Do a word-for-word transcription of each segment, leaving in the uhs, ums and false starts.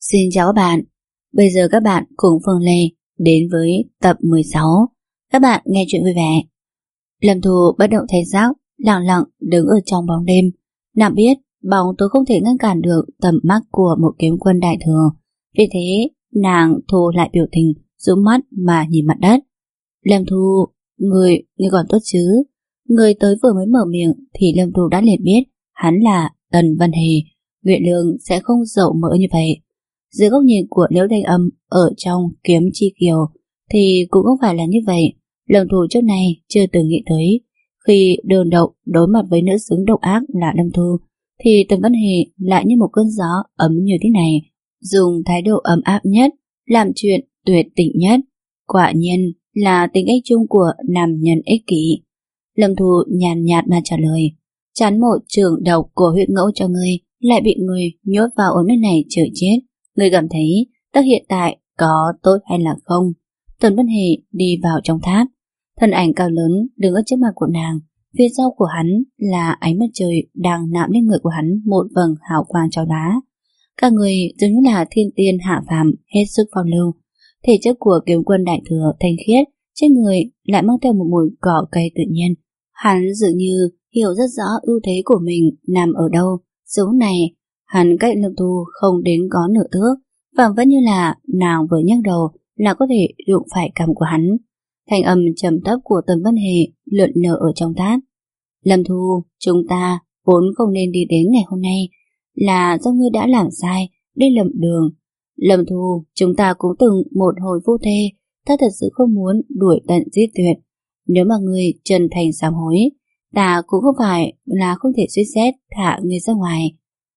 Xin chào các bạn. Bây giờ các bạn cùng Phương Lê đến với tập mười sáu. Các bạn nghe chuyện vui vẻ. Lâm Thu bất động thanh sắc, lặng lặng đứng ở trong bóng đêm. Nàng biết bóng tối không thể ngăn cản được tầm mắt của một kiếm quân đại thừa. Vì thế nàng thu lại biểu tình, rũ mắt mà nhìn mặt đất. Lâm Thu, người, người còn tốt chứ? Người tới vừa mới mở miệng thì Lâm Thu đã liền biết hắn là Tần Văn Hề. Nguyện Lương sẽ không dậu mỡ như vậy. Dưới góc nhìn của Liễu Thanh Âm ở trong Kiếm Chi Kiều thì cũng không phải là như vậy. Lâm Thu trước này chưa từng nghĩ tới khi đơn độc đối mặt với nữ xứng độc ác là Lâm Thu thì Tần Văn Hề lại như một cơn gió ấm như thế này, dùng thái độ ấm áp nhất, làm chuyện tuyệt tình nhất. Quả nhiên là tính cách chung của nam nhân ích kỷ. Lâm Thu nhàn nhạt mà trả lời: chán một trường độc của huyết ngẫu cho ngươi, lại bị người nhốt vào ở nơi này chờ chết. Người cảm thấy tất hiện tại có tốt hay là không? Tần Văn Hề đi vào trong tháp. Thân ảnh cao lớn đứng ở trước mặt của nàng. Phía sau của hắn là ánh mặt trời đang nạm lên người của hắn một vầng hào quang chói đá. Cả người giống như là thiên tiên hạ phàm, hết sức phong lưu. Thể chất của kiếm quân đại thừa thanh khiết, trên người lại mang theo một mùi cỏ cây tự nhiên. Hắn dường như hiểu rất rõ ưu thế của mình nằm ở đâu. Số này hắn cách Lâm Thu không đến có nửa thước, phảng phất như là nàng vừa nhấc đầu là có thể đụng phải cằm của hắn. Thanh âm trầm thấp của Tần Văn Hề lượn lờ ở trong tháp. Lâm Thu, chúng ta vốn không nên đi đến ngày hôm nay, là do ngươi đã làm sai, đi lầm đường. Lâm Thu, chúng ta cũng từng một hồi vô thê, ta thật sự không muốn đuổi tận giết tuyệt. Nếu mà ngươi chân thành sám hối, ta cũng không phải là không thể suy xét thả ngươi ra ngoài.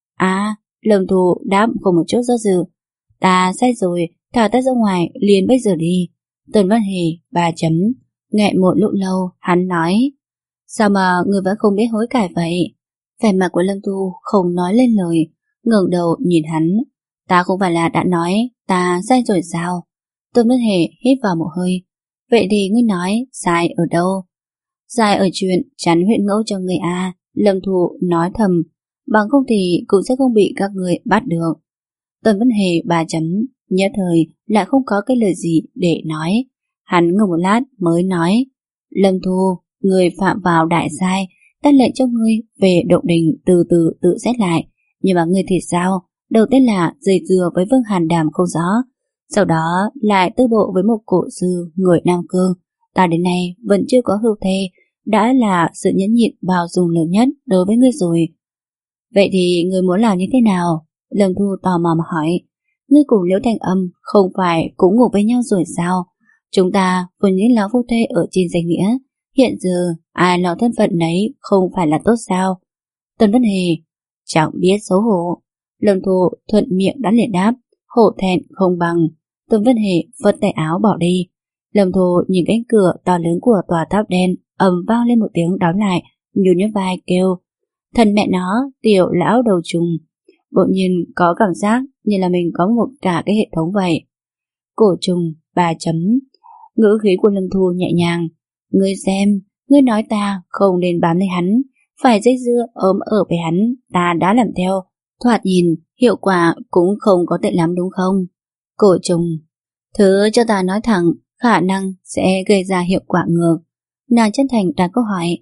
À, Lâm Thu đáp không một chút do dự. Ta sai rồi, thả ta ra ngoài liền bây giờ đi. Tần Văn Hề ba chấm. Nghẹn một lúc lâu, hắn nói: sao mà người vẫn không biết hối cải vậy? Vẻ mặt của Lâm Thu không nói lên lời, ngẩng đầu nhìn hắn. Ta không phải là đã nói ta sai rồi sao? Tần Văn Hề hít vào một hơi. Vậy thì ngươi nói sai ở đâu? Sai ở chuyện chắn huyện ngẫu cho người a. Lâm Thu nói thầm, bằng không thì cũng sẽ không bị các người bắt được. Tần Văn Hề ba chấm, nhất thời lại không có cái lời gì để nói. Hắn ngừng một lát mới nói: Lâm Thu, người phạm vào đại sai, ta lệnh cho ngươi về động đình từ từ tự xét lại. Nhưng mà ngươi thì sao? Đầu tiên là dây dưa với Vương Hàn Đàm không rõ, sau đó lại tư bộ với một cổ sư người Nam Cương. Ta đến nay vẫn chưa có hưu thê, đã là sự nhẫn nhịn bao dung lớn nhất đối với ngươi rồi. Vậy thì ngươi muốn làm như thế nào? Lâm Thu tò mò mà hỏi. Ngươi cùng Liễu Thanh Âm không phải cũng ngủ với nhau rồi sao? Chúng ta vốn những lão phu thê ở trên danh nghĩa, hiện giờ ai lo thân phận nấy không phải là tốt sao? Tần Văn Hề chẳng biết xấu hổ. Lâm Thu thuận miệng đã liền đáp: hổ thẹn không bằng. Tần Văn Hề vất tay áo bỏ đi. Lâm Thu nhìn cánh cửa to lớn của tòa tháp đen, ầm vang lên một tiếng đóng lại, nhún nhún vai kêu: thần mẹ nó, tiểu lão đầu trùng. Bỗng nhiên có cảm giác như là mình có một cả cái hệ thống vậy. Cổ trùng ba chấm. Ngữ khí của Lâm Thu nhẹ nhàng. Ngươi xem, ngươi nói ta không nên bám lấy hắn, phải dây dưa ốm ở với hắn, ta đã làm theo. Thoạt nhìn hiệu quả cũng không có tệ lắm đúng không? Cổ trùng, thứ cho ta nói thẳng, khả năng sẽ gây ra hiệu quả ngược. Nàng chân thành đặt câu hỏi: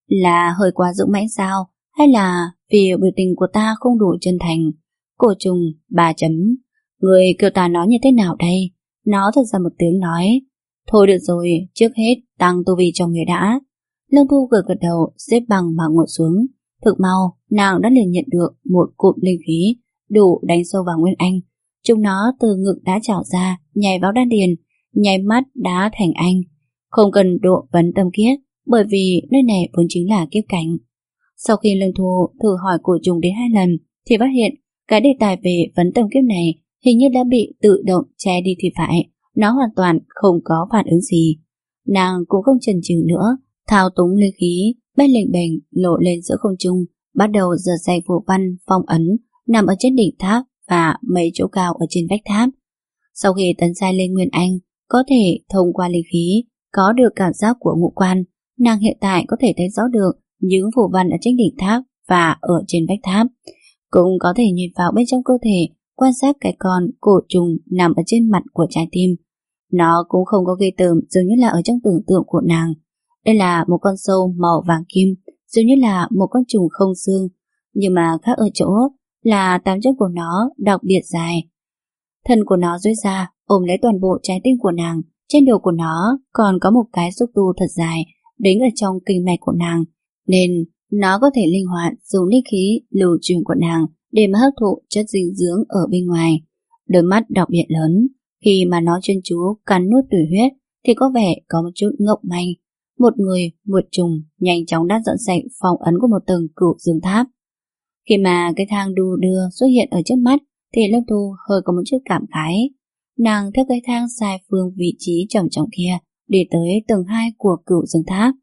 là hơi quá dũng mãnh sao, hay là vì biểu tình của ta không đủ chân thành? Cổ trùng ba chấm. Người kêu ta nói như thế nào đây? Nó thật ra một tiếng nói: thôi được rồi, trước hết tăng tu vi cho người đã. Lâm Thu gật gật đầu, xếp bằng mà ngồi xuống. Thực mau nàng đã liền nhận được một cụm linh khí đủ đánh sâu vào Nguyên Anh. Chúng nó từ ngực đã trào ra, nhảy vào đan điền, nháy mắt đã thành anh. Không cần độ vấn tâm kiếp, bởi vì nơi này vốn chính là kiếp cảnh. Sau khi Lâm Thu thử hỏi cổ trùng đến hai lần thì phát hiện cái đề tài về vấn tâm kiếp này hình như đã bị tự động che đi thì phải. Nó hoàn toàn không có phản ứng gì. Nàng cũng không chần chừ nữa, thao túng linh khí bên lệnh bềnh lộ lên giữa không trung, bắt đầu rửa sạch phù văn phong ấn nằm ở trên đỉnh tháp và mấy chỗ cao ở trên vách tháp. Sau khi tấn giai lên Nguyên Anh, có thể thông qua linh khí có được cảm giác của ngũ quan, nàng hiện tại có thể thấy rõ được những phù văn ở trên đỉnh tháp và ở trên vách tháp, cũng có thể nhìn vào bên trong cơ thể quan sát cái con cổ trùng nằm ở trên mặt của trái tim. Nó cũng không có ghê tởm dường như là ở trong tưởng tượng của nàng. Đây là một con sâu màu vàng kim, dường như là một con trùng không xương, nhưng mà khác ở chỗ là tám chân của nó đặc biệt dài. Thân của nó duỗi ra ôm lấy toàn bộ trái tim của nàng. Trên đầu của nó còn có một cái xúc tu thật dài đính ở trong kinh mạch của nàng, nên nó có thể linh hoạt dùng linh khí lưu truyền của nàng để mà hấp thụ chất dinh dưỡng ở bên ngoài. Đôi mắt đặc biệt lớn, khi mà nó chuyên chú cắn nuốt tủy huyết thì có vẻ có một chút ngộng manh. Một người, một trùng nhanh chóng đã dọn sạch phong ấn của một tầng cửu dương tháp. Khi mà cái thang đu đưa xuất hiện ở trước mắt thì Lâm Thu hơi có một chút cảm khái. Nàng theo cái thang sai phương vị trí trầm trọng kia đi tới tầng hai của cửu dương tháp.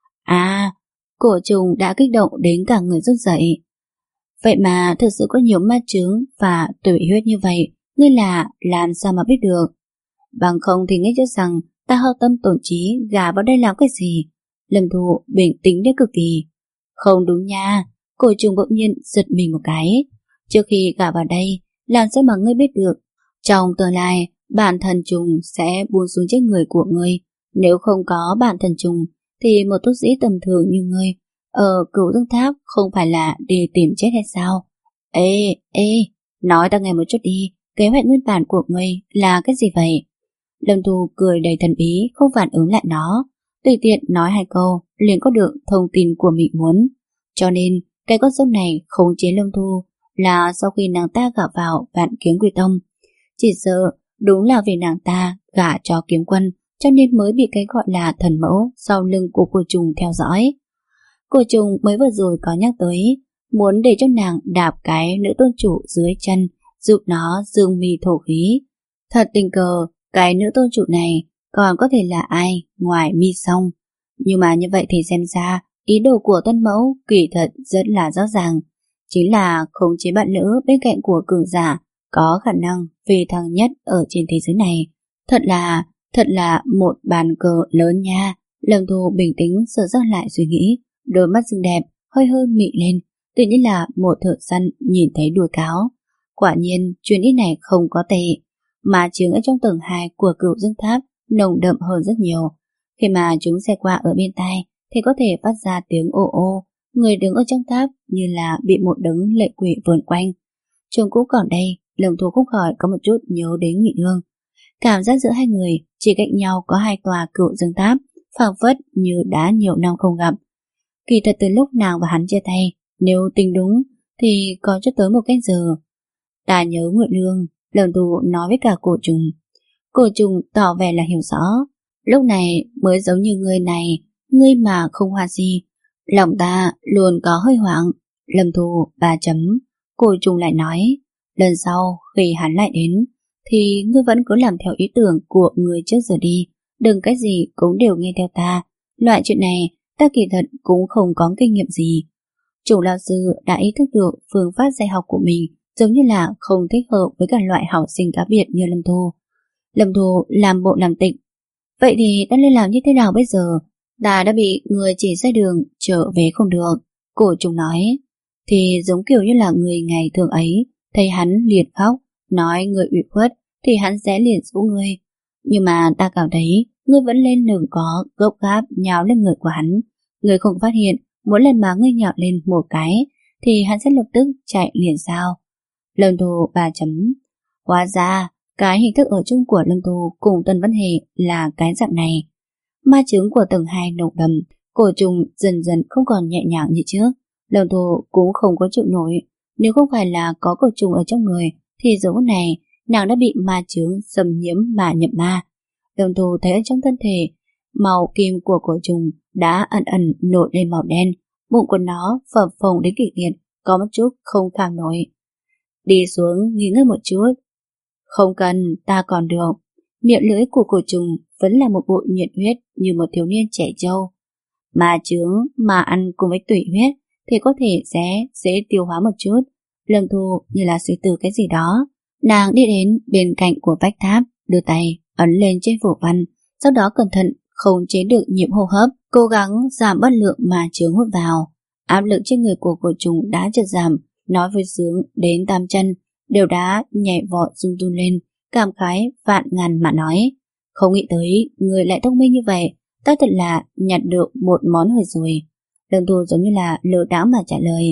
À, cổ trùng đã kích động đến cả người run rẩy. Vậy mà thực sự có nhiều ma chướng và tủy huyết như vậy, ngươi là làm sao mà biết được? Bằng không thì nghĩ cho rằng ta hao tâm tổn trí gả vào đây làm cái gì? Lâm Thu bình tĩnh đến cực kỳ. Không đúng nha, cổ trùng bỗng nhiên giật mình một cái. Trước khi gả vào đây, làm sao mà ngươi biết được? Trong tương lai, bản thần trùng sẽ buông xuống chết người của ngươi. Nếu không có bản thần trùng, thì một tu sĩ tầm thường như ngươi ở cửu dương tháp không phải là đi tìm chết hay sao? Ê, ê, nói ta nghe một chút đi, kế hoạch nguyên bản của ngươi là cái gì vậy? Lâm Thu cười đầy thần bí, không phản ứng lại nó. Tùy tiện nói hai câu, liền có được thông tin của mình muốn. Cho nên, cái con sông này khống chế Lâm Thu là sau khi nàng ta gả vào Vạn Kiếm Quy Tông. Chỉ sợ đúng là vì nàng ta gả cho kiếm quân, cho nên mới bị cái gọi là thần mẫu sau lưng của cô trùng theo dõi. Cô trùng mới vừa rồi có nhắc tới muốn để cho nàng đạp cái nữ tôn chủ dưới chân, giúp nó dương mi thổ khí. Thật tình cờ, cái nữ tôn chủ này còn có thể là ai ngoài Mi Song. Nhưng mà như vậy thì xem ra ý đồ của tân mẫu kỳ thật rất là rõ ràng, chính là khống chế bạn nữ bên cạnh của cường giả có khả năng phi thăng nhất ở trên thế giới này. Thật là, thật là một bàn cờ lớn nha. Lâm Thu bình tĩnh sửa sang lại suy nghĩ, đôi mắt xinh đẹp hơi hơi mị lên, tự nhiên là một thợ săn nhìn thấy đuôi cáo. Quả nhiên chuyến đi này không có tệ, mà chướng ở trong tầng hai của cửu dương tháp nồng đậm hơn rất nhiều. Khi mà chúng xe qua ở bên tai thì có thể phát ra tiếng ồ ô. Người đứng ở trong tháp như là bị một đấng lệ quỷ vờn quanh. Trường cũ còn đây, Lâm Thu không khỏi có một chút nhớ đến Nghị Nương. Cảm giác giữa hai người chỉ cách nhau có hai tòa cửu dương tháp, phảng phất như đã nhiều năm không gặp. Kỳ thật từ lúc nàng và hắn chia tay, nếu tính đúng thì có cho tới một canh giờ. Ta nhớ Nguyệt Nương, Lâm Thu nói với cả cổ trùng. Cổ trùng tỏ vẻ là hiểu rõ. Lúc này mới giống như người này, ngươi mà không hoa gì. Lòng ta luôn có hơi hoảng. Lâm Thu ba chấm. Cổ trùng lại nói, lần sau khi hắn lại đến thì ngươi vẫn cứ làm theo ý tưởng của người trước giờ đi, đừng cái gì cũng đều nghe theo ta. Loại chuyện này ta kỳ thật cũng không có kinh nghiệm gì. Chủ lão sư đã ý thức được phương pháp dạy học của mình giống như là không thích hợp với cả loại học sinh cá biệt như Lâm Thu. Lâm Thu làm bộ làm tịnh. Vậy thì ta nên làm như thế nào bây giờ? Ta đã bị người chỉ sai đường, trở về không được. Cổ trùng nói, thì giống kiểu như là người ngày thường ấy, thấy hắn liền khóc, nói người ủy khuất thì hắn sẽ liền dỗ ngươi. Nhưng mà ta cảm thấy ngươi vẫn lên đừng có gốc gáp nhào lên người của hắn. Ngươi không phát hiện, mỗi lần mà ngươi nhào lên một cái thì hắn sẽ lập tức chạy liền sao? Lâm Thu ba chấm. Hóa ra cái hình thức ở chung của Lâm Thu cùng Tân Văn Hề là cái dạng này. Ma chứng của tầng hai nồng đậm, cổ trùng dần dần không còn nhẹ nhàng như trước. Lâm Thu cũng không có chịu nổi. Nếu không phải là có cổ trùng ở trong người thì giờ phút này nàng đã bị ma chướng xâm nhiễm mà nhập ma. Lâm Thu thấy ở trong thân thể màu kim của cổ trùng đã ẩn ẩn nổi lên màu đen, bụng của nó phập phồng đến kịch liệt, có một chút không kham nổi. Đi xuống nghỉ ngơi một chút. Không cần, ta còn được. Miệng lưỡi của cổ trùng vẫn là một bộ nhiệt huyết như một thiếu niên trẻ trâu. Ma chướng mà ăn cùng với tủy huyết thì có thể sẽ dễ tiêu hóa một chút. Lâm Thu như là suy tư cái gì đó. Nàng đi đến bên cạnh của vách tháp, đưa tay ấn lên trên phù văn, sau đó cẩn thận không chế được nhịp hô hấp, cố gắng giảm bất lượng mà chướng hút vào. Áp lực trên người của cổ trùng đã chợt giảm, nói với sướng đến tam chân, đều đã nhảy vọt rung run lên, cảm khái vạn ngàn mà nói. Không nghĩ tới người lại thông minh như vậy, ta thật là nhặt được một món hời rồi. Lâm Thu giống như là lơ đãng mà trả lời.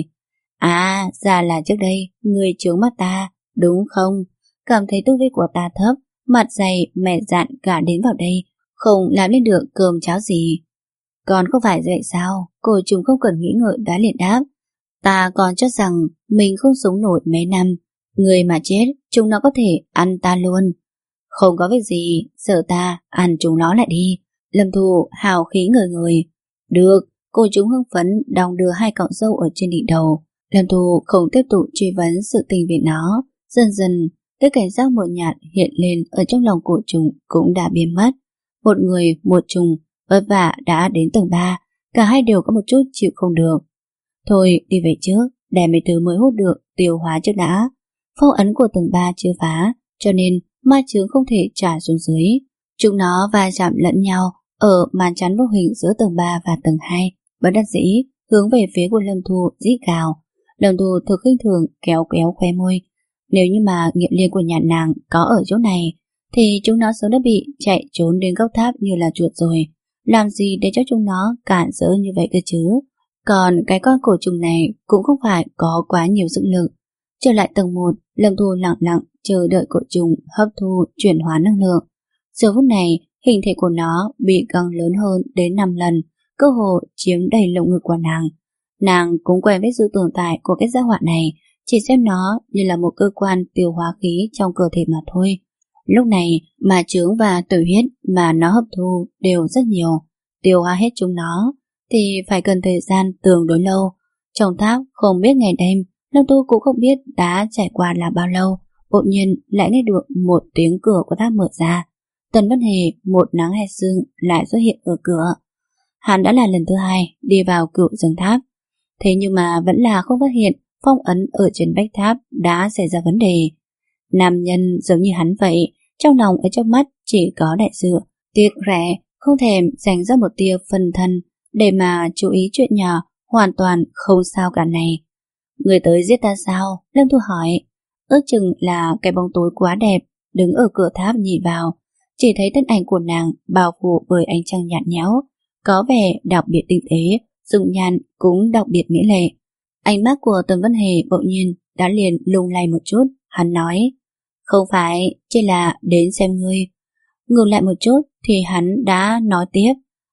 À, ra là trước đây người chướng mắt ta, đúng không? Cảm thấy tu vi của ta thấp, mặt dày mẹ dạn cả đến vào đây, không làm nên được cơm cháo gì. Còn không phải vậy sao? Cô chúng không cần nghĩ ngợi đã liền đáp. Ta còn cho rằng mình không sống nổi mấy năm, người mà chết chúng nó có thể ăn ta luôn. Không có việc gì, sợ ta ăn chúng nó lại đi. Lâm Thu hào khí người người. Được, cô chúng hưng phấn đong đưa hai cọng râu ở trên đỉnh đầu. Lâm Thu không tiếp tục truy vấn sự tình về nó. Dần dần, cái cảnh giác mờ nhạt hiện lên ở trong lòng cổ trùng cũng đã biến mất. Một người, một trùng, vất vả đã đến tầng ba, cả hai đều có một chút chịu không được. Thôi đi về trước, để mấy thứ mới hút được tiêu hóa trước đã. Phong ấn của tầng ba chưa phá, cho nên ma chướng không thể trả xuống dưới. Chúng nó va chạm lẫn nhau ở màn chắn vô hình giữa tầng ba và tầng hai, bất đắc dĩ hướng về phía của Lâm Thu rít gào. Lâm Thu thực khinh thường kéo kéo khoe môi. Nếu như mà nghiệm liên của nhà nàng có ở chỗ này, thì chúng nó sớm đã bị chạy trốn đến góc tháp như là chuột rồi. Làm gì để cho chúng nó cản rỡ như vậy cơ chứ? Còn cái con cổ trùng này cũng không phải có quá nhiều sức lực. Trở lại tầng một, Lâm Thu lặng lặng chờ đợi cổ trùng hấp thu chuyển hóa năng lượng. Giờ phút này, hình thể của nó bị căng lớn hơn đến năm lần, cơ hồ chiếm đầy lồng ngực của nàng. Nàng cũng quen với sự tồn tại của cái gia họa này, chỉ xem nó như là một cơ quan tiêu hóa khí trong cơ thể mà thôi. Lúc này, mà chướng và tử huyết mà nó hấp thu đều rất nhiều. Tiêu hóa hết chúng nó thì phải cần thời gian tương đối lâu. Trong tháp không biết ngày đêm, Lâm Tu cũng không biết đã trải qua là bao lâu. Bỗng nhiên lại nghe được một tiếng cửa của tháp mở ra. Tần Vân Hề một nắng hè sương lại xuất hiện ở cửa. Hắn đã là lần thứ hai đi vào cựu rừng tháp, thế nhưng mà vẫn là không phát hiện phong ấn ở trên vách tháp đã xảy ra vấn đề. Nam nhân giống như hắn vậy, trong lòng ở trong mắt chỉ có đại sự, tiếc rẻ, không thèm dành ra một tia phân thân để mà chú ý chuyện nhỏ, hoàn toàn không sao cả này. Người tới giết ta sao? Lâm Thu hỏi. Ước chừng là cái bóng tối quá đẹp, đứng ở cửa tháp nhìn vào, chỉ thấy thân ảnh của nàng bao phủ bởi ánh trăng nhạt nhẽo, có vẻ đặc biệt tinh tế, dung nhan cũng đặc biệt mỹ lệ. Ánh mắt của Tần Vân Hề bỗng nhiên đã liền lung lay một chút, hắn nói, không phải, chỉ là đến xem ngươi. Ngừng lại một chút thì hắn đã nói tiếp,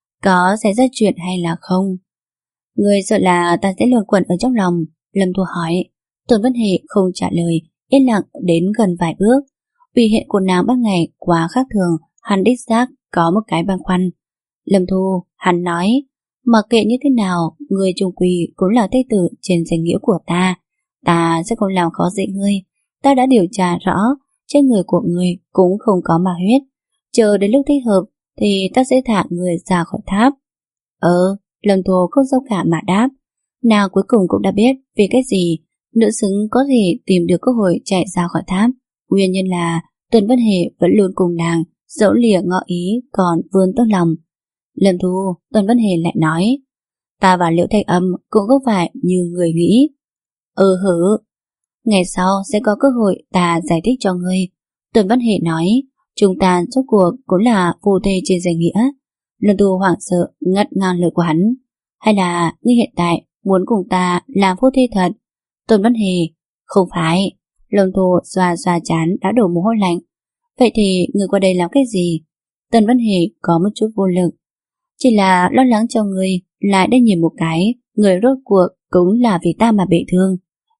có xảy ra chuyện hay là không? Ngươi sợ là ta sẽ luẩn quẩn ở trong lòng. Lâm Thu hỏi. Tần Vân Hề không trả lời, yên lặng đến gần vài bước. Vì hiện của nàng ban ngày quá khác thường, hắn đích xác có một cái băn khoăn. Lâm Thu, hắn nói, mặc kệ như thế nào, người trung quỳ cũng là thế tử trên danh nghĩa của ta. Ta sẽ không làm khó dễ ngươi. Ta đã điều tra rõ, trên người của ngươi cũng không có ma huyết. Chờ đến lúc thích hợp thì ta sẽ thả người ra khỏi tháp. Ờ, Lâm Thu không dâu cả mà đáp. Nàng cuối cùng cũng đã biết vì cái gì nữ xứng có thể tìm được cơ hội chạy ra khỏi tháp. Nguyên nhân là Tần Vân Hề vẫn luôn cùng nàng, dẫu lìa ngọ ý còn vươn tới lòng. Lâm Thu, Tần Vân Hề lại nói, ta và Liễu Thanh Âm cũng không phải như người nghĩ. Ừ hử, ngày sau sẽ có cơ hội ta giải thích cho ngươi. Tần Vân Hề nói, chúng ta rốt cuộc cũng là phu thê trên danh nghĩa. Lâm Thu hoảng sợ ngắt ngang lời của hắn. Hay là ngươi hiện tại muốn cùng ta làm phu thê thật? Tần Vân Hề, không phải. Lâm Thu xoa xoa chán đã đổ mồ hôi lạnh. Vậy thì người qua đây làm cái gì? Tần Vân Hề có một chút vô lực. Chỉ là lo lắng cho người, lại đây nhìn một cái, người rốt cuộc cũng là vì ta mà bị thương.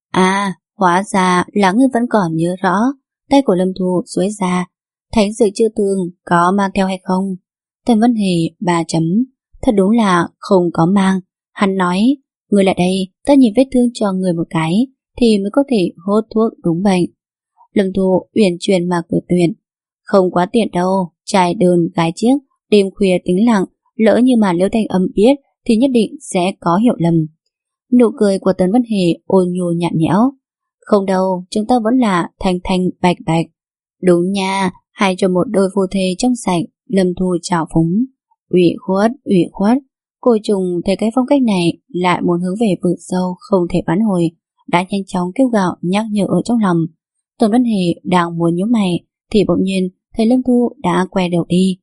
À, hóa ra là ngươi vẫn còn nhớ rõ. Tay của Lâm Thu duỗi ra, thánh sự chữa thương có mang theo hay không? Tần Vân Hề ba chấm, thật đúng là không có mang. Hắn nói, người lại đây, ta nhìn vết thương cho người một cái, thì mới có thể hốt thuốc đúng bệnh. Lâm Thu uyển chuyển mà cử tuyển, không quá tiện đâu, trai đơn gái chiếc, đêm khuya tĩnh lặng, lỡ như mà Liễu Thanh Âm biết thì nhất định sẽ có hiểu lầm. Nụ cười của Tần Vân Hề ôn nhu nhạt nhẽo. Không đâu, chúng ta vẫn là thanh thanh bạch bạch. Đúng nha, hay cho một đôi phu thê trong sạch. Lâm Thu trào phúng. Ủy khuất, ủy khuất. Cô trùng thấy cái phong cách này lại muốn hướng về vực sâu không thể vãn hồi, đã nhanh chóng kêu gào nhắc nhở ở trong lòng. Tần Văn Hề đang muốn nhíu mày thì bỗng nhiên thấy Lâm Thu đã quay đầu đi.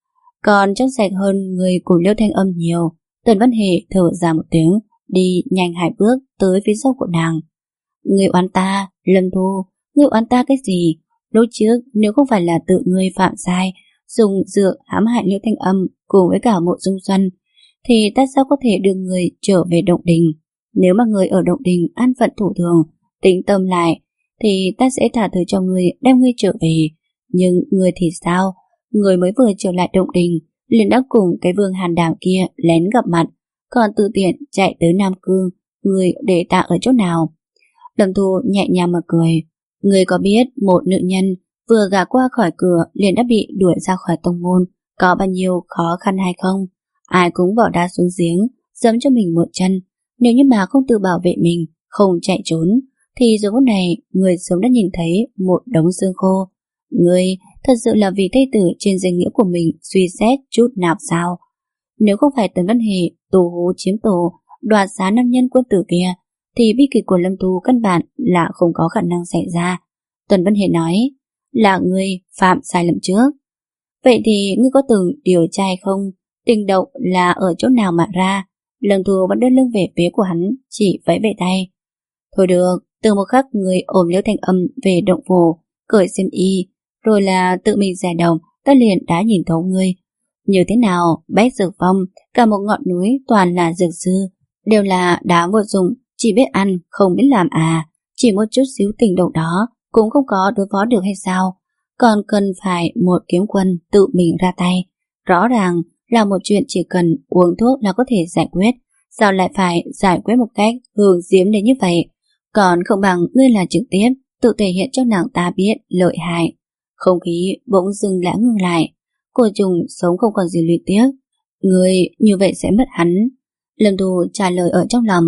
Còn trong sạch hơn người của Liêu Thanh Âm nhiều. Tần Văn Hề thở ra một tiếng, đi nhanh hai bước tới phía sau của nàng. Ngươi oán ta, Lâm Thu, ngươi oán ta cái gì? Lúc trước nếu không phải là tự ngươi phạm sai, dùng dược hãm hại Liêu Thanh Âm cùng với cả Mộ Dung Xuân, thì ta sao có thể đưa người trở về Động Đình? Nếu mà người ở Động Đình an phận thủ thường, tĩnh tâm lại, thì ta sẽ thả thứ cho người đem ngươi trở về. Nhưng người thì sao? Người mới vừa trở lại Động Đình liền đã cùng cái Vương Hàn Đàm kia lén gặp mặt, còn tự tiện chạy tới Nam Cương. Người để ta ở chỗ nào? Lâm Thu nhẹ nhàng mà cười. Người có biết một nữ nhân vừa gả qua khỏi cửa liền đã bị đuổi ra khỏi tông môn có bao nhiêu khó khăn hay không? Ai cũng bỏ đá xuống giếng, giẫm cho mình một chân. Nếu như mà không tự bảo vệ mình, không chạy trốn, thì giờ phút này người sớm đã nhìn thấy một đống xương khô. Người thật sự là vì thê tử trên danh nghĩa của mình suy xét chút nào sao? Nếu không phải Tần Văn Hề tù hú chiếm tổ, đoạt xá nam nhân quân tử kia, thì bi kịch của Lâm Thu căn bản là không có khả năng xảy ra. Tần Văn Hề nói, là ngươi phạm sai lầm trước. Vậy thì ngươi có từng điều tra hay không? Tình động là ở chỗ nào mà ra? Lâm Thu vẫn đưa lưng về phía của hắn, chỉ vẫy về tay. Thôi được, từ một khắc người ôm Liễu Thanh Âm về động phủ, cởi xiêm y, rồi là tự mình giải đồng, ta liền đã nhìn thấu ngươi. Như thế nào, Bách Dược Phong, cả một ngọn núi toàn là dược sư, đều là đá vô dụng, chỉ biết ăn, không biết làm à. Chỉ một chút xíu tình động đó cũng không có đối phó được hay sao? Còn cần phải một kiếm quân tự mình ra tay. Rõ ràng là một chuyện chỉ cần uống thuốc là có thể giải quyết, sao lại phải giải quyết một cách hương diễm đến như vậy? Còn không bằng ngươi là trực tiếp tự thể hiện cho nàng ta biết lợi hại. Không khí bỗng dưng đã ngừng lại. Cô trùng sống không còn gì luyện tiếc. Ngươi như vậy sẽ mất hắn. Lâm Thu trả lời ở trong lòng.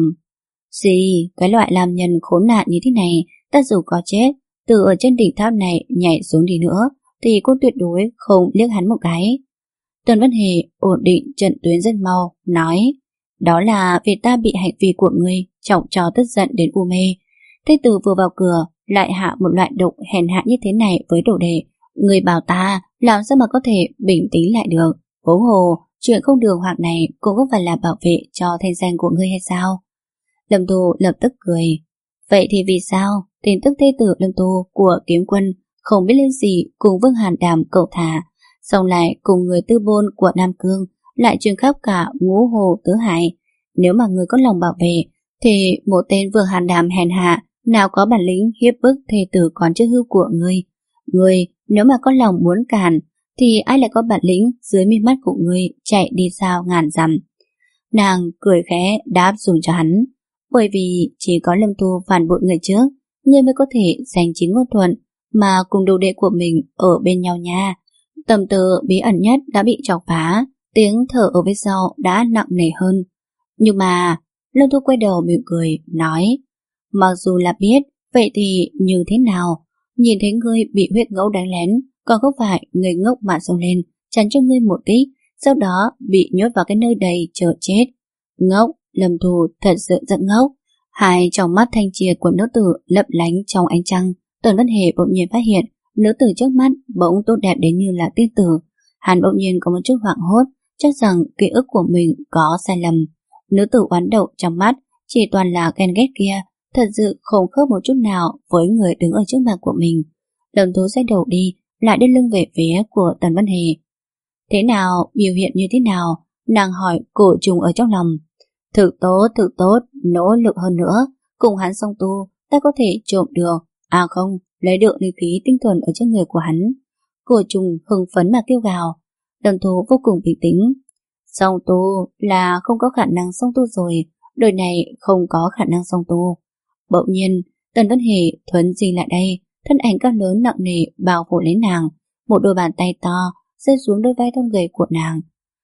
Gì, cái loại làm nhân khốn nạn như thế này, ta dù có chết, từ ở trên đỉnh tháp này nhảy xuống đi nữa, thì cô tuyệt đối không liếc hắn một cái. Tần Văn Hề ổn định trận tuyến rất mau, nói, đó là vì ta bị hành vi của ngươi trọng trò tức giận đến u mê. Thế từ vừa vào cửa lại hạ một loại độc hèn hạ như thế này với đồ đệ, người bảo ta làm sao mà có thể bình tĩnh lại được? Huống hồ chuyện không đường hoạt này cũng không phải là bảo vệ cho thanh danh của ngươi hay sao? Lâm Tu lập tức cười. Vậy thì vì sao tin tức thê tử Lâm Tu của kiếm quân không biết lên gì cùng Vương Hàn Đàm cậu thả, xong lại cùng người tư bôn của Nam Cương lại truyền khắp cả ngũ hồ tứ hải? Nếu mà người có lòng bảo vệ thì một tên Vương Hàn Đàm hèn hạ nào có bản lĩnh hiếp bức thê tử còn chưa hư của ngươi. Ngươi nếu mà có lòng muốn cản thì ai lại có bản lĩnh dưới mi mắt của ngươi chạy đi sao ngàn dặm? Nàng cười khẽ đáp dùng cho hắn. Bởi vì chỉ có Lâm Tu phản bội người trước, ngươi mới có thể giành chính ngôn thuận mà cùng đồ đệ của mình ở bên nhau nha. Tầm tư bí ẩn nhất đã bị chọc phá, tiếng thở ở phía sau đã nặng nề hơn. Nhưng mà Lâm Tu quay đầu mỉm cười nói, mặc dù là biết, vậy thì như thế nào? Nhìn thấy ngươi bị huyết ngẫu đánh lén, còn không phải người ngốc mà xông lên chắn cho ngươi một tí, sau đó bị nhốt vào cái nơi đầy chờ chết. Ngốc, Lâm Thu thật sự rất ngốc. Hai trong mắt thanh triệt của nữ tử lấp lánh trong ánh trăng. Tần Văn Hề bỗng nhiên phát hiện nữ tử trước mắt bỗng tốt đẹp đến như là tiên tử. Hắn bỗng nhiên có một chút hoảng hốt, chắc rằng ký ức của mình có sai lầm. Nữ tử oán độc trong mắt chỉ toàn là ghen ghét kia, thật sự không khớp một chút nào với người đứng ở trước mặt của mình. Lâm Thu xoay đầu đi, lại đưa lưng về phía của Tần Văn Hề. Thế nào, biểu hiện như thế nào? Nàng hỏi cổ trùng ở trong lòng. Thực tốt, thực tốt, nỗ lực hơn nữa. Cùng hắn song tu, ta có thể trộm được, à không, lấy được linh khí tinh thuần ở trên người của hắn. Cổ trùng hưng phấn mà kêu gào. Lâm Thu vô cùng bình tĩnh. Song tu là không có khả năng song tu rồi, đời này không có khả năng song tu. Bỗng nhiên, Tần Văn Hề thuấn di lại đây, thân ảnh cao lớn nặng nề bao phủ lấy nàng, một đôi bàn tay to rơi xuống đôi vai thon gầy của nàng.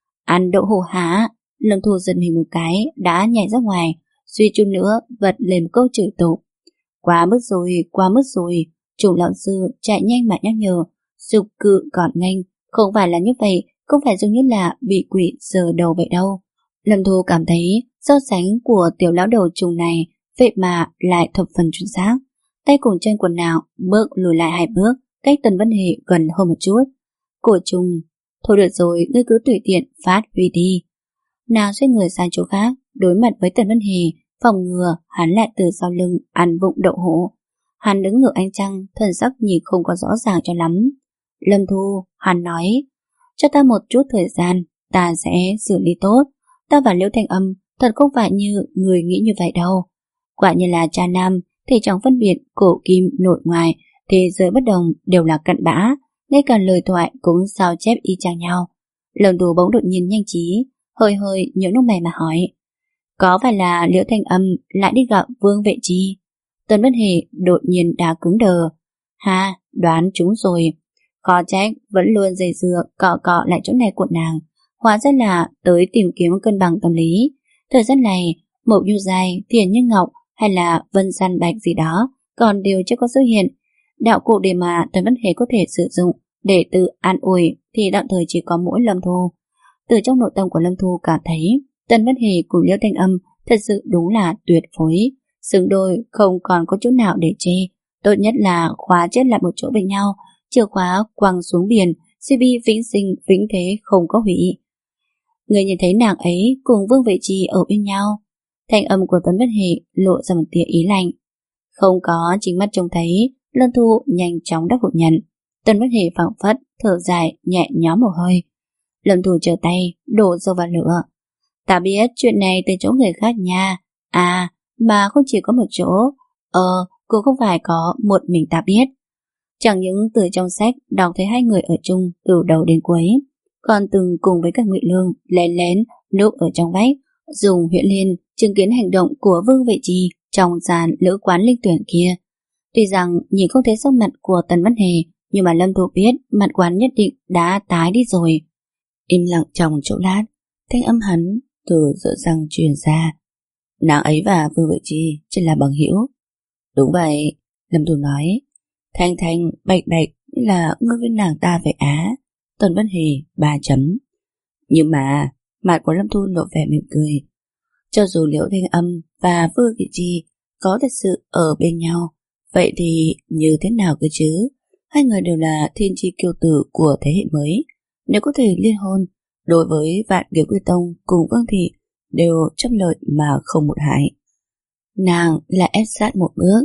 Ăn đậu hũ hả? Lâm Thu giật mình một cái, đã nhảy ra ngoài, suy chút nữa vật lên câu chửi tục. Quá mức rồi, quá mức rồi. Chủ lão sư chạy nhanh mà nhắc nhở, sục cự còn nhanh, không phải là như vậy, không phải giống như là bị quỷ sờ đầu vậy đâu. Lâm Thu cảm thấy so sánh của tiểu lão đầu trùng này, vậy mà lại thập phần chuẩn xác. tay cùng chân quần nào bước lùi lại hai bước, cách Tần Vân Hề gần hơn một chút. Cổ trùng, thôi được rồi, ngươi cứ tùy tiện phát huy đi. Nàng xoay người sang chỗ khác, đối mặt với Tần Vân Hề, phòng ngừa hắn lại từ sau lưng ăn vụng đậu hũ. Hắn đứng ngược ánh trăng, thần sắc nhìn không có rõ ràng cho lắm. Lâm Thu, hắn nói, cho ta một chút thời gian, ta sẽ xử lý tốt. Ta và Liễu Thanh Âm thật không phải như người nghĩ như vậy đâu. Quả như là cha nam thì chẳng phân biệt cổ kim nội ngoài, thế giới bất đồng đều là cặn bã, ngay cả lời thoại cũng sao chép y chang nhau. Lâm Thu bỗng đột nhiên nhanh trí, hơi hơi những lúc mày mà hỏi, có phải là Liễu Thanh Âm lại đi gặp Vương Vệ Chi? Tần Vân Hề đột nhiên đã cứng đờ. Ha, đoán chúng rồi. Khó trách vẫn luôn dây dưa cọ cọ lại chỗ này của nàng. Hóa ra là tới tìm kiếm cân bằng tâm lý. Thời gian này, Mộc Như Giai, Thiền Như Ngọc hay là Vân San Bạch gì đó còn đều chưa có xuất hiện. Đạo cụ để mà Tần Vân Hề có thể sử dụng để tự an ủi thì tạm thời chỉ có mỗi Lâm Thu. Từ trong nội tâm của Lâm Thu cảm thấy Tần Vân Hề cùng Liễu Thanh Âm thật sự đúng là tuyệt phối, xứng đôi, không còn có chỗ nào để chê. Tốt nhất là khóa chết lại một chỗ với nhau, chìa khóa quăng xuống biển, xê vê vĩnh sinh vĩnh thế không có hủy. Người nhìn thấy nàng ấy cùng Vương Vệ Chi ở bên nhau, thanh âm của Tần Vân Hề lộ ra một tia ý lạnh. Không có chính mắt trông thấy, Lâm Thu nhanh chóng đáp hộ nhận. Tần Vân Hề phảng phất thở dài nhẹ nhõm một hơi. Lâm Thu trở tay đổ dầu vào lửa. Ta biết chuyện này từ chỗ người khác nha. À, mà không chỉ có một chỗ. Ờ, cũng không phải có một mình ta biết. Chẳng những từ trong sách đọc thấy hai người ở chung từ đầu đến cuối, còn từng cùng với các Ngụy Lương lén lén núp ở trong vách, dùng huyễn liên chứng kiến hành động của Vương Vệ Chi trong dàn lữ quán linh tuyển kia. Tuy rằng nhìn không thấy sắc mặt của Tần Vân Hề, nhưng mà Lâm Thu biết mặt quán nhất định đã tái đi rồi. Im lặng trong chỗ lát, thanh âm hắn từ giữa răng truyền ra. Nàng ấy và Vương Vệ Chi chỉ là bằng hữu. Đúng vậy, Lâm Thu nói. Thanh thanh, bạch bạch là ngươi với nàng ta vậy á. Tần Vân Hề ba chấm. Nhưng mà mặt của Lâm Thu lộ vẻ mỉm cười. Cho dù Liễu Thanh Âm và Vương Vệ Chi có thật sự ở bên nhau, vậy thì như thế nào cơ chứ? Hai người đều là thiên chi kiêu tử của thế hệ mới. Nếu có thể liên hôn, đối với Vạn Kiều Quy Tông cùng Vương Thị đều chấp lợi mà không một hại. Nàng lại ép sát một bước.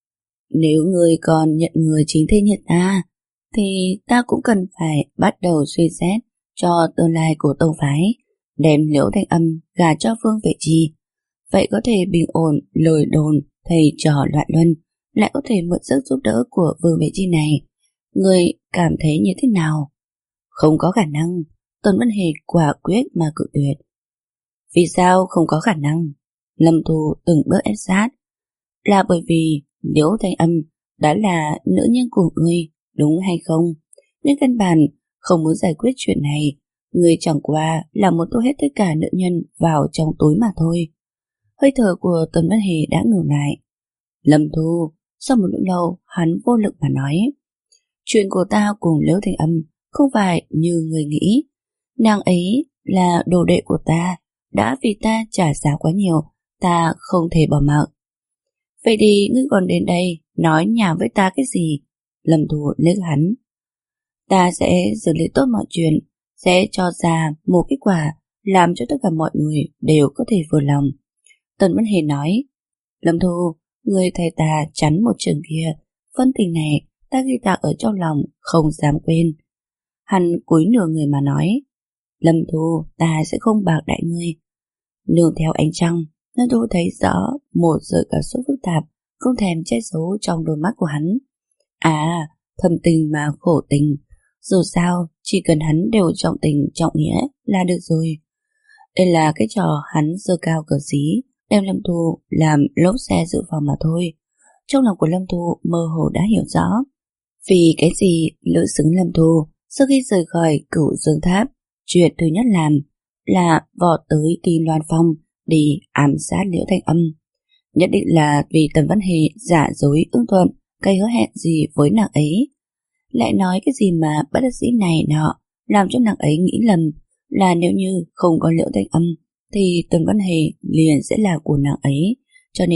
Nếu người còn nhận người chính thê như ta, thì ta cũng cần phải bắt đầu suy xét cho tương lai của tông phái, đem Liễu Thanh Âm gả cho Vương Vệ Chi. Vậy có thể bình ổn lời đồn thầy trò loạn luân, lại có thể mượn sức giúp đỡ của Vương Vệ Chi này. Người cảm thấy như thế nào? Không có khả năng. Tần Vân Hề quả quyết mà cự tuyệt. Vì sao không có khả năng? Lâm Thu từng bước ép sát. Là bởi vì Liễu Thanh Âm đã là nữ nhân của ngươi, đúng hay không? Nhưng căn bản không muốn giải quyết chuyện này. Ngươi chẳng qua là muốn tô hết tất cả nữ nhân vào trong túi mà thôi. Hơi thở của Tần Vân Hề đã ngừng lại. Lâm Thu, sau một lúc lâu hắn vô lực mà nói, chuyện của ta cùng Liễu Thanh Âm không phải như người nghĩ. Nàng ấy là đồ đệ của ta, đã vì ta trả giá quá nhiều, ta không thể bỏ mặc. Vậy thì ngươi còn đến đây nói nhảm với ta cái gì? Lâm Thu liếc hắn. Ta sẽ xử lý tốt mọi chuyện, sẽ cho ra một kết quả làm cho tất cả mọi người đều có thể vừa lòng. Tần Vân Hề nói, Lâm Thu, ngươi thầy ta chắn một trường kia, phân tình này ta ghi tạc ở trong lòng, không dám quên. Hắn cúi nửa người mà nói, Lâm Thu, ta sẽ không bạc đại ngươi. Nương theo ánh trăng, Lâm Thu thấy rõ một sợi cảm xúc phức tạp, không thèm che giấu trong đôi mắt của hắn. À, thầm tình mà khổ tình, dù sao chỉ cần hắn đều trọng tình trọng nghĩa là được rồi. Đây là cái trò hắn giơ cao cờ xí, đem Lâm Thu làm lốp xe dự phòng mà thôi. Trong lòng của Lâm Thu mơ hồ đã hiểu rõ, vì cái gì lữ xứng Lâm Thu sau khi rời khỏi Cửu Dương Tháp, chuyện thứ nhất làm là vọt tới Kim Loan Phong đi ám sát Liễu Thanh Âm. Nhất định là vì Tần Vân Hề giả dối ưng thuận cây hứa hẹn gì với nàng ấy, lại nói cái gì mà bất đắc dĩ này nọ, làm cho nàng ấy nghĩ lầm là nếu như không có Liễu Thanh Âm thì Tần Vân Hề liền sẽ là của nàng ấy, cho nên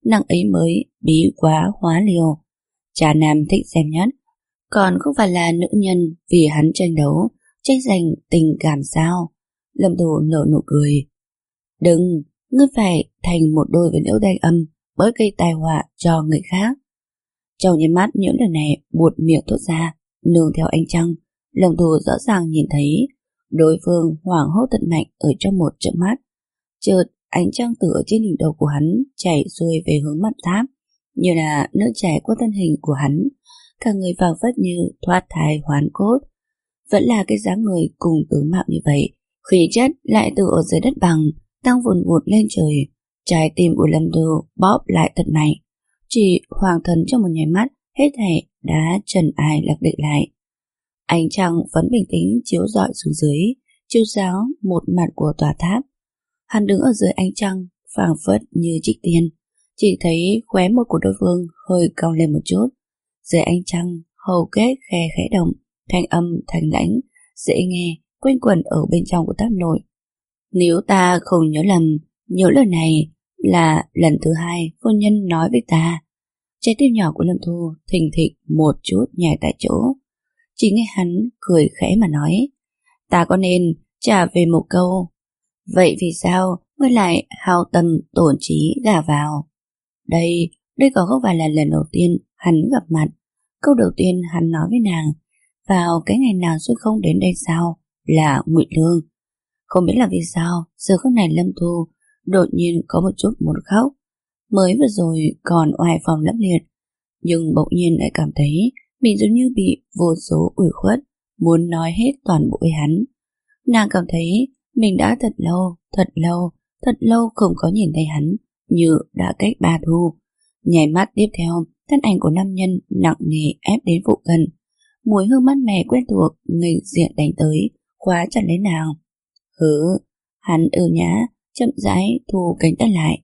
nàng ấy mới bí quá hóa liều. Cha nam thích xem nhất, còn không phải là nữ nhân vì hắn tranh đấu, tranh giành tình cảm sao? Lâm Thủ nở nụ cười. Đừng, ngươi phải thành một đôi với Liễu Thanh Âm, bớt gây tai họa cho người khác. Trong nháy mắt những lời này buột miệng thốt ra, nương theo ánh trăng, Lâm Thủ rõ ràng nhìn thấy đối phương hoảng hốt thật mạnh ở trong một chớp mắt. Chợt ánh trăng từ ở trên đỉnh đầu của hắn chảy xuôi về hướng mặt tháp, như là nước chảy qua thân hình của hắn, cả người phảng phất như thoát thai hoán cốt. Vẫn là cái dáng người cùng tướng mạo như vậy, khí chất lại từ ở dưới đất bằng tăng vùn vụt lên trời. Trái tim của Lâm Thủ bóp lại thật mạnh, chỉ hoàng thần trong một nháy mắt, hết thảy đã trần ai lạc định lại. Ánh trăng vẫn bình tĩnh chiếu rọi xuống dưới, chiếu sáng một mặt của tòa tháp. Hắn đứng ở dưới ánh trăng, phảng phất như trích tiên, chỉ thấy khóe môi của đối phương hơi cong lên một chút. Dưới ánh trăng, hầu kết khe khẽ động, thanh âm thanh lãnh, dễ nghe, quanh quẩn ở bên trong của tháp nội. Nếu ta không nhớ lầm, nhớ lời này là lần thứ hai phu nhân nói với ta. Trái tim nhỏ của Lâm Thu thình thịch một chút nhảy tại chỗ. Chỉ nghe hắn cười khẽ mà nói, ta có nên trả về một câu, vậy vì sao ngươi lại hao tâm tổn trí gả vào? Đây, đây có không phải là lần đầu tiên hắn gặp mặt. Câu đầu tiên hắn nói với nàng vào cái ngày nào xuôi không đến đây sao, là Ngụy Lương. Không biết là vì sao giờ khắc này Lâm Thu đột nhiên có một chút muốn khóc. Mới vừa rồi còn oai phong lẫm liệt, nhưng bỗng nhiên lại cảm thấy mình giống như bị vô số ủy khuất, muốn nói hết toàn bộ với hắn. Nàng cảm thấy mình đã thật lâu, thật lâu, thật lâu không có nhìn thấy hắn, như đã cách ba thu. Nhảy mắt tiếp theo, thân ảnh của nam nhân nặng nề ép đến phụ cận. Mùi hương mát mẻ quen thuộc nghênh diện đánh tới, khóa chặt lấy nàng. Hứ, hắn ưu nhã, chậm rãi thu cánh tay lại.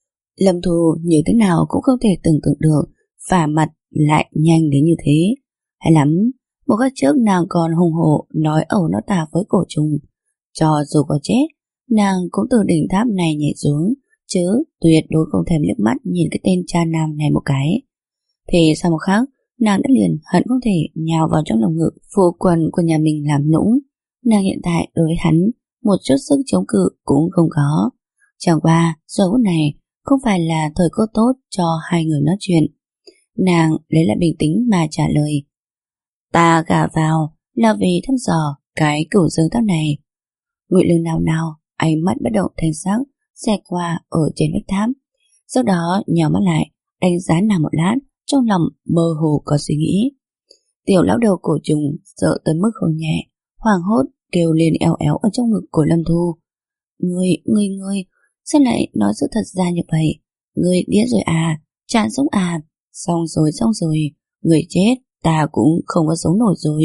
Lâm Thu như thế nào cũng không thể tưởng tượng được, phả mặt lại nhanh đến như thế. Hay lắm, một khắc trước nàng còn hùng hổ nói ẩu nó tà với cổ trùng. Cho dù có chết, nàng cũng từ đỉnh tháp này nhảy xuống, chứ tuyệt đối không thèm liếc mắt nhìn cái tên cha nam này một cái. Thì sau một khắc, nàng đã liền hận không thể nhào vào trong lồng ngực phu quần của nhà mình làm nũng. Nàng hiện tại đối với hắn một chút sức chống cự cũng không có. Chẳng qua giờ phút này không phải là thời cơ tốt cho hai người nói chuyện. Nàng lấy lại bình tĩnh mà trả lời, ta gả vào là vì thăm dò cái cửu dương tháp này. Ngụy Lương nào nào ánh mắt bất động thanh sắc xẹt qua ở trên vách tháp, sau đó nhào mắt lại đánh giá nàng một lát, trong lòng mơ hồ có suy nghĩ. Tiểu lão đầu cổ trùng sợ tới mức không nhẹ, hoảng hốt kêu lên eo éo ở trong ngực của Lâm Thu. Ngươi, ngươi, ngươi, sao lại nói sự thật ra như vậy? Ngươi điếc rồi à, chán sống à? Xong rồi, xong rồi, người chết, ta cũng không có sống nổi rồi.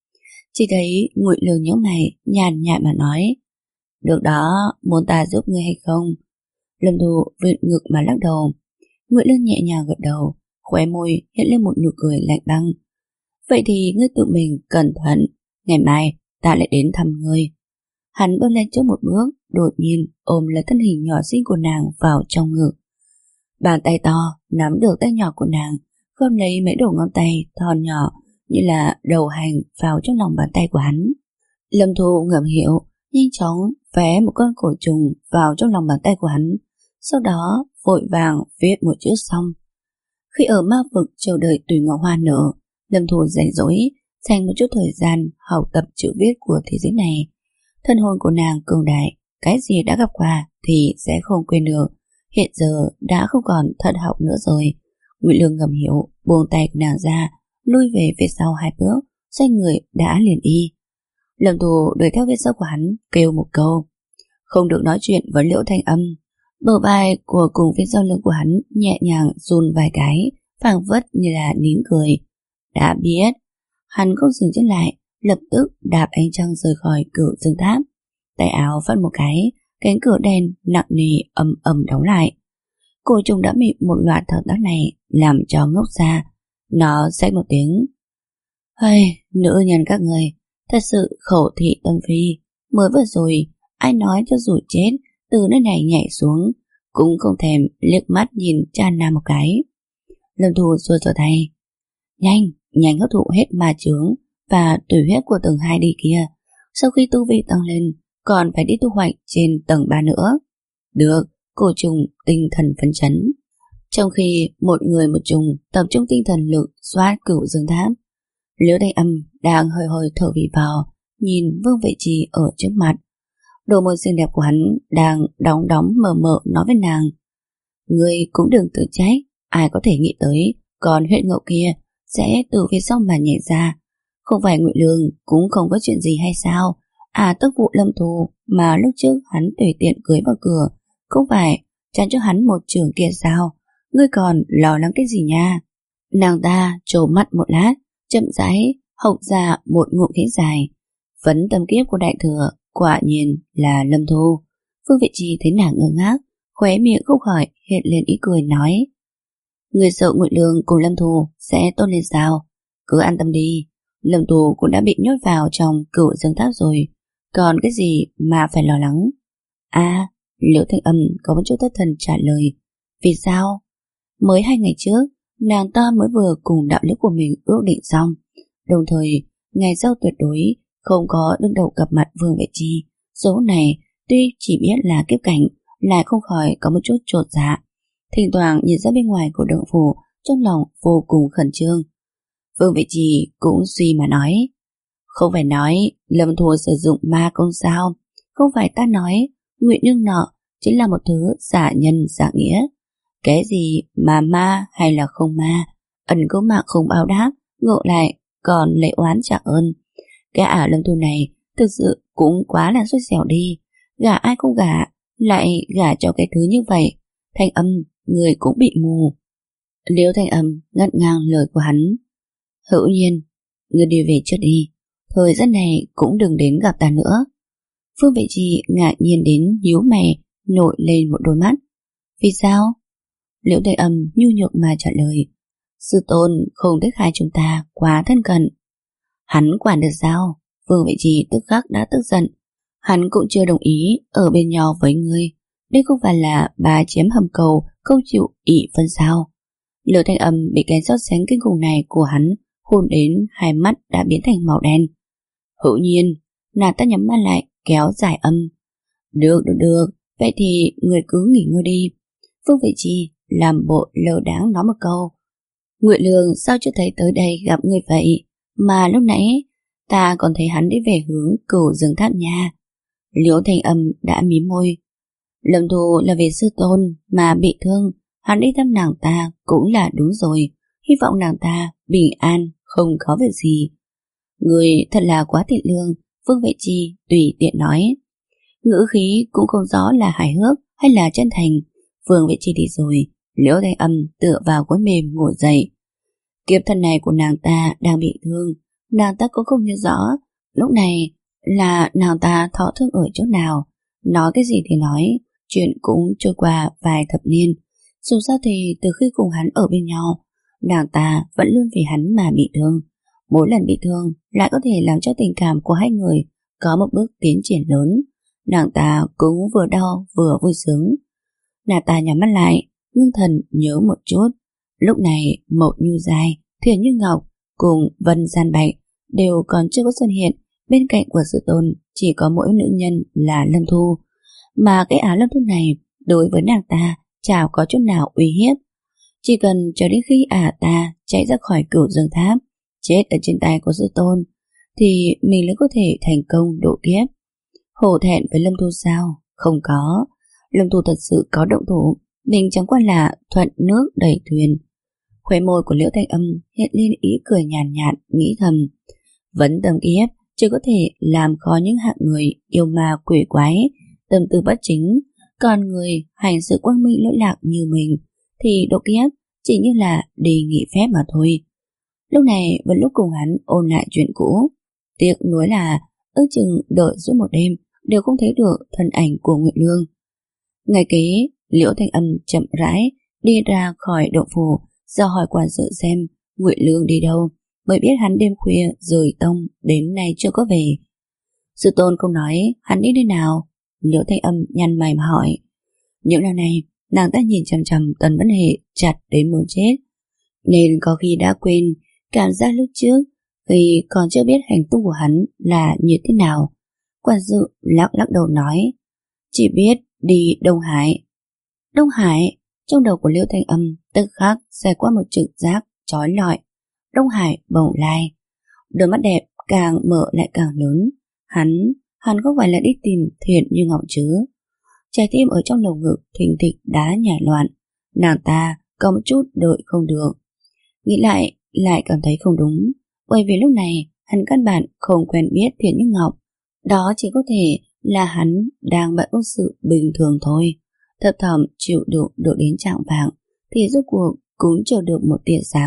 Chỉ thấy Ngụy Lương nhíu mày, nhàn nhạt mà nói, được đó, muốn ta giúp ngươi hay không? Lâm Thu vịn ngực mà lắc đầu. Ngụy Lương nhẹ nhàng gật đầu, khóe môi hiện lên một nụ cười lạnh băng. Vậy thì ngươi tự mình cẩn thận, ngày mai ta lại đến thăm ngươi. Hắn bước lên trước một bước, đột nhiên ôm lấy thân hình nhỏ xinh của nàng vào trong ngực. Bàn tay to nắm được tay nhỏ của nàng, gom lấy mấy đầu ngón tay thon nhỏ như là đầu hành vào trong lòng bàn tay của hắn. Lâm Thu ngậm hiểu, nhanh chóng vé một con cổ trùng vào trong lòng bàn tay của hắn, sau đó vội vàng viết một chữ xong. Khi ở ma vực chờ đợi tùy ngọc hoa nở, Lâm Thu rảnh rỗi dành một chút thời gian học tập chữ viết của thế giới này. Thân hồn của nàng cường đại, cái gì đã gặp qua thì sẽ không quên được. Hiện giờ đã không còn thận học nữa rồi. Ngụy Lương ngầm hiểu, buông tay của nàng ra, lui về phía sau hai bước, xoay người đã liền y. Lâm Thu đuổi theo phía sau của hắn, kêu một câu, không được nói chuyện với Liễu Thanh Âm. Bờ vai của cùng phía sau lưng của hắn nhẹ nhàng run vài cái, phảng phất như là nín cười. Đã biết. Hắn không dừng chân lại, lập tức đạp ánh trăng rời khỏi cửa dương tháp. Tay áo phất một cái, cánh cửa đen nặng nề ầm ầm đóng lại. Cổ trùng đã bị một loạt thao tác này làm cho ngốc ra. Nó xách một tiếng. Hây, nữ nhân các người, thật sự khẩu thị tâm phi. Mới vừa rồi, ai nói cho dù chết từ nơi này nhảy xuống cũng không thèm liếc mắt nhìn cha Nam một cái. Lâm Thu xua xua tay. Nhanh, nhanh hấp thụ hết ma chướng và tủy huyết của tầng hai đi kia. Sau khi tu vi tăng lên, còn phải đi tu hoạch trên tầng ba nữa. Được, cô trùng tinh thần phấn chấn. Trong khi một người một trùng tập trung tinh thần lực xoát Cửu Dương Tháp, Liễu Thanh Âm đang hơi hơi thở phì phào nhìn Vương Vệ Trì ở trước mặt. Đôi môi xinh đẹp của hắn đang đóng đóng mờ mờ nói với nàng. Ngươi cũng đừng tự trách, ai có thể nghĩ tới còn huyện Ngậu kia sẽ từ phía sau mà nhảy ra. Không phải Ngụy Lương cũng không có chuyện gì hay sao? À, tức vụ Lâm Thù mà lúc trước hắn tùy tiện cưới vào cửa, không phải chắn cho hắn một trường kia sao? Ngươi còn lo lắng cái gì nha? Nàng ta trố mắt một lát, chậm rãi hộc ra một ngụm khí dài. Vấn tâm kiếp của đại thừa quả nhiên là Lâm Thu. Phương Vệ Trì thấy nàng ngơ ngác, khóe miệng không khỏi hiện lên ý cười nói. Người sợ Ngụy Lương cùng Lâm Thu sẽ tốt lên sao? Cứ an tâm đi, Lâm Thu cũng đã bị nhốt vào trong Cửu Dương Tháp rồi, còn cái gì mà phải lo lắng? À, Liễu Thanh Âm có một chút thất thần trả lời. Vì sao? Mới hai ngày trước, nàng ta mới vừa cùng đạo lữ của mình ước định xong, đồng thời ngày sau tuyệt đối không có đương đầu gặp mặt Vương Vệ Trì. Số này tuy chỉ biết là kiếp cảnh, lại không khỏi có một chút chột dạ. Thỉnh thoảng nhìn ra bên ngoài của động phủ, trong lòng vô cùng khẩn trương. Vương Vệ Trì cũng suy mà nói. Không phải nói Lâm Thu sử dụng ma công sao? Không phải ta nói Ngụy Nương nọ chính là một thứ giả nhân giả nghĩa. Cái gì mà ma hay là không ma, ẩn cứu mạng không báo đáp, ngộ lại còn lấy oán trả ơn. Cái ả Lâm Thu này thực sự cũng quá là xui xẻo đi. Gả ai không gả, lại gả cho cái thứ như vậy. Thanh Âm, người cũng bị mù. Liễu Thanh Âm ngắt ngang lời của hắn. Hữu Nhiên, người đi về trước đi, thời gian này cũng đừng đến gặp ta nữa. Phương Vệ Trì ngạc nhiên đến nhíu mày, nổi lên một đôi mắt. Vì sao? Liễu Thanh Âm nhu nhược mà trả lời. Sư tôn không thích hai chúng ta quá thân cận. Hắn quản được sao? Phương Vệ Trì tức khắc đã tức giận. Hắn cũng chưa đồng ý ở bên nhau với ngươi. Đây không phải là bà chiếm hầm cầu, không chịu ỷ phân sao? Liễu Thanh Âm bị cái sốt sánh kinh khủng này của hắn hôn đến hai mắt đã biến thành màu đen. Hữu Nhiên, nàng ta nhắm mắt lại kéo dài âm. Được, được, được, vậy thì người cứ nghỉ ngơi đi. Phương Vệ Trì làm bộ lơ đáng nói một câu. Ngụy Lương sao chưa thấy tới đây gặp người vậy? Mà lúc nãy ta còn thấy hắn đi về hướng Cửu Dương Tháp nha. Liễu Thanh Âm đã mím môi. Lâm Thu là vì sư tôn mà bị thương, hắn đi thăm nàng ta cũng là đúng rồi. Hy vọng nàng ta bình an, không có việc gì. Người thật là quá thiện lương. Phương Vệ Trì tùy tiện nói. Ngữ khí cũng không rõ là hài hước hay là chân thành. Phương Vệ Trì đi rồi, Liễu Thanh Âm tựa vào gối mềm ngồi dậy. Kiếp thân này của nàng ta đang bị thương, nàng ta cũng không nhớ rõ lúc này là nàng ta thọ thương ở chỗ nào. Nói cái gì thì nói, chuyện cũng trôi qua vài thập niên. Dù sao thì từ khi cùng hắn ở bên nhau, nàng ta vẫn luôn vì hắn mà bị thương. Mỗi lần bị thương lại có thể làm cho tình cảm của hai người có một bước tiến triển lớn. Nàng ta cũng vừa đau vừa vui sướng. Nàng ta nhắm mắt lại, ngưng thần nhớ một chút. Lúc này Mộc Như Giai, Thuyền Như Ngọc cùng Vân Gian Bạch đều còn chưa có xuất hiện. Bên cạnh của sư tôn chỉ có mỗi nữ nhân là Lâm Thu. Mà cái áo Lâm Thu này đối với nàng ta chả có chút nào uy hiếp. Chỉ cần cho đến khi ả ta chạy ra khỏi Cửu Dương Tháp, chết ở trên tay của sư tôn, thì mình mới có thể thành công độ kiếp. Hổ thẹn với Lâm Thu sao? Không có. Lâm Thu thật sự có động thủ, mình chẳng qua là thuận nước đẩy thuyền. Khóe môi của Liễu Thanh Âm hiện lên ý cười nhàn nhạt, nhạt, nghĩ thầm. Vấn tâm kiếp chỉ có thể làm khó những hạng người yêu ma quỷ quái, tâm tư bất chính. Còn người hành sự quang minh lỗi lạc như mình thì độ kiếp chỉ như là đi nghỉ phép mà thôi. Lúc này vẫn lúc cùng hắn ôn lại chuyện cũ. Tiếc nuối là ước chừng đợi suốt một đêm đều không thấy được thân ảnh của Ngụy Lương. Ngày kế, Liễu Thanh Âm chậm rãi đi ra khỏi động phủ, do hỏi quản sự xem Ngụy Lương đi đâu, mới biết hắn đêm khuya rời tông đến nay chưa có về. Sư tôn không nói hắn đi nơi nào. Liễu Thanh Âm nhăn mày mà hỏi. Những năm này nàng ta nhìn chằm chằm Tần Bất Hệ chặt đến muốn chết, nên có khi đã quên cảm giác lúc trước khi còn chưa biết hành tung của hắn là như thế nào. Quản sự lắc lắc đầu nói, chỉ biết đi Đông Hải. Đông Hải? Trong đầu của Liễu Thanh Âm tức khắc xẹt qua một trực giác chói lọi. Đông Hải, Bồng Lai. Đôi mắt đẹp càng mở lại càng lớn. Hắn, hắn không phải là đi tìm Thiện Như Ngọc chứ? Trái tim ở trong lồng ngực thình thịch đá nhảy loạn. Nàng ta có một chút đợi không được. Nghĩ lại, lại cảm thấy không đúng. Bởi vì lúc này hắn căn bản không quen biết Thiện Như Ngọc. Đó chỉ có thể là hắn đang bận ước sự bình thường thôi. Thấp thỏm chịu đựng được đến trạng vạng thì rốt cuộc cũng chờ được một tia sáng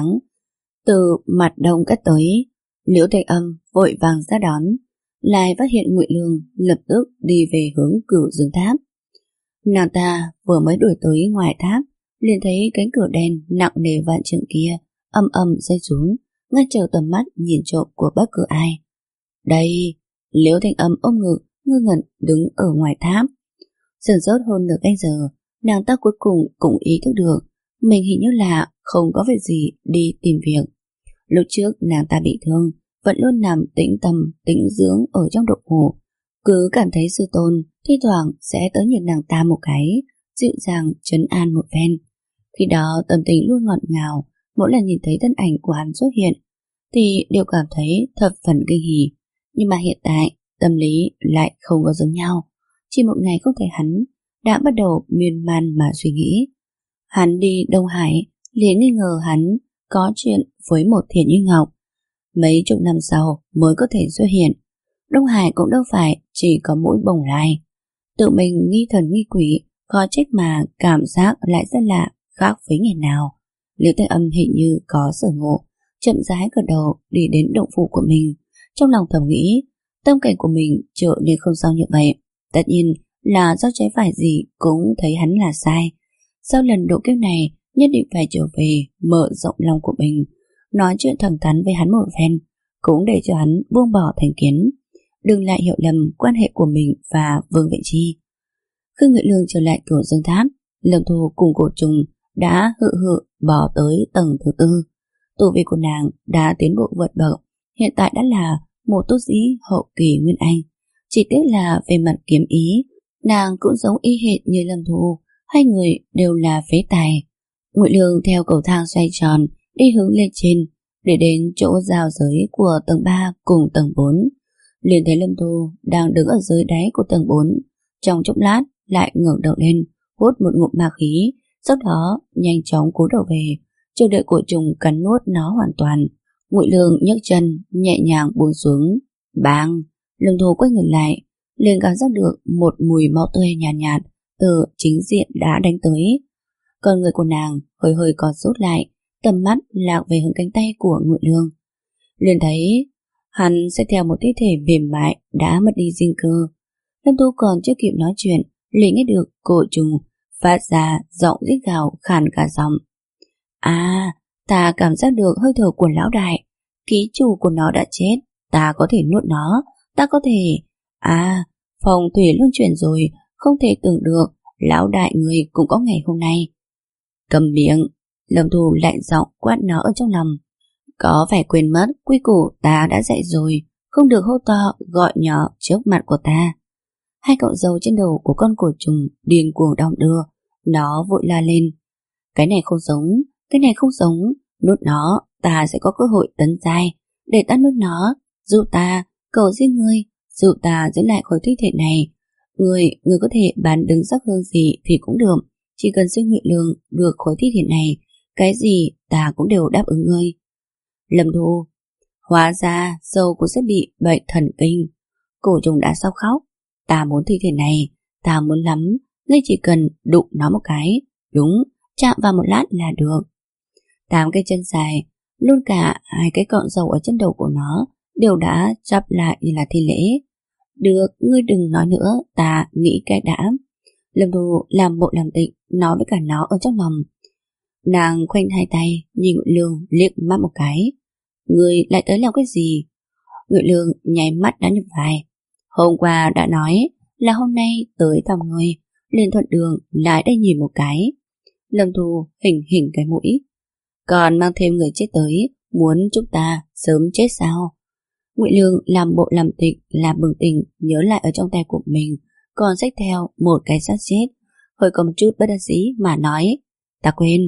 từ mặt đông cắt tới. Liễu Thanh Âm vội vàng ra đón, lại phát hiện Ngụy Lương lập tức đi về hướng Cửu Dương Tháp. Nàng ta vừa mới đuổi tới ngoài tháp, liền thấy cánh cửa đen nặng nề vạn trượng kia âm âm rơi xuống, ngăn trở tầm mắt nhìn trộm của bất cứ ai. Đây! Liễu Thanh Âm ôm ngực ngơ ngẩn đứng ở ngoài tháp. Sửng sốt hơn nửa canh giờ, nàng ta cuối cùng cũng ý thức được mình hình như là không có việc gì đi tìm việc. Lúc trước nàng ta bị thương, vẫn luôn nằm tĩnh tâm tĩnh dưỡng ở trong động phủ, cứ cảm thấy sư tôn thi thoảng sẽ tới nhìn nàng ta một cái, dịu dàng trấn an một phen. Khi đó tâm tình luôn ngọt ngào, mỗi lần nhìn thấy thân ảnh của hắn xuất hiện thì đều cảm thấy thập phần kinh hỉ. Nhưng mà hiện tại tâm lý lại không có giống nhau. Chỉ một ngày không thấy hắn đã bắt đầu miên man mà suy nghĩ. Hắn đi Đông Hải liền nghi ngờ hắn có chuyện với một Thiện Như Ngọc. Mấy chục năm sau mới có thể xuất hiện. Đông Hải cũng đâu phải chỉ có mỗi Bồng Lai. Tự mình nghi thần nghi quỷ, khó trách mà cảm giác lại rất lạ, khác với ngày nào. Liễu Thanh Âm hình như có sở ngộ, chậm rãi gật đầu đi đến động phủ của mình. Trong lòng thầm nghĩ, tâm cảnh của mình trở nên không sao như vậy. Tất nhiên là do trái phải gì cũng thấy hắn là sai. Sau lần độ kiếp này nhất định phải trở về mở rộng lòng của mình, nói chuyện thẳng thắn với hắn một phen, cũng để cho hắn buông bỏ thành kiến, đừng lại hiểu lầm quan hệ của mình và Vương Vệ Chi. Khi Ngụy Lương trở lại Cửu Dương Tháp, Lâm Thu cùng Cổ Trùng đã hự hự bỏ tới tầng thứ tư. Tu vi của nàng đã tiến bộ vượt bậc, hiện tại đã là một tu sĩ hậu kỳ nguyên anh. Chỉ tiếc là về mặt kiếm ý, nàng cũng giống y hệt như Lâm Thu, hai người đều là phế tài. Ngụy Lương theo cầu thang xoay tròn đi hướng lên trên, để đến chỗ giao giới của tầng ba cùng tầng bốn. Liền thấy Lâm Thu đang đứng ở dưới đáy của tầng bốn, trong chốc lát lại ngẩng đầu lên, hút một ngụm ma khí, sau đó nhanh chóng cúi đầu về, chờ đợi Cổ Trùng cắn nuốt nó hoàn toàn. Ngụy Lương nhấc chân nhẹ nhàng buông xuống, bang. Lâm Thu quay người lại, liền cảm giác được một mùi máu tươi nhàn nhạt, nhạt từ chính diện đã đánh tới. Con người của nàng hơi hơi còn rút lại, tầm mắt lạc về hướng cánh tay của Ngụy Lương. Liền thấy hắn sẽ theo một thi thể mềm mại đã mất đi sinh cơ. Lâm Thu còn chưa kịp nói chuyện, liền nghe được Cổ Trùng phát ra giọng rít gào khàn cả giọng. À, ta cảm giác được hơi thở của lão đại, ký chủ của nó đã chết, ta có thể nuốt nó, ta có thể... À, phong thủy luân chuyển rồi, không thể tưởng được lão đại người cũng có ngày hôm nay. Cầm miệng. Lâm Thu lạnh giọng quát nó ở trong lòng. Có vẻ quên mất quy củ ta đã dạy rồi, không được hô to gọi nhỏ trước mặt của ta. Hai cọng râu trên đầu của con Cổ Trùng điên cuồng đong đưa, nó vội la lên. Cái này không giống, cái này không giống, nuốt nó ta sẽ có cơ hội tấn giai, để ta nuốt nó, giúp ta, cầu riêng ngươi, giúp ta giữ lại khối thi thể này. Người, người có thể bán đứng sắc hương gì thì cũng được, chỉ cần xin Ngụy Lương được khối thi thể này, cái gì ta cũng đều đáp ứng ngươi. Lâm Thu, hóa ra dâu cũng sẽ bị bệnh thần kinh. Cổ Trùng đã sao khóc. Ta muốn thi thể này, ta muốn lắm, ngươi chỉ cần đụng nó một cái, đúng, chạm vào một lát là được. Tám cái chân dài, luôn cả hai cái cọng râu ở chân đầu của nó đều đã chắp lại như là thi lễ. Được, ngươi đừng nói nữa, ta nghĩ cái đã. Lâm Thu làm bộ làm tịnh nói với cả nó ở trong lòng. Nàng khoanh hai tay nhìn Ngụy Lương liếc mắt một cái. Ngươi lại tới làm cái gì? Ngụy Lương nháy mắt đã nhập vai. Hôm qua đã nói là hôm nay tới thăm ngươi, liền thuận đường lại đây nhìn một cái. Lâm Thu hình hình cái mũi. Còn mang thêm người chết tới, muốn chúng ta sớm chết sao? Ngụy Lương làm bộ làm tịch, làm bừng tỉnh nhớ lại ở trong tay của mình còn xách theo một cái xác chết, hơi có một chút bất đắc dĩ mà nói, ta quên.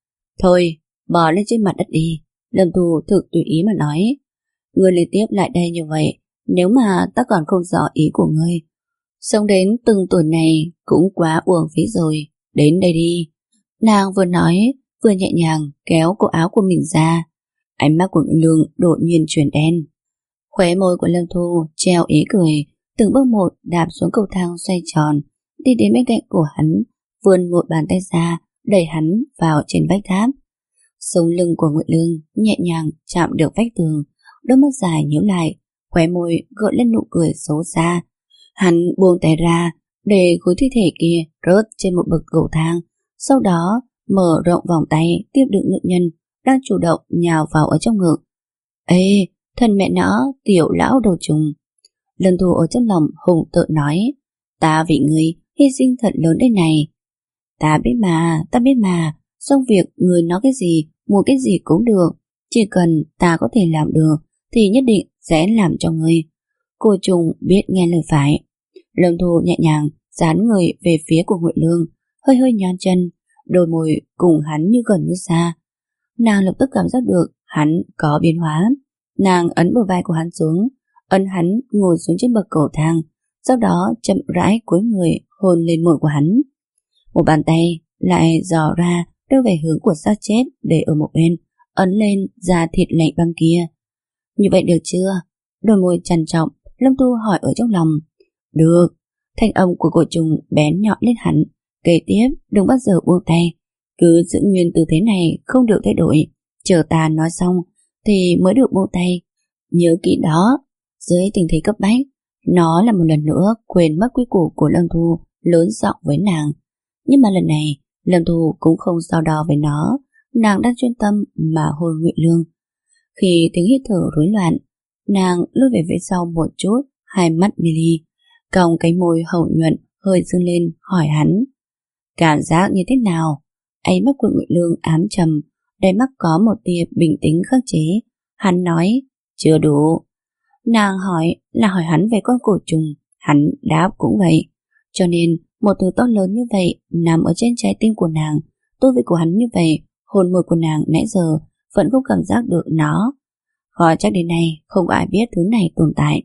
Thôi, bỏ lên trên mặt đất đi. Lâm Thu thực tùy ý mà nói, ngươi liên tiếp lại đây như vậy, nếu mà ta còn không rõ ý của ngươi, sống đến từng tuổi này cũng quá uổng phí rồi, đến đây đi. Nàng vừa nói vừa nhẹ nhàng kéo cổ áo của mình ra. Ánh mắt của Ngụy Lương đột nhiên chuyển đen. Khóe môi của Lâm Thu treo ý cười, từng bước một đạp xuống cầu thang xoay tròn, đi đến bên cạnh của hắn, vươn một bàn tay ra đẩy hắn vào trên vách tháp. Sống lưng của Ngụy Lương nhẹ nhàng chạm được vách tường, đôi mắt dài nhíu lại, khóe môi gợi lên nụ cười xấu xa. Hắn buông tay ra để khối thi thể kia rớt trên một bậc cầu thang, sau đó mở rộng vòng tay tiếp đựng nữ nhân đang chủ động nhào vào ở trong ngực. Ê, thân mẹ nó, tiểu lão đầu trùng. Lâm Thu ở trong lòng hùng tự nói, ta vì ngươi hy sinh thật lớn đây này. Ta biết mà, ta biết mà, xong việc người nói cái gì, mua cái gì cũng được, chỉ cần ta có thể làm được thì nhất định sẽ làm cho ngươi. Cô trùng biết nghe lời phải. Lâm Thu nhẹ nhàng dán người về phía của Ngụy Lương, hơi hơi nhón chân, đôi môi cùng hắn như gần như xa. Nàng lập tức cảm giác được hắn có biến hóa. Nàng ấn bờ vai của hắn xuống, ấn hắn ngồi xuống trên bậc cầu thang, sau đó chậm rãi cúi người hôn lên môi của hắn. Một bàn tay lại dò ra đưa về hướng của xác chết để ở một bên, ấn lên da thịt lạnh băng kia. Như vậy được chưa? Đôi môi trằn trọng, Lâm Tu hỏi ở trong lòng. Được. Thanh âm của cổ trùng bén nhọn lên hắn. Kế tiếp đừng bao giờ buông tay, cứ giữ nguyên tư thế này, không được thay đổi. Chờ ta nói xong thì mới được buông tay. Nhớ kỹ đó. Dưới tình thế cấp bách, nó là một lần nữa quên mất quy củ của Lâm Thu, lớn giọng với nàng. Nhưng mà lần này Lâm Thu cũng không so đo với nó. Nàng đang chuyên tâm mà hôn Ngụy Lương. Khi tiếng hít thở rối loạn, nàng lùi về phía sau một chút, hai mắt mê ly, cong cái môi hậu nhuận hơi dương lên hỏi hắn, cảm giác như thế nào? Ánh mắt của Ngụy Lương ám trầm, đáy mắt có một tia bình tĩnh khắc chế. Hắn nói, chưa đủ. Nàng hỏi là hỏi hắn về con cổ trùng, hắn đáp cũng vậy. Cho nên một từ to lớn như vậy nằm ở trên trái tim của nàng. Tư vị của hắn như vậy, hồn môi của nàng nãy giờ vẫn không cảm giác được nó. Khó chắc đến nay không ai biết thứ này tồn tại.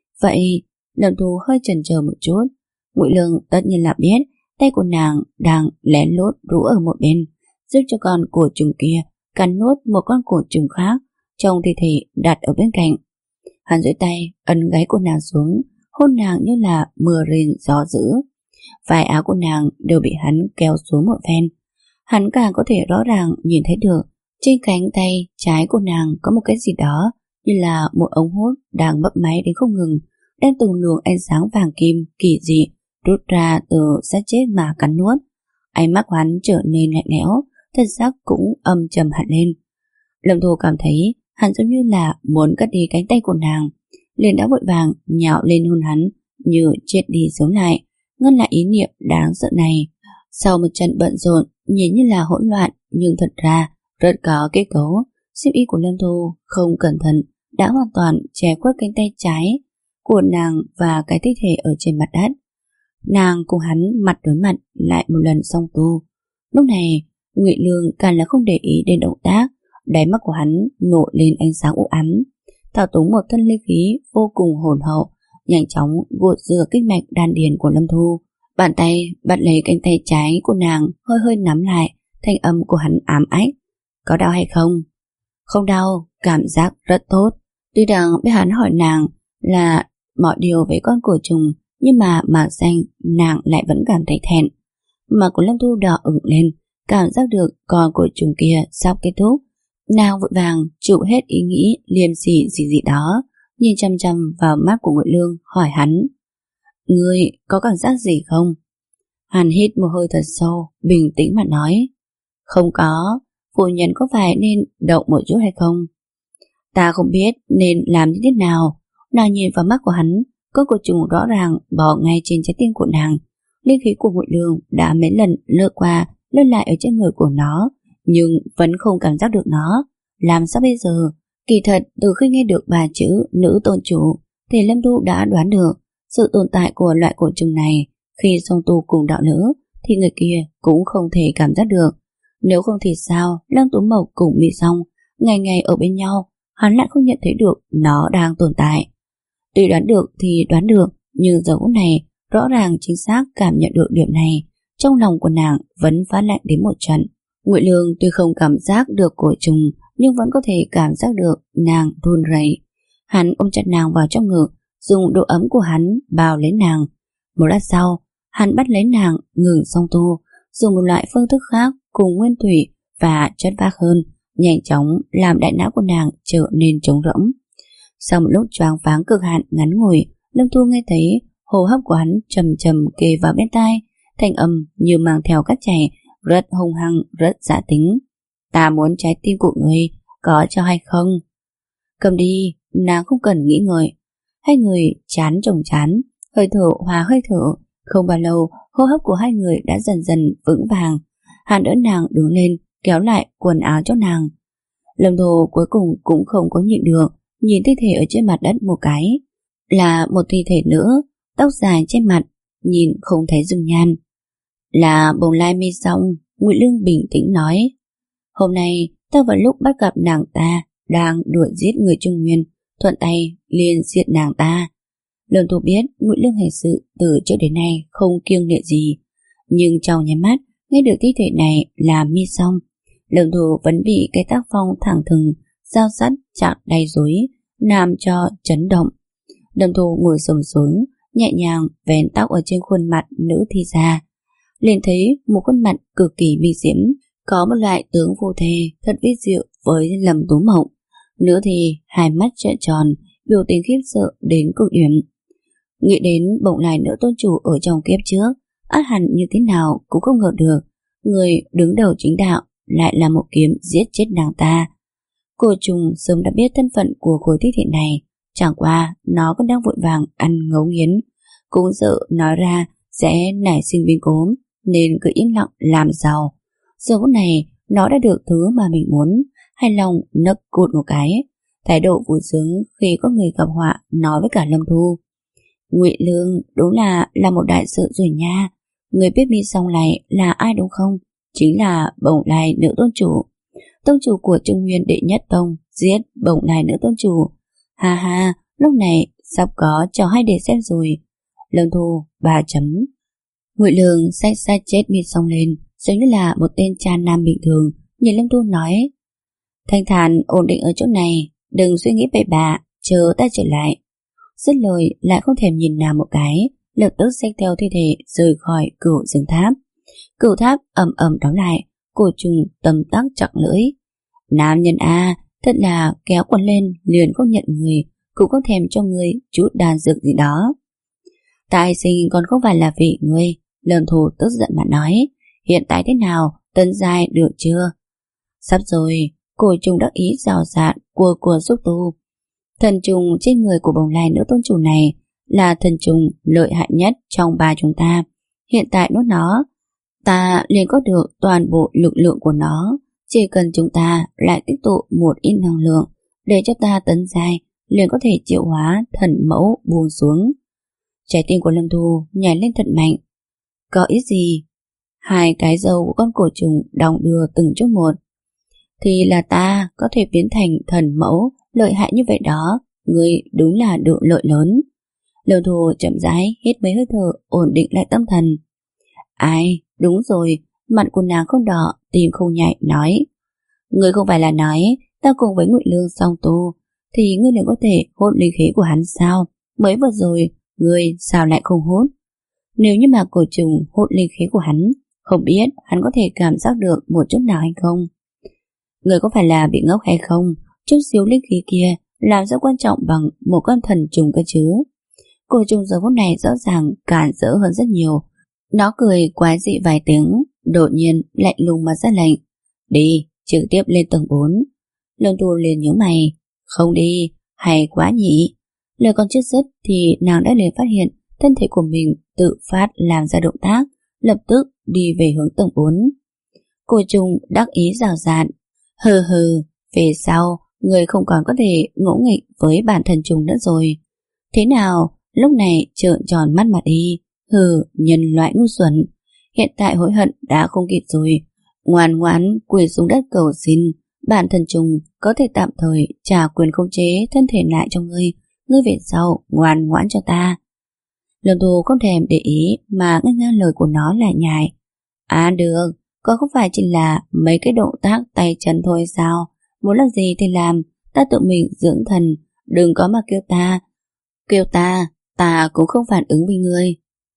Vậy Lâm Thu hơi chần chờ một chút. Ngụy Lương tất nhiên là biết tay của nàng đang lén lút rũ ở một bên, giúp cho con cổ trùng kia cắn nuốt một con cổ trùng khác trong thi thể đặt ở bên cạnh. Hắn duỗi tay ấn gáy của nàng xuống, hôn nàng như là mưa rền gió dữ. Vài áo của nàng đều bị hắn kéo xuống một phen. Hắn càng có thể rõ ràng nhìn thấy được trên cánh tay trái của nàng có một cái gì đó như là một ống hút đang bấp máy đến không ngừng, đang từng luồng ánh sáng vàng kim kỳ dị rút ra từ xác chết mà cắn nuốt. Ánh mắt của hắn trở nên lạnh lẽo, thân xác cũng âm trầm hẳn lên. Lâm Thu cảm thấy hắn giống như là muốn cắt đi cánh tay của nàng, liền đã vội vàng nhào lên hôn hắn như chết đi sống lại, ngăn lại ý niệm đáng sợ này. Sau một trận bận rộn nhìn như là hỗn loạn, nhưng thật ra rất có kết cấu. Xiêm y của Lâm Thu không cẩn thận đã hoàn toàn che khuất cánh tay trái của nàng và cái thi thể ở trên mặt đất. Nàng cùng hắn mặt đối mặt lại một lần song tu. Lúc này Ngụy Lương càng là không để ý đến động tác, đáy mắt của hắn nổ lên ánh sáng u ám, thao túng một thân linh khí vô cùng hồn hậu, nhanh chóng gột rửa kinh mạch đan điền của Lâm Thu. Bàn tay bắt lấy cánh tay trái của nàng hơi hơi nắm lại, thanh âm của hắn ám ách. Có đau hay không? Không đau, cảm giác rất tốt. Tuy rằng biết hắn hỏi nàng là mọi điều với con cổ trùng, nhưng mà mạc danh nàng lại vẫn cảm thấy thẹn. Mặt của Lâm Thu đỏ ửng lên, cảm giác được con cổ trùng kia sắp kết thúc. Nàng vội vàng trụ hết ý nghĩ liêm sỉ gì gì đó, nhìn chăm chăm vào mắt của Ngụy Lương hỏi hắn, ngươi có cảm giác gì không? Hắn hít một hơi thật sâu, bình tĩnh mà nói, không có. Phu nhân có phải nên động một chút hay không? Ta không biết nên làm như thế nào. Nàng nhìn vào mắt của hắn, con cổ trùng rõ ràng bò ngay trên trái tim của nàng. linh khí của Ngụy Lương đã mấy lần lướt qua, lướt lại ở trên người của nó, nhưng vẫn không cảm giác được nó. Làm sao bây giờ? Kỳ thật, từ khi nghe được ba chữ nữ tôn chủ, thì Lâm Tu đã đoán được sự tồn tại của loại cổ trùng này. Khi song tu cùng đạo nữ, thì người kia cũng không thể cảm giác được. Nếu không thì sao Lăng Tú Mộc cùng Mi Song ngày ngày ở bên nhau, hắn lại không nhận thấy được nó đang tồn tại. Tuy đoán được thì đoán được, nhưng giờ phút này rõ ràng chính xác cảm nhận được điểm này, trong lòng của nàng vẫn phát lạnh đến một trận. Ngụy Lương tuy không cảm giác được cổ trùng, nhưng vẫn có thể cảm giác được nàng run rẩy. Hắn ôm chặt nàng vào trong ngực, dùng độ ấm của hắn bao lấy nàng. Một lát sau, hắn bắt lấy nàng ngừng song tu, dùng một loại phương thức khác cùng nguyên thủy và chất phác hơn, nhanh chóng làm đại não của nàng trở nên trống rỗng. Sau một lúc choáng váng cực hạn ngắn ngủi, Lâm Thu nghe thấy hô hấp của hắn trầm trầm kề vào bên tai, thanh âm như mang theo cát chảy, rất hung hăng, rất dã tính. Ta muốn trái tim của ngươi, có cho hay không? Cầm đi, nàng không cần nghĩ ngợi. Hai người chán chồng chán, hơi thở hòa hơi thở. Không bao lâu, hô hấp của hai người đã dần dần vững vàng. Hắn đỡ nàng đứng lên, kéo lại quần áo cho nàng. Lâm Thù cuối cùng cũng không có nhịn được, nhìn thi thể ở trên mặt đất một cái. Là một thi thể nữa, tóc dài trên mặt, nhìn không thấy dung nhan. Là Bồng Lai Mi Song, Ngụy Lương bình tĩnh nói. Hôm nay, ta vào lúc bắt gặp nàng ta đang đuổi giết người Trung Nguyên, thuận tay liền giết nàng ta. Lâm Thù biết Ngụy Lương hành sự từ trước đến nay không kiêng nể gì, nhưng trong nháy mắt nghe được thi thể này là Mi Song, Lâm Thù vẫn bị cái tác phong thẳng thừng, dao sắt chạm đầy rối làm cho chấn động. Lâm Thù ngồi xổm xuống, nhẹ nhàng vén tóc ở trên khuôn mặt nữ thi ra, liền thấy một khuôn mặt cực kỳ mỹ diễm, có một loại tướng vô thê thật vi diệu với Lâm Tú Mộng. Nữ thì hai mắt trợn tròn, biểu tình khiếp sợ đến cực điểm. Nghĩ đến Bồng Lai nữ tôn chủ ở trong kiếp trước, ắt hẳn như thế nào cũng không ngờ được người đứng đầu chính đạo lại là một kiếm giết chết nàng ta. Cô trùng sớm đã biết thân phận của khối thi thể này, chẳng qua nó còn đang vội vàng ăn ngấu nghiến, cũng sợ nói ra sẽ nảy sinh biến cố, nên cứ im lặng làm giàu. Giờ phút này nó đã được thứ mà mình muốn, hài lòng nấc cụt một cái, thái độ vui sướng khi có người gặp họa nói với cả Lâm Thu. Ngụy Lương đúng là là một đại sự rồi nha. Người biết Mi Song này là ai đúng không? Chính là Bồng Lai nữ tôn chủ, tông chủ của Trung Nguyên đệ nhất tông, giết Bồng Lai nữ tôn chủ. Ha ha, lúc này sắp có trò hay để xem rồi. Lâm Thu ba chấm. Ngụy Lương xách xách chết Mi Song lên, giống như là một tên cha nam bình thường, nhìn Lâm Thu nói: thanh thản ổn định ở chỗ này, đừng suy nghĩ bậy bạ, chờ ta trở lại. Dứt lời lại không thèm nhìn nàng một cái, lập tức xách theo thi thể rời khỏi Cửu Dương Tháp. Cửu tháp ầm ầm đóng lại, cổ trùng tầm tắc chặt lưỡi. Nam nhân a, thật là kéo quần lên liền không nhận người, cũng không thèm cho người chút đàn dược gì đó. Tại sinh còn không phải là vị người. Lâm Thù tức giận mà nói: hiện tại thế nào, tân giai được chưa? Sắp rồi. Cổ trùng đắc ý rào rạt của của xúc tu. Thần trùng trên người của Bồng Lai nữ tôn chủ này là thần trùng lợi hại nhất trong ba chúng ta. Hiện tại nuốt nó, ta liền có được toàn bộ lực lượng của nó. Chỉ cần chúng ta lại tích tụ một ít năng lượng để cho ta tấn giai, liền có thể triệu hóa thần mẫu buông xuống. Trái tim của Lâm Thu nhảy lên thật mạnh. Có ý gì? Hai cái râu của con cổ trùng đong đưa từng chút một. Thì là ta có thể biến thành thần mẫu lợi hại như vậy đó. Ngươi đúng là được lợi lớn. Lâm Thu chậm rãi hít mấy hơi thở, ổn định lại tâm thần. Ai, đúng rồi, mặt của nàng không đỏ, tim không nhạy, nói: ngươi không phải là nói ta cùng với Ngụy Lương song tu, thì ngươi liền có thể hút linh khí của hắn sao? Mới vừa rồi ngươi sao lại không hút? Nếu như mà cổ trùng hút linh khí của hắn, không biết hắn có thể cảm giác được một chút nào hay không? Ngươi có phải là bị ngốc hay không? Chút xíu linh khí kia làm rất quan trọng bằng một con thần trùng cơ chứ. Cổ trùng giờ phút này rõ ràng cản rỡ hơn rất nhiều. Nó cười quái dị vài tiếng, đột nhiên lạnh lùng mà ra lệnh: đi, trực tiếp lên tầng bốn. Lâm Thu liền nhíu mày: không đi, hay quá nhỉ. Lời còn chưa dứt thì nàng đã liền phát hiện thân thể của mình tự phát làm ra động tác, lập tức đi về hướng tầng bốn. Cô Trung đắc ý rào rạt, hừ hừ, về sau người không còn có thể ngỗ nghịch với bản thân Trung nữa rồi. Thế nào, lúc này trợn tròn mắt mặt đi, hừ, nhân loại ngu xuẩn, hiện tại hối hận đã không kịp rồi, ngoan ngoãn quỳ xuống đất cầu xin, bản thân Trung có thể tạm thời trả quyền khống chế thân thể lại cho ngươi, ngươi về sau ngoan ngoãn cho ta. Lâm Thu không thèm để ý mà nghe ngang lời của nó lại nhải. À được, có không phải chỉ là mấy cái động tác tay chân thôi sao, muốn làm gì thì làm, ta tự mình dưỡng thần, đừng có mà kêu ta. Kêu ta, ta cũng không phản ứng với ngươi.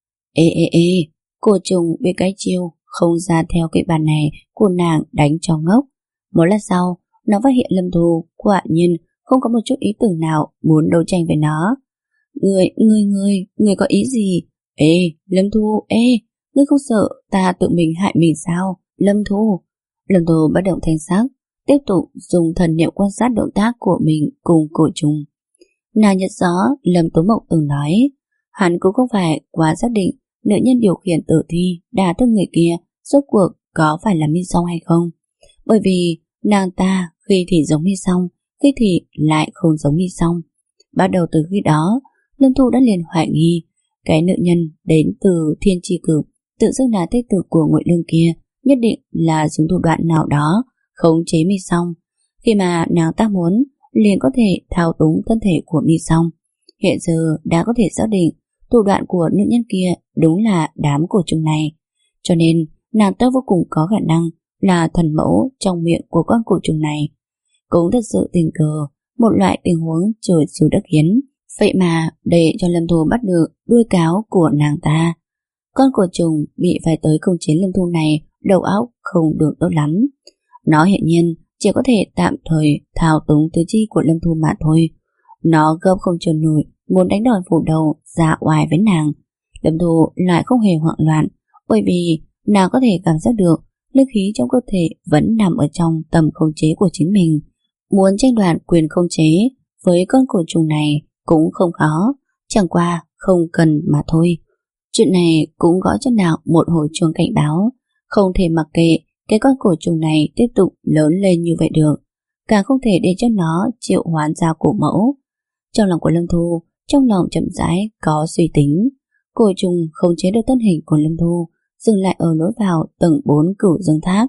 Ê ê ê, cô Trung biết cái chiêu không ra theo kịch bản này của nàng đánh cho ngốc. Một lát sau, nó phát hiện Lâm Thu quả nhiên không có một chút ý tưởng nào muốn đấu tranh với nó. Ngươi, ngươi, ngươi, ngươi có ý gì? Ê, Lâm Thu, ê, ngươi không sợ ta tự mình hại mình sao? Lâm Thu. Lâm Thu bất động thanh sắc, tiếp tục dùng thần niệm quan sát động tác của mình cùng cổ trùng. Nàng nhận rõ Lâm Tú Mộng từng nói, hắn cũng không phải quá xác định nữ nhân điều khiển tử thi đả thương người kia rốt cuộc có phải là Mi Song hay không. Bởi vì nàng ta khi thì giống Mi Song, khi thì lại không giống Mi Song. Bắt đầu từ khi đó, Lâm Thu đã liền hoài nghi cái nữ nhân đến từ Thiên Chi Cực tự xưng là thế tử của Ngụy Lương kia nhất định là dùng thủ đoạn nào đó khống chế Mi Song. Khi mà nàng ta muốn, liền có thể thao túng thân thể của Mi Song. Hiện giờ đã có thể xác định thủ đoạn của nữ nhân kia đúng là đám cổ trùng này, cho nên nàng ta vô cùng có khả năng là thần mẫu trong miệng của con cổ trùng này. Cũng thật sự tình cờ, một loại tình huống trời xui đất khiến, vậy mà để cho Lâm Thu bắt được đuôi cáo của nàng ta. Con cổ trùng bị phải tới công chiến Lâm Thu này đầu óc không được tốt lắm. Nó hiện nhiên chỉ có thể tạm thời thao túng tứ chi của Lâm Thu mà thôi. Nó gấp không chờ nổi, muốn đánh đòn phủ đầu ra oai với nàng. Lâm Thu lại không hề hoảng loạn, bởi vì nàng có thể cảm giác được linh khí trong cơ thể vẫn nằm ở trong tầm khống chế của chính mình. Muốn tranh đoạt quyền khống chế với con cổ trùng này cũng không khó, chẳng qua không cần mà thôi. Chuyện này cũng gõ cho nàng một hồi chuông cảnh báo, không thể mặc kệ cái con cổ trùng này tiếp tục lớn lên như vậy được, càng không thể để cho nó triệu hoán ra cổ mẫu. Trong lòng của Lâm Thu, trong lòng chậm rãi có suy tính. Cổ trùng không chế được thân hình của Lâm Thu, dừng lại ở lối vào tầng bốn Cửu Dương Tháp.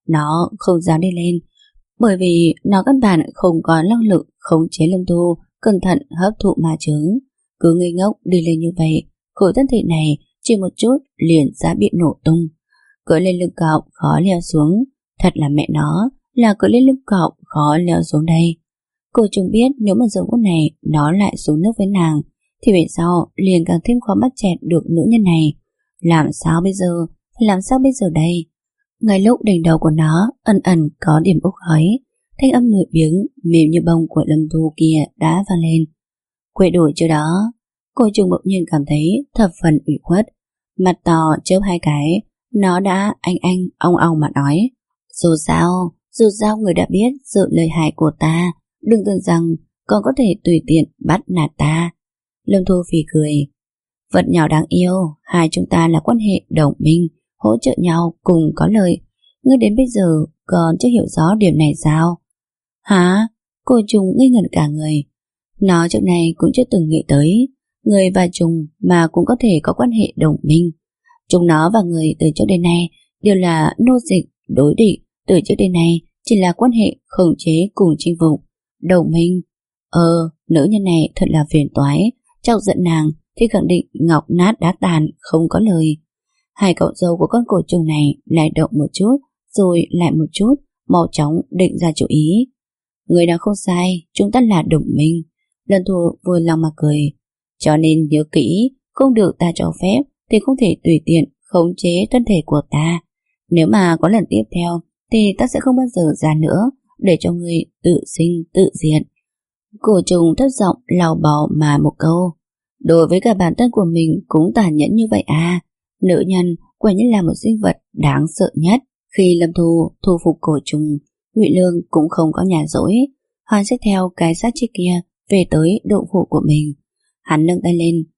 Nó không dám đi lên, bởi vì nó căn bản không có năng lực khống chế Lâm Thu cẩn thận hấp thụ ma chứng. Cứ ngây ngốc đi lên như vậy, khối thân thể này chỉ một chút liền đã bị nổ tung. Cưỡi lên lưng cọp khó leo xuống, thật là mẹ nó, là cưỡi lên lưng cọp khó leo xuống đây. Cô trùng biết nếu mà giờ phút này nó lại xuống nước với nàng, thì về sau liền càng thêm khó bắt chẹt được nữ nhân này. Làm sao bây giờ? Làm sao bây giờ đây? Ngay lúc đỉnh đầu của nó ẩn ẩn có điểm bốc khói, thanh âm lười biếng mềm như bông của Lâm Thu kia đã vang lên. Quậy đuổi chưa đó? Cô trùng bỗng nhiên cảm thấy thập phần ủy khuất, mặt to chớp hai cái. Nó đã anh anh ong ong mà nói, dù sao, dù sao người đã biết sự lợi hại của ta, đừng tưởng rằng còn có thể tùy tiện bắt nạt ta. Lâm Thu phì cười, vật nhỏ đáng yêu, hai chúng ta là quan hệ đồng minh, hỗ trợ nhau cùng có lợi. Ngươi đến bây giờ còn chưa hiểu rõ điểm này sao? Hả? Cô trùng ngây ngẩn cả người. Nó trước này cũng chưa từng nghĩ tới người và trùng mà cũng có thể có quan hệ đồng minh. Chúng nó và người từ trước đến nay đều là nô dịch, đối địch, từ trước đến nay chỉ là quan hệ khống chế cùng chinh phục. Đồng minh? Ờ, nữ nhân này thật là phiền toái, chọc giận nàng thì khẳng định ngọc nát đá tàn, không có lời. Hai cậu dâu của con cổ trùng này lại động một chút, rồi lại một chút, mau chóng định ra chủ ý. Người nào không sai, chúng ta là đồng minh. Lâm Thu vui lòng mà cười. Cho nên nhớ kỹ, không được ta cho phép thì không thể tùy tiện khống chế thân thể của ta. Nếu mà có lần tiếp theo thì ta sẽ không bao giờ ra nữa, để cho ngươi tự sinh tự diệt. Cổ trùng thất giọng lau bỏ mà một câu. Đối với cả bản thân của mình cũng tàn nhẫn như vậy à? Nữ nhân quả nhiên là một sinh vật đáng sợ nhất. Khi Lâm Thu thu phục cổ trùng, Ngụy Lương cũng không có nhàn rỗi. Hắn xách theo cái xác chết kia về tới động phủ của mình. Hắn nâng tay lên,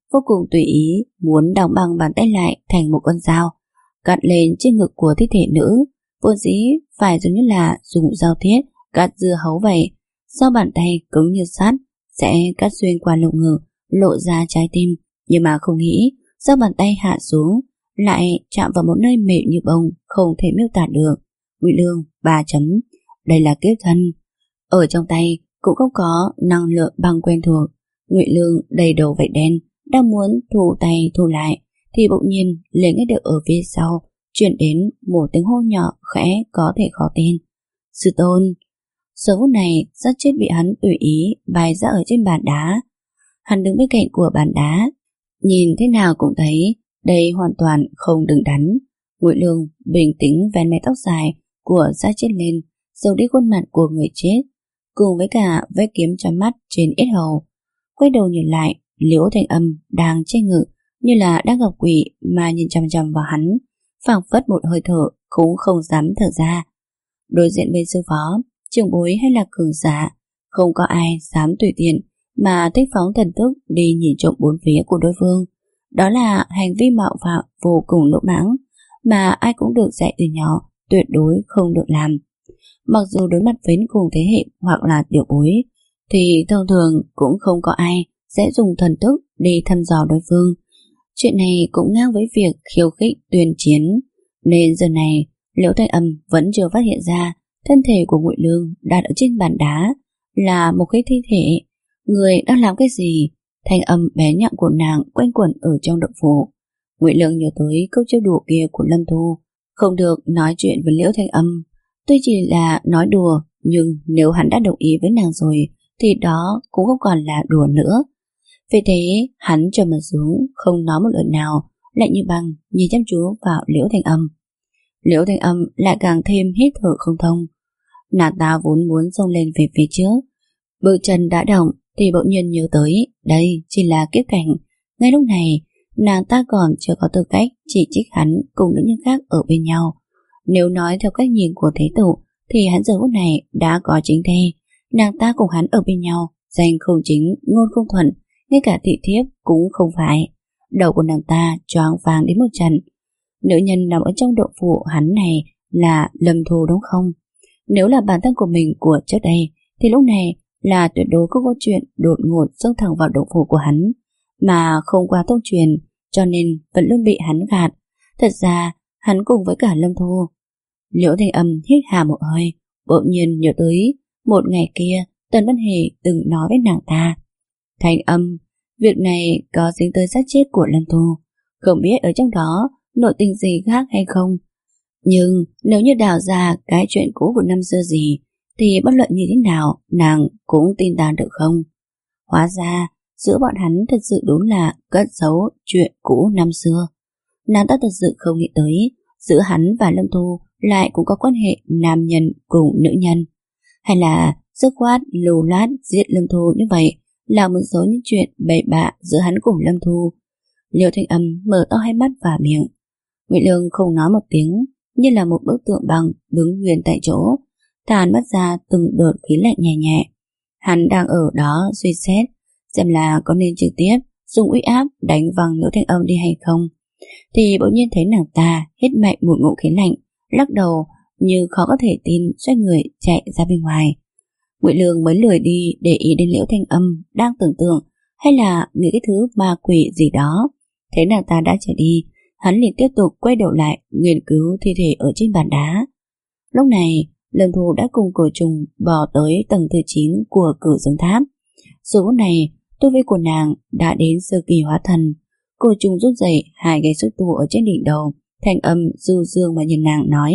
vô cùng tùy ý muốn đóng băng bàn tay lại thành một con dao, cắt lên trên ngực của thi thể nữ, vốn dĩ phải giống như là dùng dao thiết cắt dưa hấu vậy. Sau bàn tay cứng như sắt sẽ cắt xuyên qua lồng ngực, lộ ra trái tim, nhưng mà không nghĩ sau bàn tay hạ xuống lại chạm vào một nơi mềm như bông, không thể miêu tả được. Ngụy Lương ba chấm, đây là kiếp thân. Ở trong tay cũng không có năng lượng băng quen thuộc. Ngụy Lương đầy đầu vảy đen, đang muốn thu tay thu lại thì bỗng nhiên liền nghe được ở phía sau truyền đến một tiếng hô nhỏ khẽ có thể khó tin. Sư tôn. Giờ phút này sát chết bị hắn tùy ý bày ra ở trên bàn đá. Hắn đứng bên cạnh của bàn đá, nhìn thế nào cũng thấy đây hoàn toàn không đứng đắn. Ngụy Lương bình tĩnh vén mái tóc dài của sát chết lên, giấu đi khuôn mặt của người chết cùng với cả vết kiếm chói mắt trên yết hầu. Quay đầu nhìn lại, Liễu Thanh Âm đang che ngực như là đang gặp quỷ mà nhìn chằm chằm vào hắn, phảng phất một hơi thở cũng không dám thở ra. Đối diện bên sư phó, trưởng bối hay là cường giả, không có ai dám tùy tiện mà thích phóng thần thức đi nhìn trộm bốn phía của đối phương. Đó là hành vi mạo phạm vô cùng lỗ mãng mà ai cũng được dạy từ nhỏ tuyệt đối không được làm. Mặc dù đối mặt với cùng thế hệ hoặc là tiểu bối thì thông thường cũng không có ai sẽ dùng thần thức đi thăm dò đối phương. Chuyện này cũng ngang với việc khiêu khích tuyên chiến, nên giờ này Liễu Thanh Âm vẫn chưa phát hiện ra thân thể của Ngụy Lương đặt ở trên bàn đá là một cái thi thể. Người đang làm cái gì? Thanh âm bé nhọn của nàng quanh quẩn ở trong động phủ. Ngụy Lương nhớ tới câu trêu đùa kia của Lâm Thu, không được nói chuyện với Liễu Thanh Âm. Tuy chỉ là nói đùa, nhưng nếu hắn đã đồng ý với nàng rồi thì đó cũng không còn là đùa nữa. Vì thế hắn trầm mặt xuống, không nói một lời nào, lạnh như băng nhìn chăm chú vào Liễu Thanh Âm. Liễu Thanh Âm lại càng thêm hít thở không thông. Nàng ta vốn muốn xông lên về phía trước, bước chân đã động thì bỗng nhiên nhớ tới đây chỉ là kiếp cảnh. Ngay lúc này nàng ta còn chưa có tư cách chỉ trích hắn cùng nữ nhân khác ở bên nhau. Nếu nói theo cách nhìn của thế tử thì hắn giờ phút này đã có chính thê, nàng ta cùng hắn ở bên nhau, danh không chính ngôn không thuận, ngay cả thị thiếp cũng không phải. Đầu của nàng ta choáng váng đến một trận. Nữ nhân nằm ở trong động phủ hắn này là Lâm Thu đúng không? Nếu là bản thân của mình của trước đây thì lúc này là tuyệt đối có câu chuyện đột ngột xông thẳng vào động phủ của hắn mà không qua thông truyền, cho nên vẫn luôn bị hắn gạt. Thật ra hắn cùng với cả Lâm Thu. Liễu Thanh Âm hít hà một hơi, bỗng nhiên nhớ tới một ngày kia Tần Văn Hề từng nói với nàng ta. Thanh Âm, việc này có dính tới sát chết của Lâm Thu, không biết ở trong đó nội tình gì khác hay không, nhưng nếu như đào ra cái chuyện cũ của năm xưa gì thì bất luận như thế nào nàng cũng tin tàn được không? Hóa ra giữa bọn hắn thật sự đúng là cất giấu chuyện cũ năm xưa. Nàng ta thật sự không nghĩ tới giữa hắn và Lâm Thu lại cũng có quan hệ nam nhân cùng nữ nhân, hay là dứt khoát lưu loát giết Lâm Thu như vậy là một số những chuyện bậy bạ giữa hắn cùng Lâm Thu. Liễu Thanh Âm mở to hai mắt và miệng. Ngụy Lương không nói một tiếng, như là một bức tượng bằng đứng nguyên tại chỗ, tàn mắt ra từng đợt khí lạnh nhẹ nhẹ. Hắn đang ở đó suy xét xem là có nên trực tiếp dùng uy áp đánh văng Liễu Thanh Âm đi hay không, thì bỗng nhiên thấy nàng ta hít mạnh một ngụm khí lạnh, lắc đầu như khó có thể tin, xoay người chạy ra bên ngoài. Ngụy Lương mới lười đi để ý đến Liễu Thanh Âm đang tưởng tượng hay là nghĩ cái thứ ma quỷ gì đó. Thấy nàng ta đã chạy đi, hắn liền tiếp tục quay đầu lại nghiên cứu thi thể ở trên bàn đá. Lúc này Lâm Thu đã cùng Cổ Trùng bò tới tầng thứ chín của Cửu Dương Tháp. Giờ phút này tu vi của nàng đã đến sơ kỳ hóa thần. Cổ Trùng rút dậy hai cây xúc tu ở trên đỉnh đầu, thanh âm du dương mà nhìn nàng nói: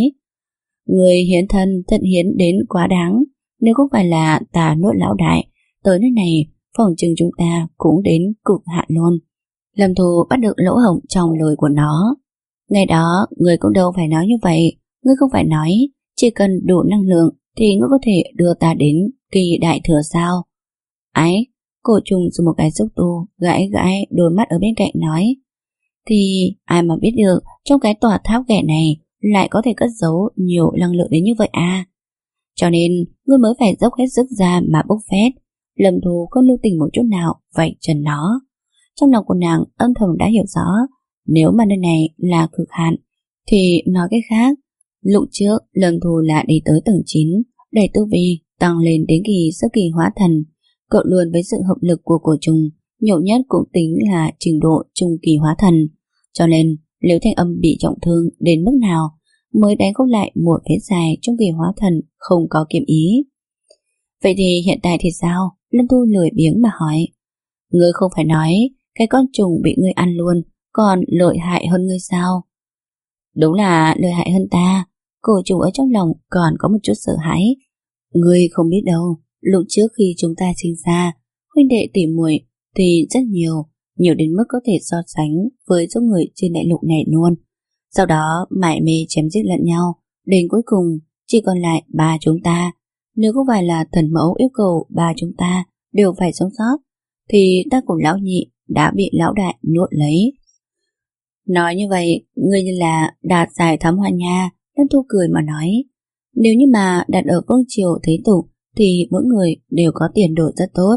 người hiến thân thận hiến đến quá đáng, nếu không phải là tà nuốt lão đại tới nơi này, phòng chừng chúng ta cũng đến cực hạn luôn. Lâm Thu bắt được lỗ hổng trong lời của nó. Ngày đó người cũng đâu phải nói như vậy, ngươi không phải nói chỉ cần đủ năng lượng thì ngươi có thể đưa ta đến kỳ đại thừa sao? Ái, Cổ Trùng dùng một cái xúc tu gãi gãi đôi mắt ở bên cạnh nói: thì ai mà biết được trong cái tòa tháp ghẻ này lại có thể cất giấu nhiều năng lượng đến như vậy à? Cho nên ngươi mới phải dốc hết sức ra mà bốc phét. Lâm Thu không lưu tình một chút nào vạch trần nó. Trong lòng của nàng âm thầm đã hiểu rõ, nếu mà nơi này là cực hạn thì nói cách khác, lúc trước Lâm Thu là đi tới tầng chín, đẩy tu vi tăng lên đến kỳ sơ kỳ hóa thần, cộng luôn với sự hợp lực của cổ trùng, nhiều nhất cũng tính là trình độ trung kỳ hóa thần. Cho nên Liễu Thanh Âm bị trọng thương đến mức nào mới đánh không lại một vết dài trung kỳ hóa thần không có kiếm ý. Vậy thì hiện tại thì sao? Lâm Thu lười biếng mà hỏi. Ngươi không phải nói cái con trùng bị ngươi ăn luôn còn lợi hại hơn ngươi sao? Đúng là lợi hại hơn ta. Cổ trùng ở trong lòng còn có một chút sợ hãi. Ngươi không biết đâu, lúc trước khi chúng ta sinh ra, huynh đệ tỉ muội thì rất nhiều, nhiều đến mức có thể so sánh với số người trên đại lục này luôn. Sau đó mải mê chém giết lẫn nhau, đến cuối cùng chỉ còn lại ba chúng ta. Nếu không phải là thần mẫu yêu cầu ba chúng ta đều phải sống sót, thì ta cùng lão nhị đã bị lão đại nuốt lấy. Nói như vậy, ngươi như là đạt giải thám hoa nha. Lâm Thu cười mà nói, nếu như mà đặt ở vương triều thế tục thì mỗi người đều có tiền đồ rất tốt.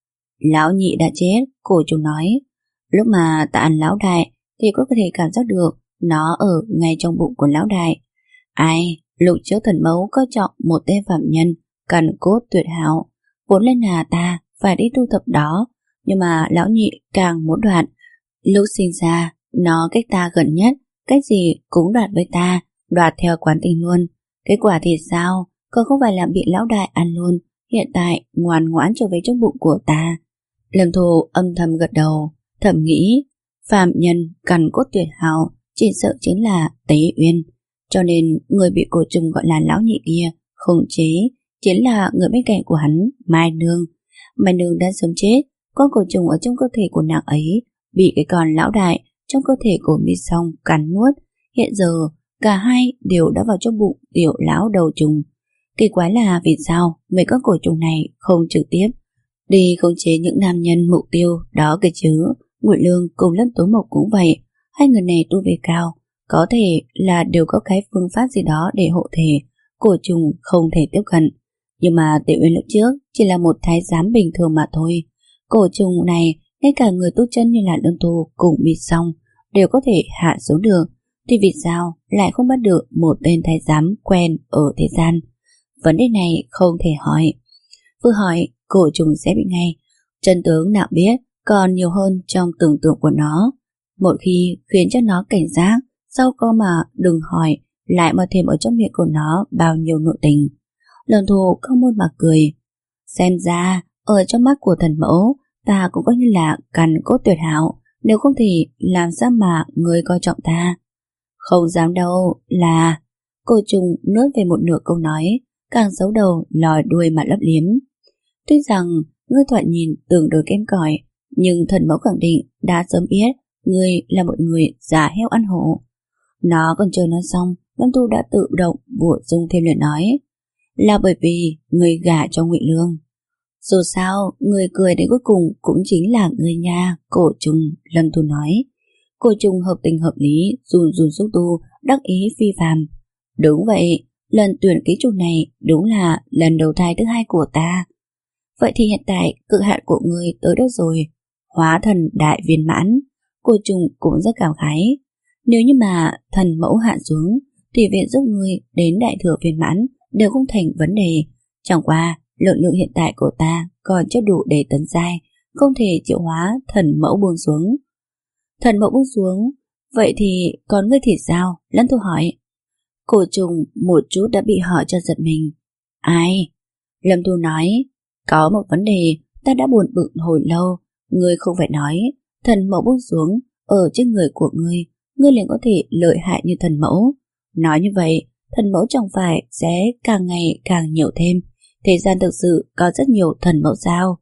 Lão nhị đã chết, cổ trùng nói. Lúc mà ta ăn lão đại thì có thể cảm giác được nó ở ngay trong bụng của lão đại. Ai, lúc trước thần mẫu coi trọng một tên phạm nhân cằn cốt tuyệt hảo, vốn lên là ta phải đi tu tập đó, nhưng mà lão nhị càng muốn đoạt. Lúc sinh ra nó cách ta gần nhất, cách gì cũng đoạt với ta, đoạt theo quán tình luôn. Kết quả thì sao? Còn không phải là bị lão đại ăn luôn, hiện tại ngoan ngoãn trở về trong bụng của ta. Lâm Thu âm thầm gật đầu, thầm nghĩ phạm nhân cằn cốt tuyệt hảo chỉ sợ chính là Tế Uyên, cho nên người bị cổ trùng gọi là lão nhị kia khống chế chính là người bên cạnh của hắn, Mai Nương. Mai Nương đã sớm chết, con cổ trùng ở trong cơ thể của nàng ấy bị cái con lão đại trong cơ thể của Mi Song cắn nuốt. Hiện giờ cả hai đều đã vào trong bụng tiểu lão đầu trùng. Kỳ quái là vì sao mấy con cổ trùng này không trực tiếp đi khống chế những nam nhân mục tiêu đó cơ chứ. Ngụy Lương cùng Lâm Tố Mộc cũng vậy, hai người này tu vi cao, có thể là đều có cái phương pháp gì đó để hộ thể cổ trùng không thể tiếp cận. Nhưng mà Tiểu Uyên lúc trước chỉ là một thái giám bình thường mà thôi. Cổ trùng này ngay cả người tu chân như là Lâm Tu cùng Mi Song đều có thể hạ xuống được, thì vì sao lại không bắt được một tên thái giám quen ở thế gian? Vấn đề này không thể hỏi. Vừa hỏi cổ trùng sẽ bị ngay. Chân tướng nào biết còn nhiều hơn trong tưởng tượng của nó. Một khi khiến cho nó cảnh giác, sau có mà đừng hỏi lại mà thêm ở trong miệng của nó bao nhiêu nội tình. Lần Thù không môn mà cười. Xem ra ở trong mắt của thần mẫu ta cũng có như là cằn cốt tuyệt hảo, nếu không thì làm sao mà người coi trọng ta? Không dám đâu, là... Cô trùng nuốt về một nửa câu nói, càng giấu đầu lòi đuôi mà lấp liếm. Tuy rằng ngươi thoạt nhìn tưởng đối kém cỏi, nhưng thần mẫu khẳng định đã sớm biết ngươi là một người giả heo ăn hổ. Nó còn chưa nói xong, Lâm Tu đã tự động bổ sung thêm lời nói, là bởi vì ngươi gả cho Ngụy Lương. Dù sao, người cười đến cuối cùng cũng chính là người nha, cổ trùng. Lâm Tu nói. Cổ trùng hợp tình hợp lý, run run xúc tu, đắc ý phi phàm. Đúng vậy, lần tuyển ký trùng này đúng là lần đầu thai thứ hai của ta. Vậy thì hiện tại cực hạn của ngươi tới đâu rồi? Hóa thần đại viên mãn. Cổ trùng cũng rất cảm khái. Nếu như mà thần mẫu hạ xuống thì viện giúp ngươi đến đại thừa viên mãn đều không thành vấn đề. Chẳng qua lượng lượng hiện tại của ta còn chưa đủ để tấn giai, không thể triệu hóa thần mẫu buông xuống. Thần mẫu buông xuống, vậy thì còn ngươi thì sao? Lâm Thu hỏi. Cổ trùng một chút đã bị họ cho giật mình. Ai? Lâm Thu nói, có một vấn đề ta đã buồn bực hồi lâu. Ngươi không phải nói thần mẫu buông xuống ở trên người của ngươi, ngươi liền có thể lợi hại như thần mẫu. Nói như vậy, thần mẫu chẳng phải sẽ càng ngày càng nhiều thêm. Thế gian thực sự có rất nhiều thần mẫu sao?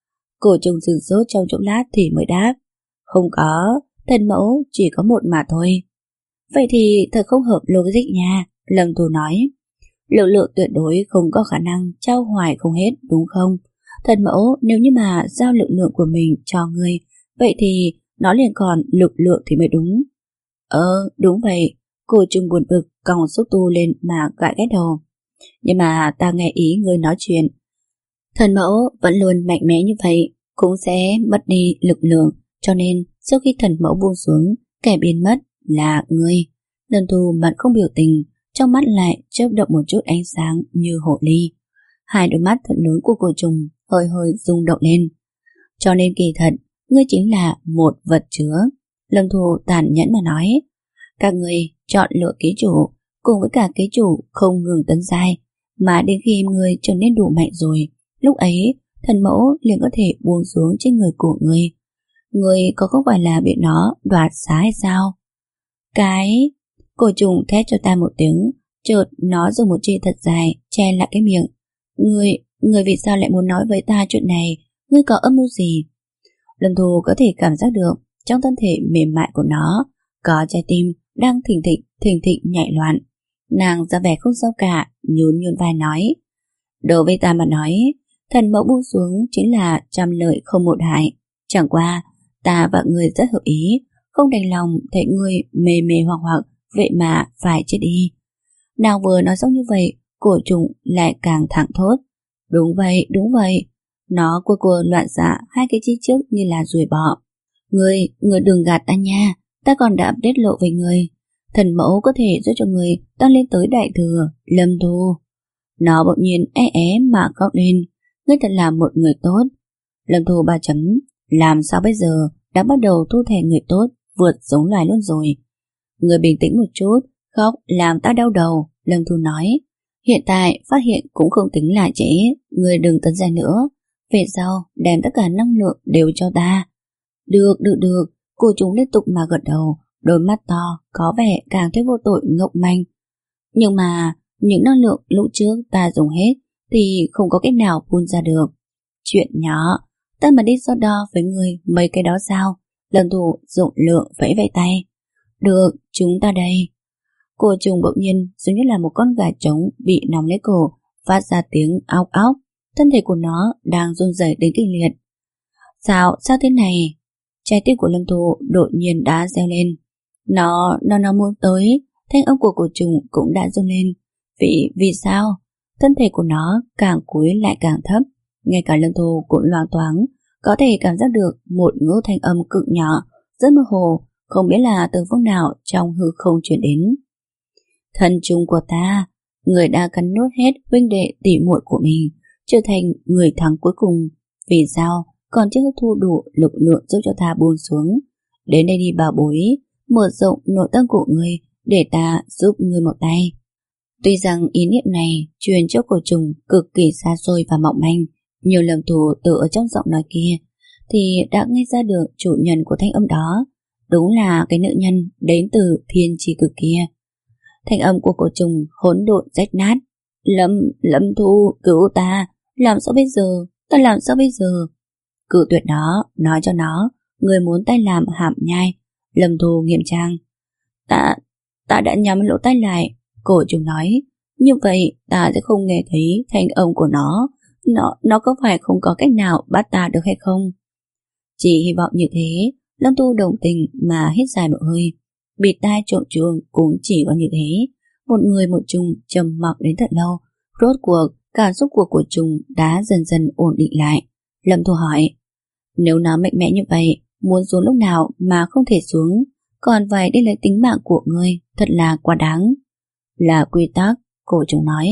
Cổ trùng sửng sốt trong chốc lát thì mới đáp. Không có, thần mẫu chỉ có một mà thôi. Vậy thì thật không hợp logic nha, Lâm Thu nói. Lượng lượng tuyệt đối không có khả năng trao hoài không hết, đúng không? Thần mẫu nếu như mà giao lực lượng của mình cho ngươi, vậy thì nó liền còn lực lượng thì mới đúng. Ờ, đúng vậy. Cổ trùng buồn bực còng xúc tu lên mà gãi cái đầu. Nhưng mà ta nghe ý ngươi nói chuyện, thần mẫu vẫn luôn mạnh mẽ như vậy cũng sẽ mất đi lực lượng, Cho nên sau khi thần mẫu buông xuống, kẻ biến mất là ngươi. Lâm Thu mặt không biểu tình, trong mắt lại chớp động một chút ánh sáng như hồ ly. Hai đôi mắt thật lớn của cổ trùng hơi hơi rung động lên. Cho nên kỳ thật, ngươi chính là một vật chứa. Lâm Thu tàn nhẫn mà nói. Các ngươi chọn lựa ký chủ, cùng với cả ký chủ không ngừng tấn giai, mà đến khi ngươi trở nên đủ mạnh rồi, lúc ấy thần mẫu liền có thể buông xuống trên người của ngươi. Ngươi có không phải là bị nó đoạt xá hay sao? Cái... Cổ trùng thét cho ta một tiếng, chợt nó dùng một chữ thật dài che lại cái miệng. Ngươi, ngươi vì sao lại muốn nói với ta chuyện này? Ngươi có âm mưu gì? Lâm Thu có thể cảm giác được trong thân thể mềm mại của nó có trái tim đang thình thịch thình thịch nhảy loạn. Nàng ra vẻ không sao cả, nhún nhún vai nói. Đối với ta mà nói, thần mẫu buông xuống chính là trăm lợi không một hại. Chẳng qua ta và ngươi rất hợp ý, không đành lòng thấy ngươi mê mê hoặc hoặc, vậy mà phải chết đi. Nàng vừa nói xong như vậy, cổ trùng lại càng thẳng thốt. Đúng vậy, đúng vậy. Nó cua cua loạn xạ hai cái chi trước như là ruồi bọ. Ngươi, ngươi đừng gạt ta nha, ta còn đã update lộ với ngươi. Thần mẫu có thể giúp cho ngươi tăng lên tới đại thừa, Lâm Thu. Nó bỗng nhiên é é mà khóc lên. Ngươi thật là một người tốt. Lâm Thu ba chấm. Làm sao bây giờ, đã bắt đầu thu thẻ người tốt, vượt giống loài luôn rồi. Ngươi bình tĩnh một chút, khóc làm ta đau đầu, Lâm Thu nói. Hiện tại phát hiện cũng không tính là trễ, ngươi đừng tấn giai nữa. Về sau đem tất cả năng lượng đều cho ta. Được, được, được. Cô chúng liên tục mà gật đầu, đôi mắt to có vẻ càng thấy vô tội ngốc manh. Nhưng mà những năng lượng lúc trước ta dùng hết thì không có cách nào phun ra được. Chuyện nhỏ, ta mà đi so đo với người mấy cái đó sao? Lâm Thu dụng lượng vẫy vẫy tay. Được, chúng ta đây. Cô trùng bỗng nhiên giống như là một con gà trống bị nòng lấy cổ, phát ra tiếng óc óc. Thân thể của nó đang run rẩy đến kinh liệt. Sao, sao thế này? Trái tim của Lâm Thu đột nhiên đã reo lên. Nó, nó nó muốn tới. Thanh âm của cổ trùng cũng đã run lên. Vì, vì sao? Thân thể của nó càng cúi lại càng thấp. Ngay cả Lâm Thu cũng loáng thoáng có thể cảm giác được một ngữ thanh âm cực nhỏ, rất mơ hồ, không biết là từ phương nào trong hư không truyền đến. Thân trùng của ta, người đã cắn nuốt hết huynh đệ tỉ muội của mình, trở thành người thắng cuối cùng. Vì sao còn chưa hấp thu đủ lực lượng giúp cho ta buông xuống? Đến đây đi bảo bối, mở rộng nội tâm của ngươi để ta giúp ngươi một tay. Tuy rằng ý niệm này truyền cho cổ trùng cực kỳ xa xôi và mỏng manh, nhiều Lâm Thu tự ở trong giọng nói kia thì đã nghe ra được chủ nhân của thanh âm đó đúng là cái nữ nhân đến từ thiên tri cực kia. Thanh âm của cổ trùng hỗn độn rách nát. Lâm, Lâm Thu, cứu ta, làm sao bây giờ, ta làm sao bây giờ? Cự tuyệt nó, nói cho nó, người muốn tay làm hàm nhai. Lâm Thu nghiêm trang. Ta, ta đã nhắm lỗ tai lại, cổ trùng nói. Như vậy ta sẽ không nghe thấy thanh âm của nó. Nó, nó có phải không có cách nào bắt ta được hay không? Chỉ hy vọng như thế. Lâm Thu đồng tình mà hít dài một hơi. Bịt tai trộn chuông cũng chỉ có như thế. Một người một trùng trầm mặc đến thật lâu. Rốt cuộc cảm xúc của cổ trùng đã dần dần ổn định lại. Lâm Thu hỏi, nếu nó mạnh mẽ như vậy, muốn xuống lúc nào mà không thể xuống, còn phải đi lấy tính mạng của ngươi, thật là quá đáng. Là quy tắc, cổ trùng nói.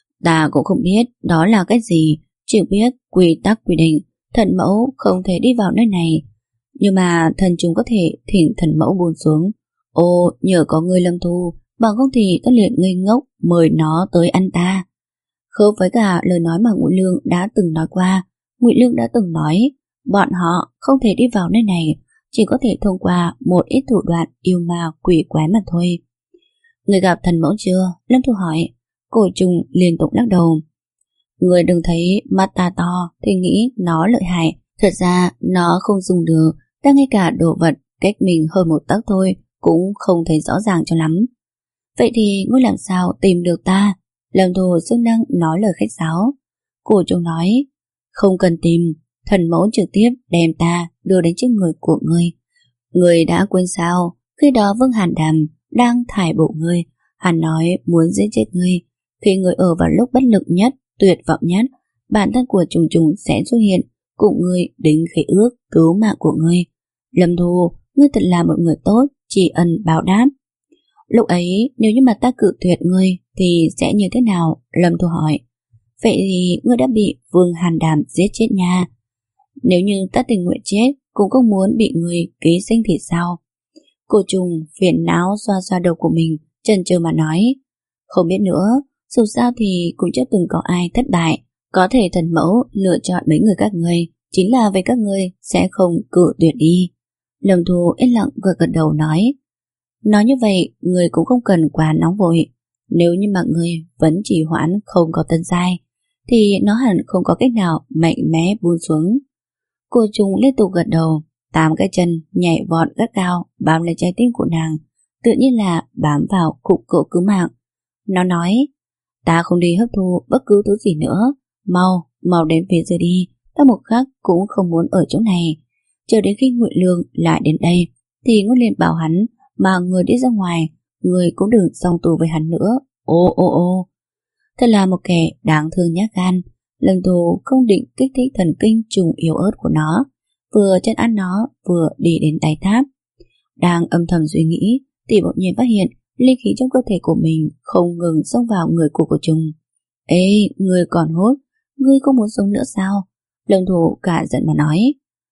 Ta cũng không biết đó là cái gì, chỉ biết quy tắc quy định thần mẫu không thể đi vào nơi này. Nhưng mà thần chúng có thể thỉnh thần mẫu buông xuống. Ô, nhờ có ngươi Lâm Thu, bằng không thì ta liền ngây ngốc mời nó tới ăn ta. Khớp với cả lời nói mà Ngụy Lương đã từng nói qua. Ngụy Lương đã từng nói bọn họ không thể đi vào nơi này, chỉ có thể thông qua một ít thủ đoạn yêu ma quỷ quái mà thôi. Người gặp thần mẫu chưa? Lâm Thu hỏi. Cổ trùng liên tục lắc đầu. Người đừng thấy mắt ta to thì nghĩ nó lợi hại, thật ra nó không dùng được, ta ngay cả đồ vật cách mình hơn một tấc thôi cũng không thấy rõ ràng cho lắm. Vậy thì ngươi làm sao tìm được ta? Lâm Thu sức năng nói lời khách sáo. Cổ trùng nói, không cần tìm, thần mẫu trực tiếp đem ta đưa đến trước người của ngươi. Ngươi đã quên sao? Khi đó Vương Hàn Đàm đang thải bộ ngươi, hắn nói muốn giết chết ngươi. Khi ngươi ở vào lúc bất lực nhất, tuyệt vọng nhất, bản thân của trùng trùng sẽ xuất hiện cùng ngươi đính khế ước cứu mạng của ngươi. Lâm Thu, ngươi thật là một người tốt, tri ân báo đáp. Lúc ấy nếu như mà ta cự tuyệt ngươi thì sẽ như thế nào? Lâm Thu hỏi. Vậy thì ngươi đã bị Vương Hàn Đàm giết chết nha. Nếu như ta tình nguyện chết cũng không muốn bị ngươi ký sinh thì sao? Cô Trùng phiền não xoa xoa đầu của mình, chần chừ mà nói. Không biết nữa, dù sao thì cũng chưa từng có ai thất bại. Có thể thần mẫu lựa chọn mấy người các ngươi, chính là vì các ngươi sẽ không cự tuyệt đi. Lâm Thu yên lặng gật gật đầu nói. Nói như vậy, ngươi cũng không cần quá nóng vội. Nếu như mà ngươi vẫn trì hoãn không có tân giai, thì nó hẳn không có cách nào mạnh mẽ buông xuống. Cô Trung liên tục gật đầu, tám cái chân nhảy vọt gắt cao bám lấy trái tim của nàng, tự nhiên là bám vào cục cổ cứu mạng. Nó nói, ta không đi hấp thu bất cứ thứ gì nữa, mau, mau đến phía dưới đi, ta một khắc cũng không muốn ở chỗ này. Chờ đến khi Ngụy Lương lại đến đây, thì Ngô liền bảo hắn mà người đi ra ngoài, người cũng đừng song tù với hắn nữa. Ô ô ô, thật là một kẻ đáng thương nhát gan. Lâm Thu không định kích thích thần kinh trùng yếu ớt của nó, vừa chân ăn nó vừa đi đến đáy tháp. Đang âm thầm suy nghĩ thì bỗng nhiên phát hiện linh khí trong cơ thể của mình không ngừng xông vào người của cô Trùng. Ê, ngươi còn hốt, ngươi không muốn sống nữa sao? Lâm Thu cả giận mà nói.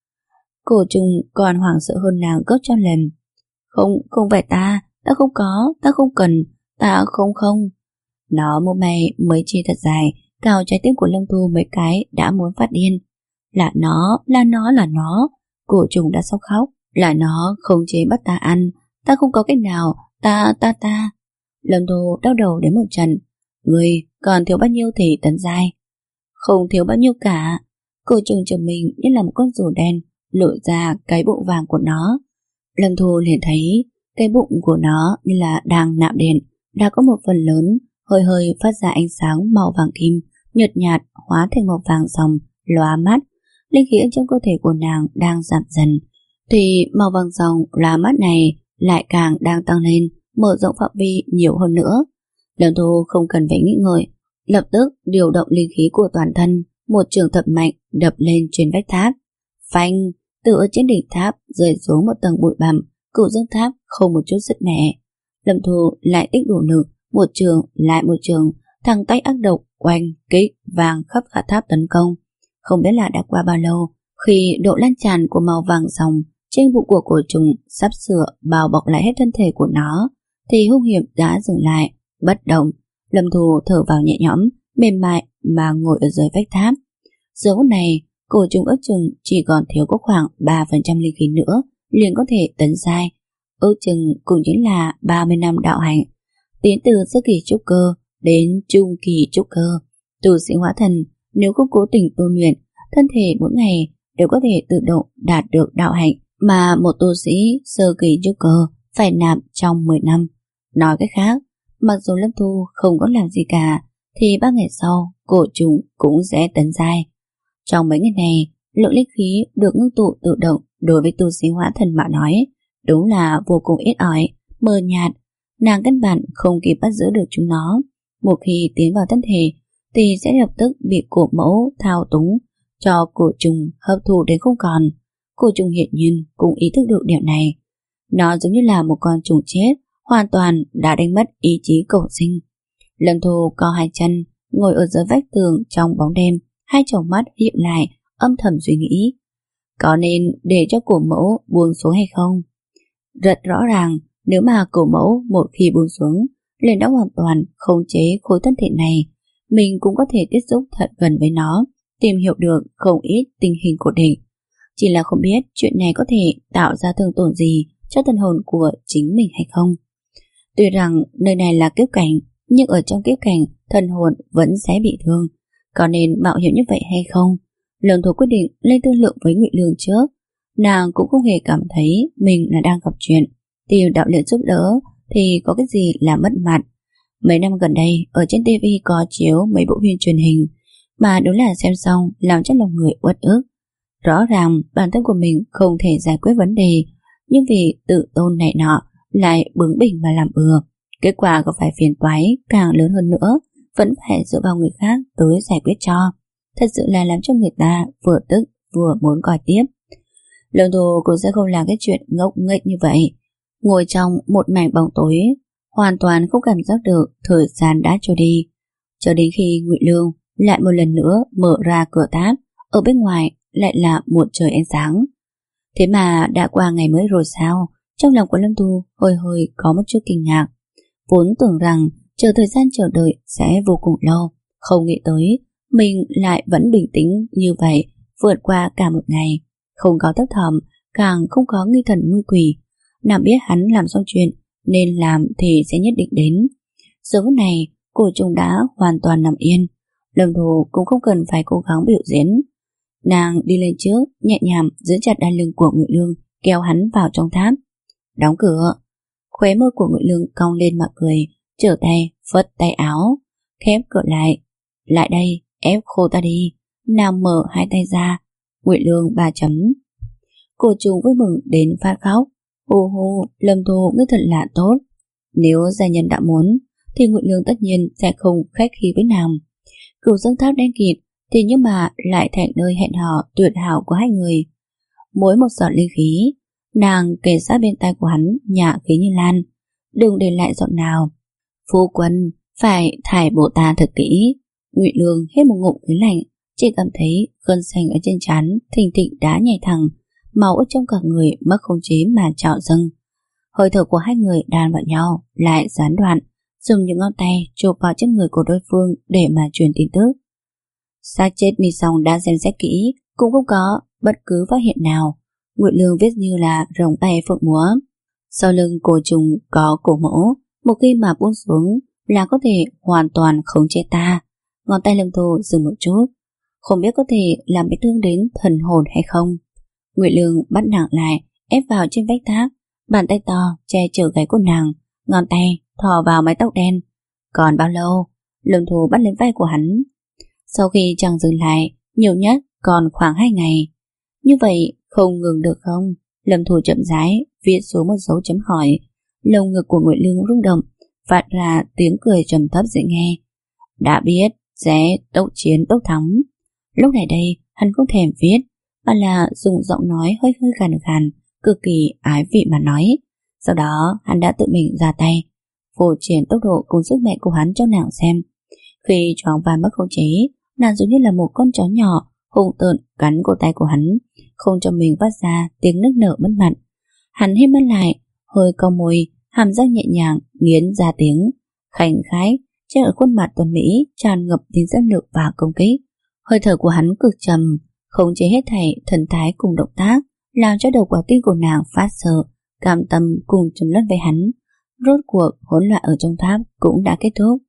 Cổ Trùng còn hoảng sợ hơn nàng gấp trăm lần. Không, không phải ta, ta không có, ta không cần, ta không không. Nó mồm mày mới chia thật dài, cào trái tim của Lâm Thu mấy cái đã muốn phát điên. Là nó, là nó, là nó. Cổ Trùng đã sắp khóc. Là nó không chế bắt ta ăn. Ta không có cách nào. Ta, ta, ta. Lâm Thu đau đầu đến một trận. Ngươi còn thiếu bao nhiêu thì tấn giai? Không thiếu bao nhiêu cả. Cổ Trùng chồng mình như là một con rùa đen lộ ra cái bụng vàng của nó. Lâm Thu liền thấy cái bụng của nó như là đang nạm điện, đã có một phần lớn hơi hơi phát ra ánh sáng màu vàng kim, nhợt nhạt hóa thành màu vàng ròng, lóa mắt. Linh khí ở trong cơ thể của nàng đang giảm dần, thì màu vàng ròng lóa mắt này lại càng đang tăng lên, mở rộng phạm vi nhiều hơn nữa. Lâm Thu không cần phải nghĩ ngợi, lập tức điều động linh khí của toàn thân, một trường thật mạnh đập lên trên vách tháp. Phanh, từ ở trên đỉnh tháp rơi xuống một tầng bụi bặm, cửu dương tháp không một chút sứt mẻ. Lâm Thu lại tích đủ lực, một trường lại một trường, thằng tay ác độc quanh kích vàng khắp cả tháp tấn công. Không biết là đã qua bao lâu, khi độ lan tràn của màu vàng ròng trên bụng của cổ trùng sắp sửa bao bọc lại hết thân thể của nó, thì hung hiểm đã dừng lại, bất động. Lâm Thu thở vào nhẹ nhõm, mềm mại mà ngồi ở dưới vách tháp. Giờ phút này, cổ trùng ước chừng chỉ còn thiếu có khoảng ba phần trăm linh khí nữa liền có thể tấn giai, ước chừng cũng chính là ba mươi năm đạo hạnh, tiến từ sơ kỳ trúc cơ đến trung kỳ trúc cơ. Tu sĩ hóa thần nếu không cố tình tu luyện, thân thể mỗi ngày đều có thể tự động đạt được đạo hạnh mà một tu sĩ sơ kỳ trúc cơ phải nạp trong mười năm. Nói cách khác, mặc dù Lâm Thu không có làm gì cả, thì ba ngày sau cổ trùng cũng sẽ tấn giai. Trong mấy ngày này, lượng linh khí được ngưng tụ tự động đối với tu sĩ hóa thần mà nói đúng là vô cùng ít ỏi, mờ nhạt. Nàng căn bản không kịp bắt giữ được chúng nó. Một khi tiến vào thân thể thì sẽ lập tức bị cổ mẫu thao túng, cho cổ trùng hấp thụ đến không còn. Cổ trùng hiển nhiên cũng ý thức được điểm này. Nó giống như là một con trùng chết, hoàn toàn đã đánh mất ý chí cầu sinh. Lâm Thu co hai chân, ngồi ở dưới vách tường trong bóng đêm, hai tròng mắt hiếp lại, âm thầm suy nghĩ. Có nên để cho cổ mẫu buông xuống hay không? Rất rõ ràng, nếu mà cổ mẫu một khi buông xuống, liền đã hoàn toàn khống chế khối thân thể này. Mình cũng có thể tiếp xúc thật gần với nó, tìm hiểu được không ít tình hình của địch. Chỉ là không biết chuyện này có thể tạo ra thương tổn gì cho thần hồn của chính mình hay không. Tuy rằng nơi này là kiếp cảnh, nhưng ở trong kiếp cảnh thần hồn vẫn sẽ bị thương. Có nên mạo hiểm như vậy hay không? Lâm Thu quyết định lên thương lượng với Ngụy Lương trước. Nàng cũng không hề cảm thấy mình là đang gặp chuyện. Tìm đạo luyện giúp đỡ thì có cái gì là mất mặt. Mấy năm gần đây ở trên ti vi có chiếu mấy bộ phim truyền hình, mà đúng là xem xong làm cho lòng người uất ức. Rõ ràng bản thân của mình không thể giải quyết vấn đề, nhưng vì tự tôn này nọ lại bướng bỉnh mà làm bừa. Kết quả có phải phiền toái càng lớn hơn nữa, vẫn phải dựa vào người khác tới giải quyết cho. Thật sự là làm cho người ta vừa tức vừa muốn coi tiếp. Lâm Thu cũng sẽ không làm cái chuyện ngốc nghếch như vậy. Ngồi trong một mảnh bóng tối, hoàn toàn không cảm giác được thời gian đã trôi đi, cho đến khi Ngụy Lương lại một lần nữa mở ra cửa tháp. Ở bên ngoài lại là một trời ánh sáng. Thế mà đã qua ngày mới rồi sao? Trong lòng của Lâm Thu hơi hơi có một chút kinh ngạc. Vốn tưởng rằng chờ thời gian chờ đợi sẽ vô cùng lâu, không nghĩ tới mình lại vẫn bình tĩnh như vậy, vượt qua cả một ngày, không có thấp thỏm, càng không có nghi thần nguy quỷ. Nào biết hắn làm xong chuyện nên làm thì sẽ nhất định đến. Giờ phút này cổ trùng đã hoàn toàn nằm yên, Lâm Thu cũng không cần phải cố gắng biểu diễn. Nàng đi lên trước, nhẹ nhàng giữ chặt đai lưng của Ngụy Lương, kéo hắn vào trong tháp. Đóng cửa. Khóe môi của Ngụy Lương cong lên mà cười, trở tay phất tay áo, khép cửa lại. Lại đây, ép khô ta đi. Nàng mở hai tay ra. Ngụy Lương ba chấm. Cô trùng vui mừng đến phát khóc. Hô hô, Lâm Thu ngươi thật là tốt. Nếu gia nhân đã muốn thì Ngụy Lương tất nhiên sẽ không khách khí với nàng. Cửu Dương Tháp đen kịt thì nhưng mà lại thành nơi hẹn hò tuyệt hảo của hai người. Mỗi một giọt linh khí, nàng kề sát bên tai của hắn, nhả khí như lan. Đừng để lại giọt nào. Phu quân phải thải bộ ta thật kỹ. Ngụy Lương hết một ngụm khí lạnh, chỉ cảm thấy gân xanh ở trên trán thình thịch đá nhảy thẳng, máu ở trong cả người mất khống chế mà trào dâng. Hơi thở của hai người đan vào nhau lại gián đoạn, dùng những ngón tay chộp vào trên người của đối phương để mà truyền tin tức. Xác chết Mi Song đã xem xét kỹ, cũng không có bất cứ phát hiện nào. Ngụy Lương viết như là rồng bay phượng múa. Sau lưng cổ trùng có cổ mẫu, một khi mà buông xuống là có thể hoàn toàn khống chế ta. Ngón tay Lâm Thu dừng một chút, không biết có thể làm bị thương đến thần hồn hay không. Ngụy Lương bắt nàng lại, ép vào trên vách tháp, bàn tay to che chở gáy của nàng, ngón tay thò vào mái tóc đen. Còn bao lâu? Lâm Thu bắt lên vai của hắn. Sau khi chàng dừng lại, nhiều nhất còn khoảng hai ngày. Như vậy không ngừng được không? Lâm Thu chậm rãi viết xuống một dấu chấm hỏi. Lồng ngực của Ngụy Lương rung động, phát ra tiếng cười trầm thấp dễ nghe. Đã biết sẽ tốc chiến tốc thắng. Lúc này đây hắn không thèm viết, mà là dùng giọng nói hơi hơi gằn gằn, cực kỳ ái vị mà nói. Sau đó hắn đã tự mình ra tay, phô triển tốc độ cùng sức mạnh của hắn cho nàng xem. Khi choáng váng mất khống chế, nàng giống như là một con chó nhỏ hung tợn cắn cổ tay của hắn, không cho mình phát ra tiếng nức nở mất mặt. Hắn hít mắt lại, hơi cau môi, hàm răng nhẹ nhàng nghiến ra tiếng khành khái, trên ở khuôn mặt tuấn mỹ tràn ngập tính giác lực và công kích. Hơi thở của hắn cực trầm, khống chế hết thảy thần thái cùng động tác, làm cho đầu quả tim của nàng phát sợ, cam tâm cùng chấm lẫn với hắn. Rốt cuộc hỗn loạn ở trong tháp cũng đã kết thúc.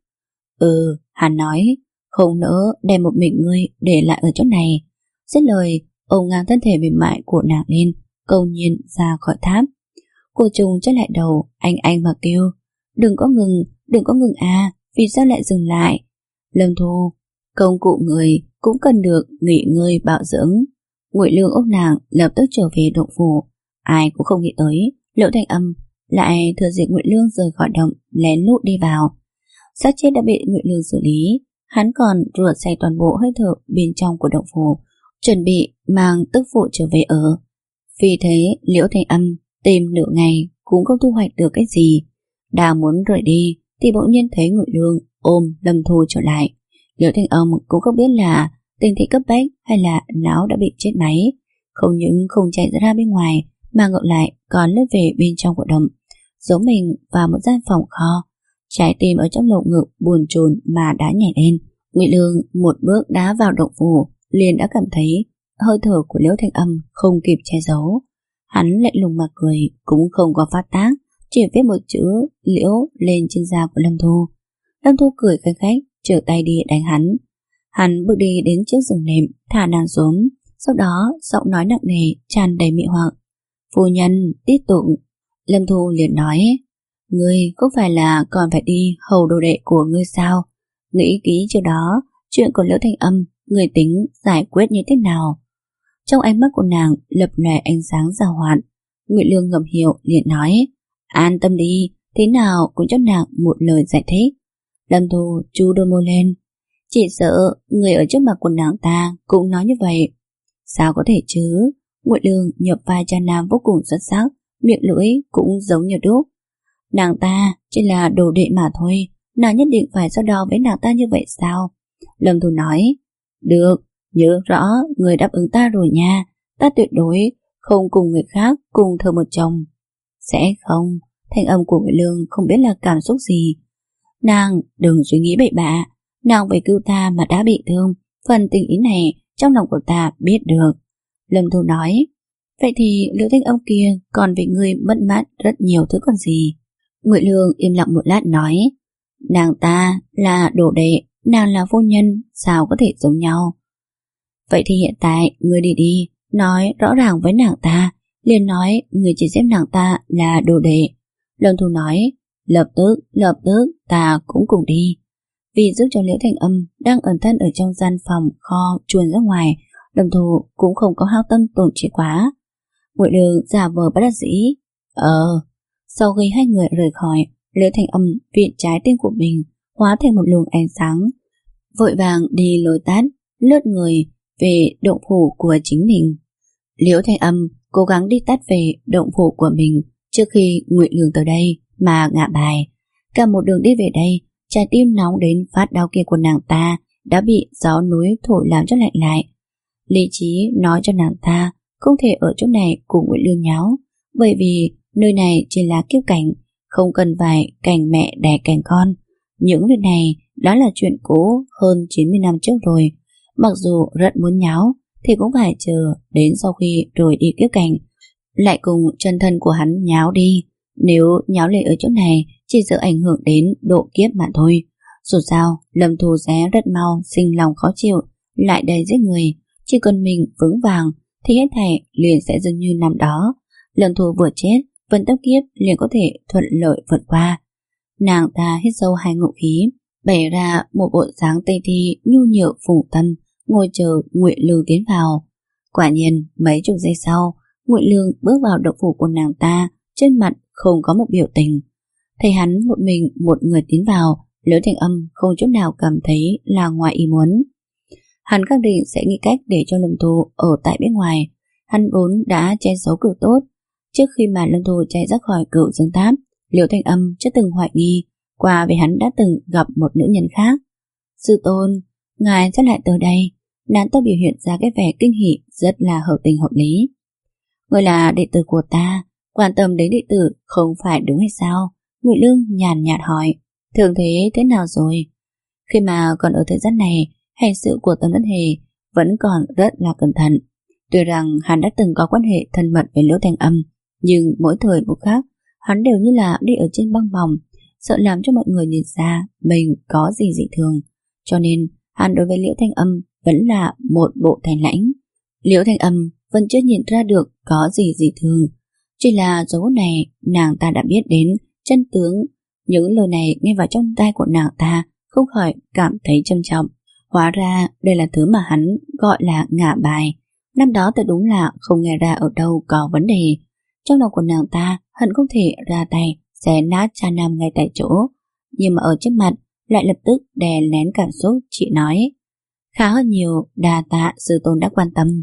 Ừ, hắn nói, không nỡ đem một mình ngươi để lại ở chỗ này. Dứt lời, ông ngang thân thể mềm mại của nàng lên, cầu nhiên ra khỏi tháp. Cô trùng chất lại đầu, anh anh mà kêu, đừng có ngừng, đừng có ngừng à, vì sao lại dừng lại? Lâm Thu, công cụ người cũng cần được nghỉ ngơi bảo dưỡng. Ngụy Lương ôm nàng lập tức trở về động phủ. Ai cũng không nghĩ tới Liễu Thanh Âm lại thừa dịp Ngụy Lương rời khỏi động lén lút đi vào. Xác chết đã bị Ngụy Lương xử lý, hắn còn rửa sạch toàn bộ hơi thở bên trong của động phủ, chuẩn bị mang tức phụ trở về ở. Vì thế Liễu Thanh Âm tìm nửa ngày cũng không thu hoạch được cái gì. Đang muốn rời đi thì bỗng nhiên thấy Ngụy Lương ôm Lâm Thu trở lại. Liễu Thanh Âm cũng không biết là tình thế cấp bách hay là não đã bị chết máy, không những không chạy ra bên ngoài mà ngược lại còn lướt về bên trong của động, giấu mình vào một gian phòng kho. Trái tim ở trong lồng ngực buồn chồn mà đã nhảy lên. Ngụy Lương một bước đá vào động phủ, liền đã cảm thấy hơi thở của Liễu Thanh Âm không kịp che giấu. Hắn lạnh lùng mà cười, cũng không có phát tác, chỉ viết một chữ Liễu lên trên da của Lâm Thu. Lâm Thu cười khanh khách, trở tay đi đánh hắn. Hắn bước đi đến trước giường nệm, thả nàng xuống, sau đó giọng nói nặng nề tràn đầy mị hoặc. Phu nhân, tiếp tục. Lâm Thu liền nói, ngươi không phải là còn phải đi hầu đồ đệ của ngươi sao? Nghĩ kỹ trước đó, chuyện của Liễu Thanh Âm, ngươi tính giải quyết như thế nào? Trong ánh mắt của nàng lập lòe ánh sáng giàu hoạt. Ngụy Lương ngầm hiểu liền nói, an tâm đi, thế nào cũng cho nàng một lời giải thích. Lâm Thu chú đôi môi lên, chỉ sợ người ở trước mặt của nàng ta cũng nói như vậy. Sao có thể chứ? Ngụy Lương nhập vai cha nam vô cùng xuất sắc, miệng lưỡi cũng giống như đúc. Nàng ta chỉ là đồ đệ mà thôi, nàng nhất định phải so đo với nàng ta như vậy sao? Lâm Thu nói, được, nhớ rõ người đáp ứng ta rồi nha, ta tuyệt đối không cùng người khác cùng thờ một chồng. Sẽ không. Thanh âm của Ngụy Lương không biết là cảm xúc gì. Nàng đừng suy nghĩ bậy bạ, nàng vì cứu ta mà đã bị thương, phần tình ý này trong lòng của ta biết được. Lâm Thu nói, vậy thì Liễu Thanh Âm kia còn vì ngươi mất mát rất nhiều thứ còn gì. Ngụy Lương im lặng một lát nói, nàng ta là đồ đệ, nàng là phu nhân, sao có thể giống nhau? Vậy thì hiện tại ngươi đi đi, nói rõ ràng với nàng ta, liền nói ngươi chỉ xếp nàng ta là đồ đệ. Lâm Thu nói, lập tức, lập tức ta cũng cùng đi. Vì giúp cho Liễu Thanh Âm đang ẩn thân ở trong gian phòng kho chuồn ra ngoài, Lâm Thu cũng không có hao tâm tổn trí quá. Ngụy Lương giả vờ bất đắc dĩ. Ờ, sau khi hai người rời khỏi, Liễu Thanh Âm viện trái tim của mình hóa thành một luồng ánh sáng, vội vàng đi lối tắt, lướt người về động phủ của chính mình. Liễu Thanh Âm cố gắng đi tắt về động phủ của mình trước khi Ngụy Lương tới đây mà ngã bài. Cả một đường đi về đây, trái tim nóng đến phát đau kia của nàng ta đã bị gió núi thổi làm cho lạnh lại. Lý trí nói cho nàng ta không thể ở chỗ này cùng Ngụy Lương nháo, bởi vì nơi này chỉ là kiếp cảnh, không cần phải cảnh mẹ đẻ cảnh con. Những việc này đã là chuyện cũ hơn chín mươi năm trước rồi. Mặc dù rất muốn nháo thì cũng phải chờ đến sau khi rồi đi kiếp cảnh lại cùng chân thân của hắn nháo đi. Nếu nháo lên ở chỗ này chỉ sợ ảnh hưởng đến độ kiếp mà thôi. Dù sao Lâm Thu sẽ rất mau sinh lòng khó chịu, lại đầy giết người. Chỉ cần mình vững vàng thì hết thảy liền sẽ dường như năm đó. Lâm Thu vừa chết, vận tốc kiếp liền có thể thuận lợi vượt qua. Nàng ta hít sâu hai ngụm khí, bày ra một bộ dáng tây thi nhu nhược phùng tâm, ngồi chờ Ngụy Lương tiến vào. Quả nhiên mấy chục giây sau, Ngụy Lương bước vào động phủ của nàng ta, trên mặt không có một biểu tình. Thấy hắn một mình một người tiến vào, Liễu Thanh Âm không chút nào cảm thấy là ngoài ý muốn. Hắn khẳng định sẽ nghĩ cách để cho Lâm Thu ở tại bên ngoài. Hắn vốn đã che giấu cực tốt. Trước khi mà Lâm Thu chạy ra khỏi Cửu Dương Tháp, Liễu Thanh Âm chưa từng hoài nghi qua về hắn đã từng gặp một nữ nhân khác. Sư tôn, ngài sẽ lại tới đây. Nàng ta biểu hiện ra cái vẻ kinh hỉ rất là hợp tình hợp lý. Người là đệ tử của ta, quan tâm đến đệ tử không phải đúng hay sao? Ngụy Lương nhàn nhạt hỏi. Thường thế thế nào rồi? Khi mà còn ở thời gian này, hành sự của Tần Ân Hề vẫn còn rất là cẩn thận. Tuy rằng hắn đã từng có quan hệ thân mật với Liễu Thanh Âm, nhưng mỗi thời một khác, hắn đều như là đi ở trên băng mỏng, sợ làm cho mọi người nhìn ra mình có gì dị thường. Cho nên hắn đối với Liễu Thanh Âm vẫn là một bộ thành lãnh. Liễu Thanh Âm vẫn chưa nhìn ra được có gì dị thường. Chỉ là dấu này nàng ta đã biết đến chân tướng. Những lời này nghe vào trong tai của nàng ta không khỏi cảm thấy trầm trọng. Hóa ra đây là thứ mà hắn gọi là ngả bài. Năm đó thật đúng là không nghe ra ở đâu có vấn đề. Trong lòng của nàng ta hận không thể ra tay xé nát cha nam ngay tại chỗ, nhưng mà ở trước mặt lại lập tức đè nén cảm xúc. Chị nói, khá hơn nhiều, đà tạ sư tôn đã quan tâm.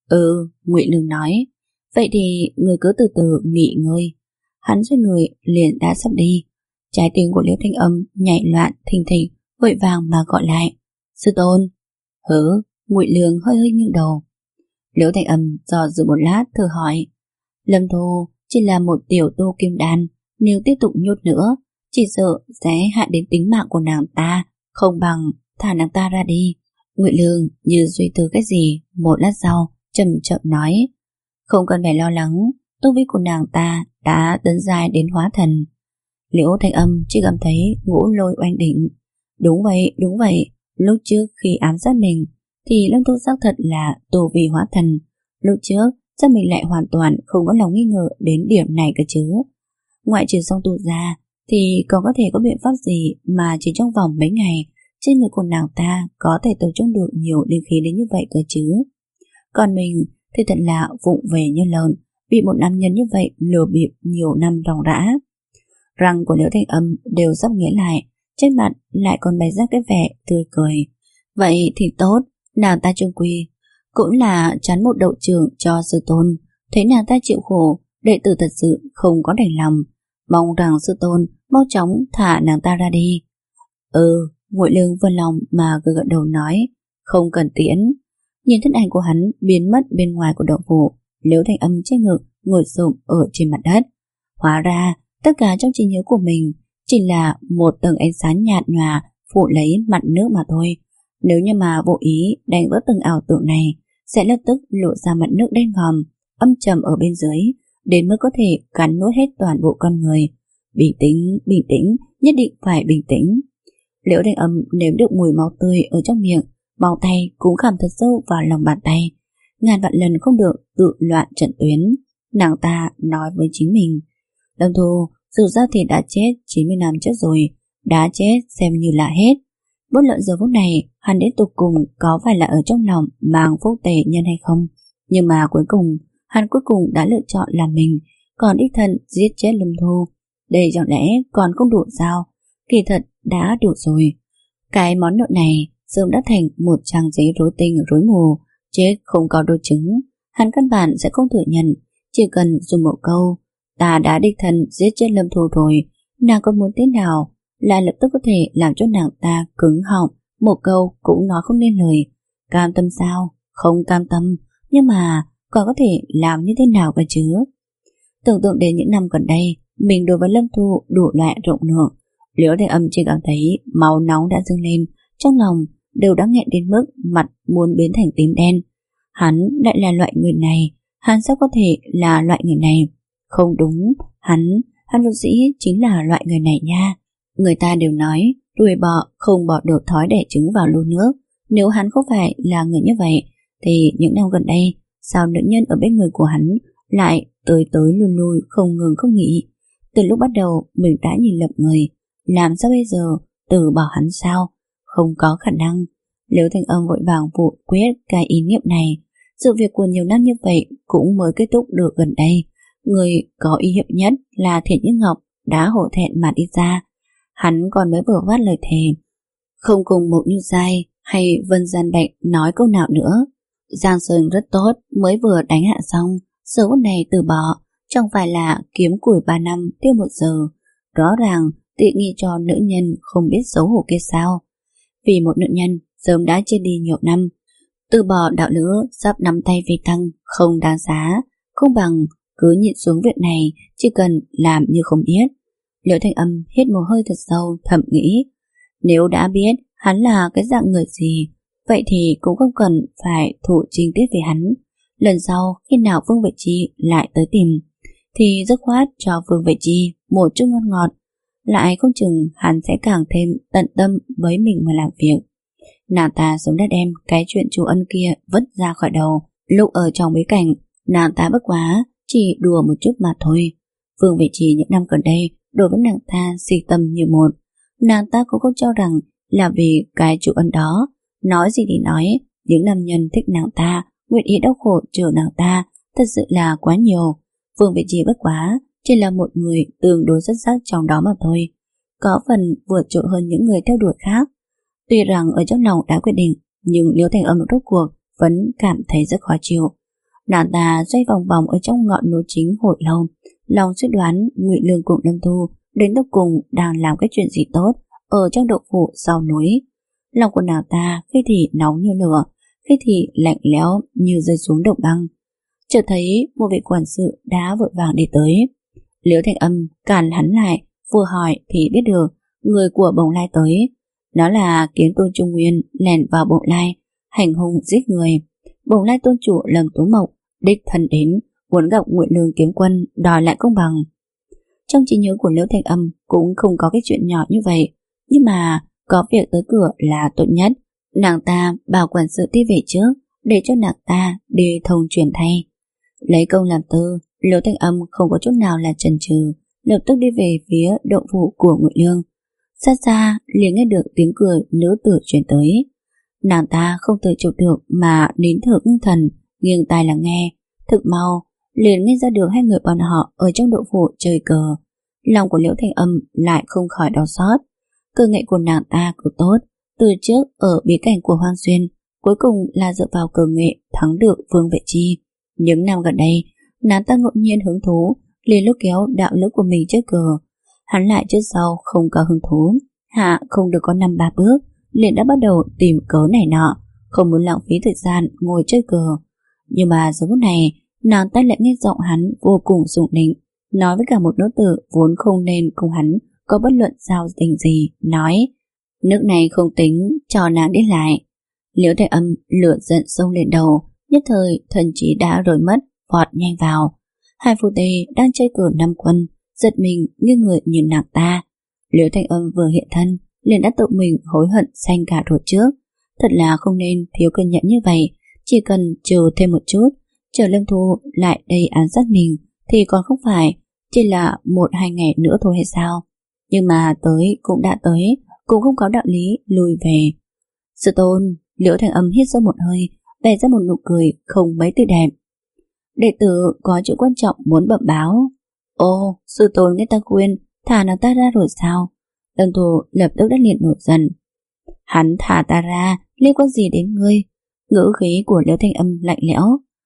Ừ, Ngụy Lương nói, vậy thì người cứ từ từ nghỉ ngơi. Hắn xoay người liền đã sắp đi. Trái tim của Liễu Thanh Âm nhảy loạn thình thịch, vội vàng mà gọi lại. Sư tôn. Hứ, Ngụy Lương hơi hơi nghiêng đầu. Liễu Thanh Âm dò dự một lát thử hỏi. Lâm Thu chỉ là một tiểu tu kim đan, nếu tiếp tục nhốt nữa chỉ sợ sẽ hại đến tính mạng của nàng ta, không bằng thả nàng ta ra đi. Ngụy Lương như suy tư cái gì, một lát sau chậm chậm nói, không cần phải lo lắng, tu vi của nàng ta đã tấn giai đến hóa thần. Liễu Thanh Âm chỉ cảm thấy ngũ lôi oanh đỉnh. Đúng vậy, đúng vậy, lúc trước khi ám sát mình thì Lâm Thu xác thật là tu vi hóa thần. Lúc trước chắc mình lại hoàn toàn không có lòng nghi ngờ đến điểm này cơ chứ. Ngoại trừ song tu ra thì còn có thể có biện pháp gì mà chỉ trong vòng mấy ngày trên người của nàng ta có thể tập trung được nhiều linh khí đến như vậy cơ chứ. Còn mình thì thật là vụng về như lợn, bị một nam nhân như vậy lừa bịp nhiều năm ròng rã. Răng của Liễu Thanh Âm đều sắp nghiến lại, trên mặt lại còn bày ra cái vẻ tươi cười. Vậy thì tốt, nàng ta chung quy cũng là chắn một đậu trường cho sư tôn. Thấy nàng ta chịu khổ, đệ tử thật sự không có đành lòng, mong rằng sư tôn mau chóng thả nàng ta ra đi. Ừ, Ngụy Lương vân lòng mà gật gật đầu nói, không cần tiễn. Nhìn thân ảnh của hắn biến mất bên ngoài của động phủ, Liễu Thanh Âm trên ngực ngồi xổm ở trên mặt đất. Hóa ra tất cả trong trí nhớ của mình chỉ là một tầng ánh sáng nhạt nhòa phủ lấy mặt nước mà thôi. Nếu như mà vô ý đánh vỡ tầng ảo tưởng này, sẽ lập tức lộ ra mặt nước đen ngòm, âm trầm ở bên dưới, đến mức có thể cắn nuốt hết toàn bộ con người. Bình tĩnh, bình tĩnh, nhất định phải bình tĩnh. Liễu Thanh Âm nếm được mùi máu tươi ở trong miệng, bao tay cũng khảm thật sâu vào lòng bàn tay. Ngàn vạn lần không được tự loạn trận tuyến. Nàng ta nói với chính mình, Lâm Thu dù sao thì đã chết chín mươi năm trước rồi, đã chết xem như là hết. Bất luận giờ phút này hắn đến tục cùng có phải là ở trong lòng mang phúc tề nhân hay không, nhưng mà cuối cùng hắn cuối cùng đã lựa chọn là mình, còn đích thân giết chết Lâm Thu. Đây chẳng lẽ còn không đủ sao? Kỳ thật đã đủ rồi. Cái món nợ này sớm đã thành một trang giấy rối tinh rối mù, chết không có đôi chứng. Hắn căn bản sẽ không thừa nhận, chỉ cần dùng một câu ta đã đích thân giết chết Lâm Thu rồi, nàng có muốn thế nào là lập tức có thể làm cho nàng ta cứng họng, một câu cũng nói không nên lời. Cam tâm sao? Không cam tâm, nhưng mà còn có thể làm như thế nào cơ chứ? Tưởng tượng đến những năm gần đây mình đối với Lâm Thu đủ loại rộng lượng, Liễu Thanh Âm chỉ cảm thấy máu nóng đã dâng lên, trong lòng đều đã nghẹn đến mức mặt muốn biến thành tím đen. Hắn lại là loại người này, hắn sao có thể là loại người này? Không đúng, hắn, hắn vốn dĩ chính là loại người này nha. Người ta đều nói đuôi bọ không bỏ được thói đẻ trứng vào lu nước. Nếu hắn không phải là người như vậy, thì những năm gần đây sao nữ nhân ở bên người của hắn lại tới tới lui lui không ngừng không nghỉ? Từ lúc bắt đầu mình đã nhìn lầm người, làm sao bây giờ từ bỏ hắn sao? Không có khả năng. Liễu Thanh Âm vội vàng vụ quyết cái ý niệm này. Sự việc của nhiều năm như vậy cũng mới kết thúc được gần đây. Người có ý hiệu nhất là Thiện Như Ngọc đã hổ thẹn mà đi ra. Hắn còn mới vừa vát lời thề, không cùng Mộ Như Giai hay Vân Gian Bệnh nói câu nào nữa. Giang Sơn rất tốt, mới vừa đánh hạ xong, giờ phút này từ bỏ, chẳng phải là kiếm củi ba năm tiêu một giờ. Rõ ràng tiện nghi cho nữ nhân không biết xấu hổ kia sao? Vì một nữ nhân sớm đã chết đi nhiều năm, từ bỏ đạo lữ sắp nắm tay phi tăng không đáng giá, không bằng cứ nhịn xuống việc này, chỉ cần làm như không biết. Liễu Thanh Âm hít một hơi thật sâu, thầm nghĩ, nếu đã biết hắn là cái dạng người gì, vậy thì cũng không cần phải thủ trinh tiết về hắn. Lần sau khi nào Vương Vệ Chi lại tới tìm, thì dứt khoát cho Vương Vệ Chi một chút ngon ngọt, lại không chừng hắn sẽ càng thêm tận tâm với mình mà làm việc. Nàng ta sớm đã đem cái chuyện Chu Ân kia vứt ra khỏi đầu. Lúc ở trong bối cảnh, nàng ta bất quá chỉ đùa một chút mà thôi. Vương Vệ Chi những năm gần đây đối với nàng ta si tâm như một. Nàng ta cũng không cho rằng là vì cái Chu Ân đó. Nói gì thì nói, những nam nhân thích nàng ta, nguyện ý đau khổ chờ nàng ta, thật sự là quá nhiều. Vương Vệ Chi bất quá chỉ là một người tương đối xuất sắc trong đó mà thôi, có phần vượt trội hơn những người theo đuổi khác. Tuy rằng ở trong lòng đã quyết định, nhưng Liễu Thanh Âm rốt cuộc vẫn cảm thấy rất khó chịu. Nàng ta xoay vòng vòng ở trong ngọn núi chính hồi lâu, lòng suy đoán Ngụy Lương cùng Lâm Thu đến lúc cùng đang làm cái chuyện gì tốt ở trong động phủ sau núi. Lòng của nàng ta khi thì nóng như lửa, khi thì lạnh lẽo như rơi xuống động băng. Chợt thấy một vị quản sự đã vội vàng đi tới. Liễu Thanh Âm cản hắn lại, vừa hỏi thì biết được người của Bồng Lai tới. Nó là Kiếm Tôn Trung Nguyên lèn vào Bồng Lai, hành hung giết người. Bồng Lai tôn chủ Lâm Tú Mộc đích thân đến, muốn gặp Ngụy Lương kiếm quân đòi lại công bằng. Trong trí nhớ của Liễu Thanh Âm cũng không có cái chuyện nhỏ như vậy, nhưng mà có việc tới cửa là tốt nhất. Nàng ta bảo quản sự đi về trước, để cho nàng ta đi thông truyền thay. Lấy công làm tư, Liễu Thanh Âm không có chút nào là chần chừ, lập tức đi về phía động phủ của Ngụy Lương. Xa xa liền nghe được tiếng cười nữ tử truyền tới. Nàng ta không tự chủ được mà nín thở ngưng thần, nghiêng tai lắng nghe. Thực mau liền nghe ra được hai người bọn họ ở trong động phủ chơi cờ. Lòng của Liễu Thanh Âm lại không khỏi đau xót. Cơ nghệ của nàng ta cực tốt, từ trước ở bí cảnh của Hoang Xuyên cuối cùng là dựa vào cờ nghệ thắng được Vương Vệ Chi. Những năm gần đây, nàng ta ngẫu nhiên hứng thú, liền lôi kéo đạo lữ của mình chơi cờ. Hắn lại trước sau không có hứng thú, hạ không được có năm ba bước, liền đã bắt đầu tìm cớ này nọ, không muốn lãng phí thời gian ngồi chơi cờ. Nhưng mà giờ phút này, nàng ta lại nghe giọng hắn vô cùng dụ nịnh, nói với cả một nữ tử vốn không nên cùng hắn có bất luận giao tình gì, nói: nước này không tính, cho nàng đi lại. Liễu Thanh Âm lửa giận xông lên đầu, nhất thời thần trí đã rời mất, vọt nhanh vào. Hai phu tê đang chơi cờ năm quân, giật mình nghiêng người nhìn nàng ta. Liễu Thanh Âm vừa hiện thân, liền đã tự mình hối hận xanh cả ruột trước. Thật là không nên thiếu kiên nhẫn như vậy, chỉ cần chờ thêm một chút, chờ Lâm Thu lại đây án sát mình thì còn không phải chỉ là một hai ngày nữa thôi hay sao? Nhưng mà tới cũng đã tới, cũng không có đạo lý lùi về. Sư tôn, Liễu Thanh Âm hít sâu một hơi, bày ra một nụ cười không mấy tươi đẹp. Đệ tử có chuyện quan trọng muốn bẩm báo. Ô, sư tôn nghe ta khuyên, thả nàng ta ra rồi sao? Lâm Thu lập tức đã liền nổi giận. Hắn thả ta ra, liên quan gì đến ngươi? Ngữ khí của Liễu Thanh Âm lạnh lẽo.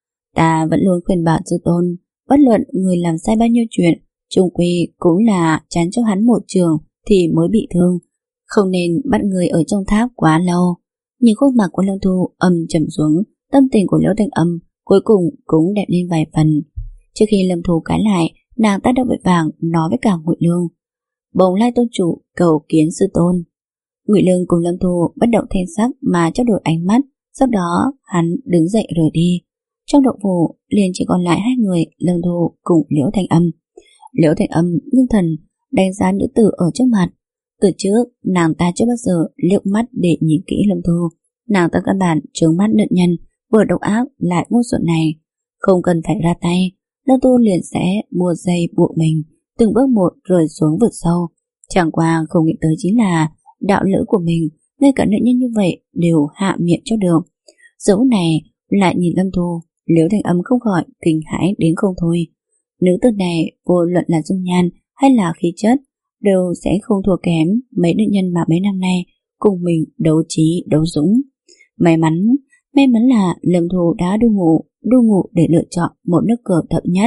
Ta vẫn luôn khuyên bảo sư tôn, bất luận người làm sai bao nhiêu chuyện, chung quy cũng là chán cho hắn một trường thì mới bị thương, không nên bắt người ở trong tháp quá lâu. Nhìn khuôn mặt của Lâm Thu âm trầm xuống, tâm tình của Liễu Thanh Âm cuối cùng cũng đẹp lên vài phần. Trước khi Lâm Thu cãi lại, nàng ta đã vội vàng nói với cả Ngụy Lương: Bồng Lai tôn chủ cầu kiến sư tôn. Ngụy Lương cùng Lâm Thu bất động thanh sắc mà trao đổi ánh mắt, sau đó hắn đứng dậy rời đi. Trong động phủ liền chỉ còn lại hai người, Lâm Thu cùng Liễu Thanh Âm. Liễu Thanh Âm ngưng thần đánh giá nữ tử ở trước mặt. Từ trước nàng ta chưa bao giờ liếc mắt để nhìn kỹ Lâm Thu. Nàng ta căn bản trướng mắt nữ nhân vừa độc ác lại ngu xuẩn này. Không cần phải ra tay, Lâm Thu liền sẽ mua dây buộc mình, từng bước một rơi xuống vực sâu. Chẳng qua không nghĩ tới chính là đạo lữ của mình, ngay cả nữ nhân như vậy đều hạ miệng cho được. Dẫu này lại nhìn Lâm Thu, Liễu Thanh Âm không khỏi kinh hãi đến không thôi. Nữ tử này vô luận là dung nhan hay là khí chất đều sẽ không thua kém mấy nữ nhân mà mấy năm nay cùng mình đấu trí đấu dũng. May mắn, may mắn là Lâm Thu đã đu ngủ, đu ngủ để lựa chọn một nước cờ thậm nhất.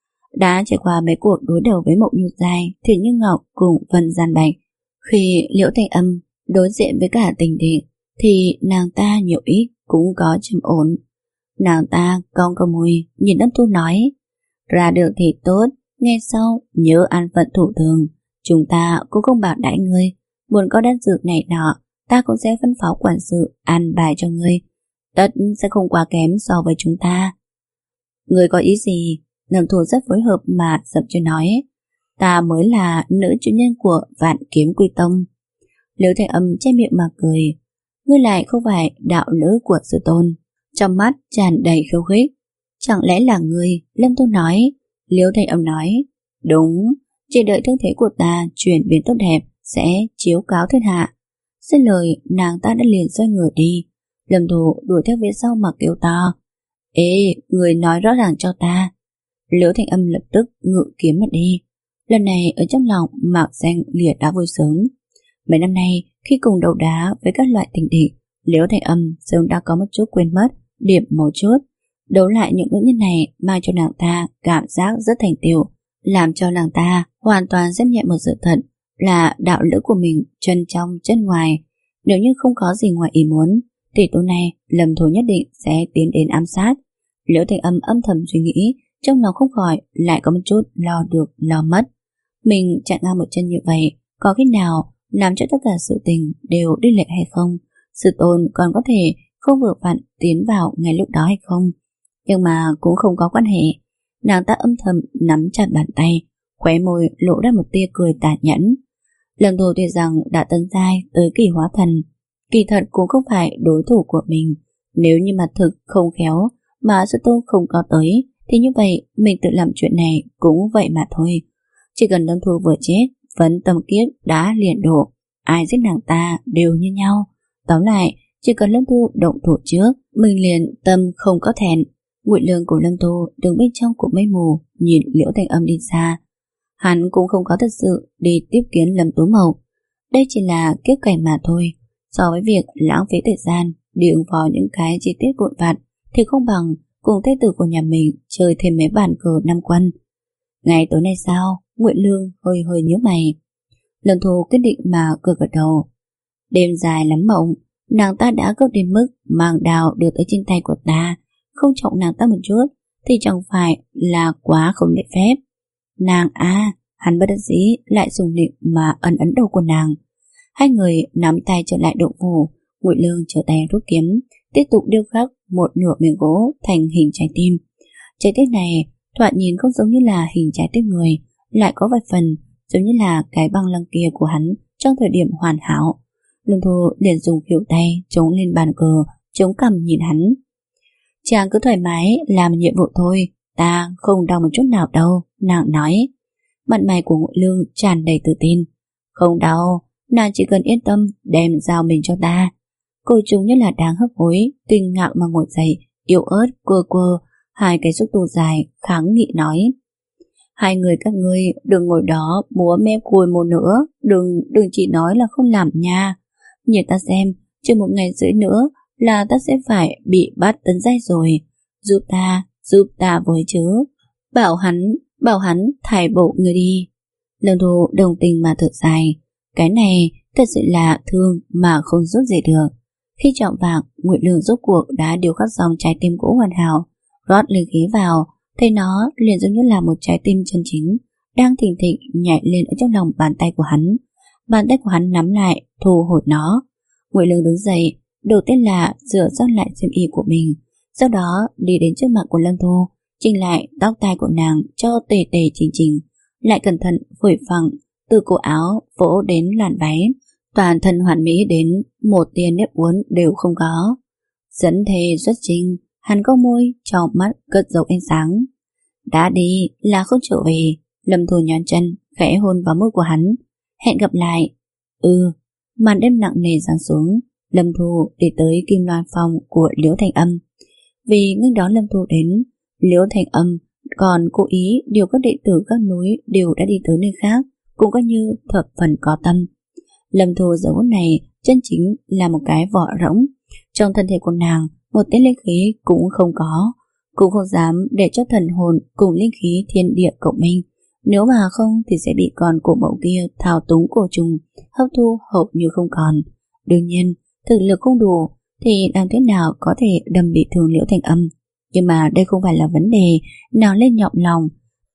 Đã trải qua mấy cuộc đối đầu với Mộng Như Giai, thì Như Ngọc cùng Vân Gian Bạch. Khi Liễu Thanh Âm đối diện với cả Tình Định thì nàng ta nhiều ít cũng có trầm ổn. Nàng ta cong cong môi nhìn Lâm Thu nói: ra được thì tốt, nghe sau nhớ an phận thủ thường. Chúng ta cũng không bảo đãi ngươi, muốn có đan dược này nọ, ta cũng sẽ phân phó quản sự an bài cho ngươi, tất sẽ không quá kém so với chúng ta. Ngươi có ý gì? Lâm Thu rất phối hợp mà dập cho nói: ta mới là nữ chủ nhân của Vạn Kiếm Quy Tông. Liễu Thanh Âm che miệng mà cười: ngươi lại không phải đạo lữ của sư tôn. Trong mắt tràn đầy khiêu khích. Chẳng lẽ là ngươi? Lâm Thu nói. Liễu Thanh Âm nói: đúng, chỉ đợi thương thế của ta chuyển biến tốt đẹp sẽ chiếu cáo thiên hạ. Xin lời, nàng ta đã liền xoay người đi. Lâm Thu đuổi theo phía sau mà kêu to: ê, người nói rõ ràng cho ta. Liễu Thanh Âm lập tức ngự kiếm mà đi. Lần này ở trong lòng mạo danh lìa đã vui sướng. Mấy năm nay khi cùng đấu đá với các loại tình địch, Liễu Thanh Âm sớm đã có một chút quên mất điểm một chút. Đấu lại những nữ nhân này mang cho nàng ta cảm giác rất thành tựu, làm cho nàng ta hoàn toàn xem nhẹ một sự thật là đạo lữ của mình chân trong chân ngoài. Nếu như không có gì ngoài ý muốn thì tối nay Lâm Thu nhất định sẽ tiến đến ám sát. Liễu Thanh Âm âm thầm suy nghĩ, trong lòng không khỏi lại có một chút lo được lo mất. Mình chặn ngang một chân như vậy, có khi nào làm cho tất cả sự tình đều đi lệch hay không? Sư tôn còn có thể không vừa vặn tiến vào ngay lúc đó hay không? Nhưng mà cũng không có quan hệ. Nàng ta âm thầm nắm chặt bàn tay, khóe môi lộ ra một tia cười tàn nhẫn. Lâm Thu tuy rằng đã tấn giai tới kỳ hóa thần, kỳ thật cũng không phải đối thủ của mình. Nếu như mà thực không khéo mà sư tôn không có tới, thì như vậy mình tự làm chuyện này cũng vậy mà thôi. Chỉ cần Lâm Thu vừa chết, vấn tâm kiếp đã liền đổ, ai giết nàng ta đều như nhau. Tóm lại, chỉ cần Lâm Thu động thủ trước, mình liền tâm không có thẹn. Ngụy Lương của Lâm Thu đứng bên trong của mây mù nhìn Liễu Thanh Âm đi xa. Hắn cũng không có thật sự đi tiếp kiến Lâm Tú Mậu. Đây chỉ là kiếp cảnh mà thôi. So với việc lãng phí thời gian đi ứng phó những cái chi tiết vụn vặt thì không bằng cùng thê tử của nhà mình chơi thêm mấy bàn cờ năm quân. Ngày tối nay sao? Nguyễn Lương hơi hơi nhíu mày. Lâm Thu quyết định mà gật gật đầu. Đêm dài lắm mộng, nàng ta đã gấp đến mức mang đào đưa tới trên tay của ta, không trọng nàng ta một chút thì chẳng phải là quá không lễ phép. Nàng à, hắn bất đắc dĩ lại dùng nịnh mà ấn ấn đầu của nàng. Hai người nắm tay trở lại động phủ. Ngụy Lương trở tay rút kiếm, tiếp tục điêu khắc một nửa miếng gỗ thành hình trái tim. Trái tim này thoạt nhìn không giống như là hình trái tim người, lại có vài phần giống như là cái băng lăng kia của hắn trong thời điểm hoàn hảo. Lâm Thu liền dùng khuỷu tay chống lên bàn cờ, chống cằm nhìn hắn. Chàng cứ thoải mái làm nhiệm vụ thôi, ta không đau một chút nào đâu, nàng nói. Mặt mày của Ngụy Lương tràn đầy tự tin. Không đau, nàng chỉ cần yên tâm đem dao mình cho ta. Cô chúng như là đang hấp hối, kinh ngạc mà ngồi dậy, yếu ớt quơ quơ hai cái xúc tu dài, kháng nghị nói. Hai người các ngươi đừng ngồi đó múa mép cùi một nữa, đừng đừng chỉ nói là không làm nha. Nhìn ta xem, chưa một ngày rưỡi nữa là ta sẽ phải bị bắt tấn giai rồi. Giúp ta, giúp ta với chứ. Bảo hắn, bảo hắn thải bộ người đi. Lâm Thu đồng tình mà thở dài. Cái này thật sự là thương mà không giúp gì được. Khi chọn vàng, Ngụy Lương rốt cuộc đã điều khắc xong trái tim gỗ hoàn hảo, rót linh khí vào, thấy nó liền giống như là một trái tim chân chính đang thình thịch nhảy lên ở trong lòng bàn tay của hắn. Bàn tay của hắn nắm lại, thu hồi nó. Ngụy Lương đứng dậy, đầu tiên là rửa sót lại xiêm y của mình, sau đó đi đến trước mặt của Lâm Thu, chỉnh lại tóc tai của nàng cho tề tề chỉnh chỉnh, lại cẩn thận phủi phẳng từ cổ áo vỗ đến làn váy, toàn thân hoàn mỹ đến một tia nếp uốn đều không có. Dẫn thề xuất trình, hắn có môi, trong mắt cất dấu ánh sáng. Đã đi là không trở về. Lâm Thu nhón chân, khẽ hôn vào môi của hắn. Hẹn gặp lại. Ừ. Màn đêm nặng nề giáng xuống. Lâm Thu đi tới Kim Loan phòng của Liễu Thành Âm. Vì nghênh đón Lâm Thu đến, Liễu Thành Âm còn cố ý điều các đệ tử các núi đều đã đi tới nơi khác, cũng coi như thập phần có tâm. Lâm Thu giờ phút này chân chính là một cái vỏ rỗng. Trong thân thể của nàng một tia linh khí cũng không có, cũng không dám để cho thần hồn cùng linh khí thiên địa cộng minh. Nếu mà không thì sẽ bị con cổ mẫu kia thao túng cổ trùng, hấp thu hầu như không còn. Đương nhiên, thực lực không đủ thì làm thế nào có thể đâm bị thương Liễu Thành Âm. Nhưng mà đây không phải là vấn đề nào lên nhọc lòng,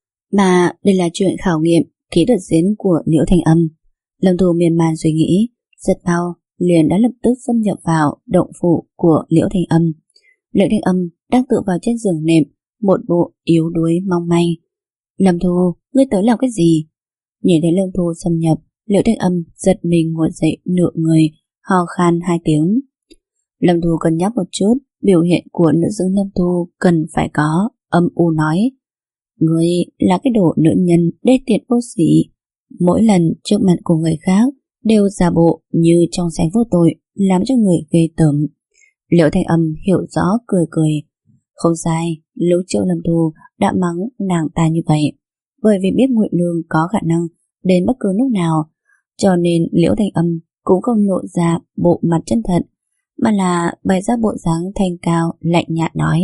mà đây là chuyện khảo nghiệm kỹ thuật diễn của Liễu Thành Âm. Lâm Thu miên man suy nghĩ, rất mau liền đã lập tức xâm nhập vào động phủ của Liễu Thành Âm. Liễu Thành Âm đang tựa vào trên giường nệm, một bộ yếu đuối mong manh. Lâm Thu, ngươi tới làm cái gì? Nhìn thấy Lâm Thu xâm nhập, Liễu Thành Âm giật mình ngồi dậy nửa người, ho khan hai tiếng. Lâm Thu cân nhắc một chút biểu hiện của nữ dương Lâm Thu cần phải có, âm u nói. Ngươi là cái đồ nữ nhân đê tiện vô sỉ, mỗi lần trước mặt của người khác đều giả bộ như trong sánh vô tội, làm cho người ghê tởm. Liễu Thanh Âm hiểu rõ cười cười. Không sai, lúc trước Lâm Thu đã mắng nàng ta như vậy, bởi vì biết Ngụy Lương có khả năng đến bất cứ lúc nào, cho nên Liễu Thanh Âm cũng không lộ ra bộ mặt chân thật, mà là bày ra bộ dáng thanh cao lạnh nhạt nói.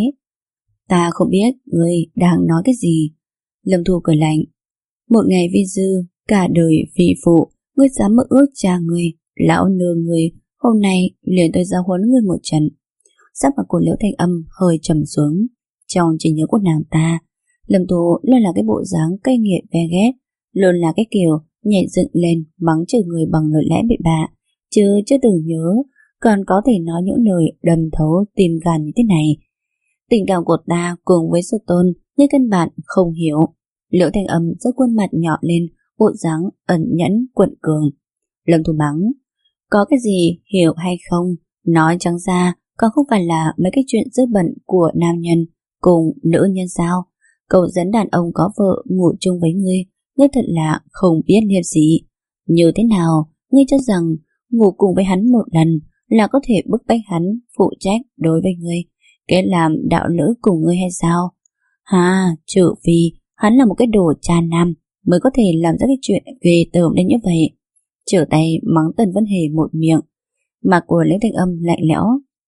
Ta không biết ngươi đang nói cái gì. Lâm Thu cười lạnh. Một ngày vi dư, cả đời vị phụ, ngươi dám mơ ước cha ngươi, lão nương ngươi, hôm nay liền tôi ra huấn ngươi một trận. Sắc mặt của Liễu Thanh Âm hơi trầm xuống. Trong trí nhớ của nàng ta, Lâm Thu luôn là cái bộ dáng cay nghiệt ve ghét, luôn là cái kiểu nhảy dựng lên mắng chửi người bằng lời lẽ bậy bạ, chứ chưa từng nhớ còn có thể nói những lời đâm thấu tim gan như thế này. Tình cảm của ta cùng với sư tôn như căn bản không hiểu. Liễu Thanh Âm giơ khuôn mặt nhỏ lên, bộ dáng ẩn nhẫn quật cường. Lâm Thu mắng, có cái gì hiểu hay không, nói trắng ra còn không phải là mấy cái chuyện dơ bẩn của nam nhân cùng nữ nhân sao? Cậu dẫn đàn ông có vợ ngủ chung với ngươi, ngươi thật là không biết liêm sỉ. Như thế nào, ngươi cho rằng ngủ cùng với hắn một lần là có thể bức bách hắn phụ trách đối với ngươi, cái làm đạo lữ cùng ngươi hay sao? Ha, trừ phi hắn là một cái đồ cha nam mới có thể làm ra cái chuyện ghê tởm đến như vậy. Trở tay mắng Tần Vân Hề một miệng. Mặt của Liễu Thanh Âm lạnh lẽo,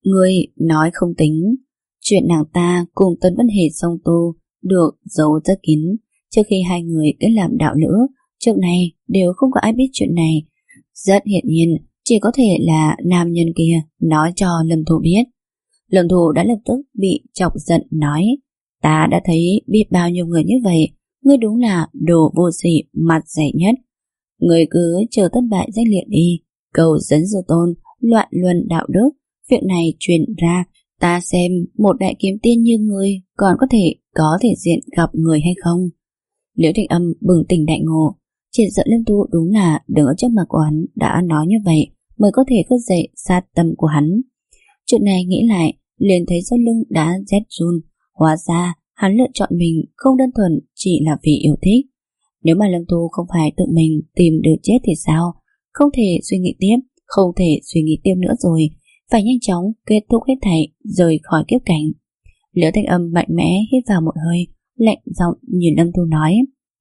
Ngươi nói không tính. Chuyện nàng ta cùng Tấn Vân Hề song tu được giấu rất kín. Trước khi hai người kết làm đạo lữ, trước này đều không có ai biết chuyện này. Rất hiển nhiên, chỉ có thể là nam nhân kia nói cho Lâm Thu biết. Lâm Thu đã lập tức bị chọc giận nói: ta đã thấy biết bao nhiêu người như vậy, ngươi đúng là đồ vô sỉ mặt dày nhất. Ngươi cứ chờ thất bại danh liệt đi, cầu dẫn sư tôn, loạn luân đạo đức. Việc này truyền ra, ta xem một đại kiếm tiên như ngươi còn có thể có thể diện gặp người hay không. Liễu Thanh Âm bừng tỉnh đại ngộ, chỉ sợ Lâm Thu đúng là đứng ở trước mặt của hắn đã nói như vậy mới có thể khơi dậy sát tâm của hắn. Chuyện này nghĩ lại, liền thấy sau lưng đã rét run. Hóa ra hắn lựa chọn mình không đơn thuần chỉ là vì yêu thích. Nếu mà Lâm Thu không phải tự mình tìm được chết thì sao? Không thể suy nghĩ tiếp, không thể suy nghĩ tiếp nữa rồi, phải nhanh chóng kết thúc hết thảy, rời khỏi kiếp cảnh. Liễu Thanh Âm mạnh mẽ hít vào một hơi, lạnh giọng nhìn Lâm Thu nói: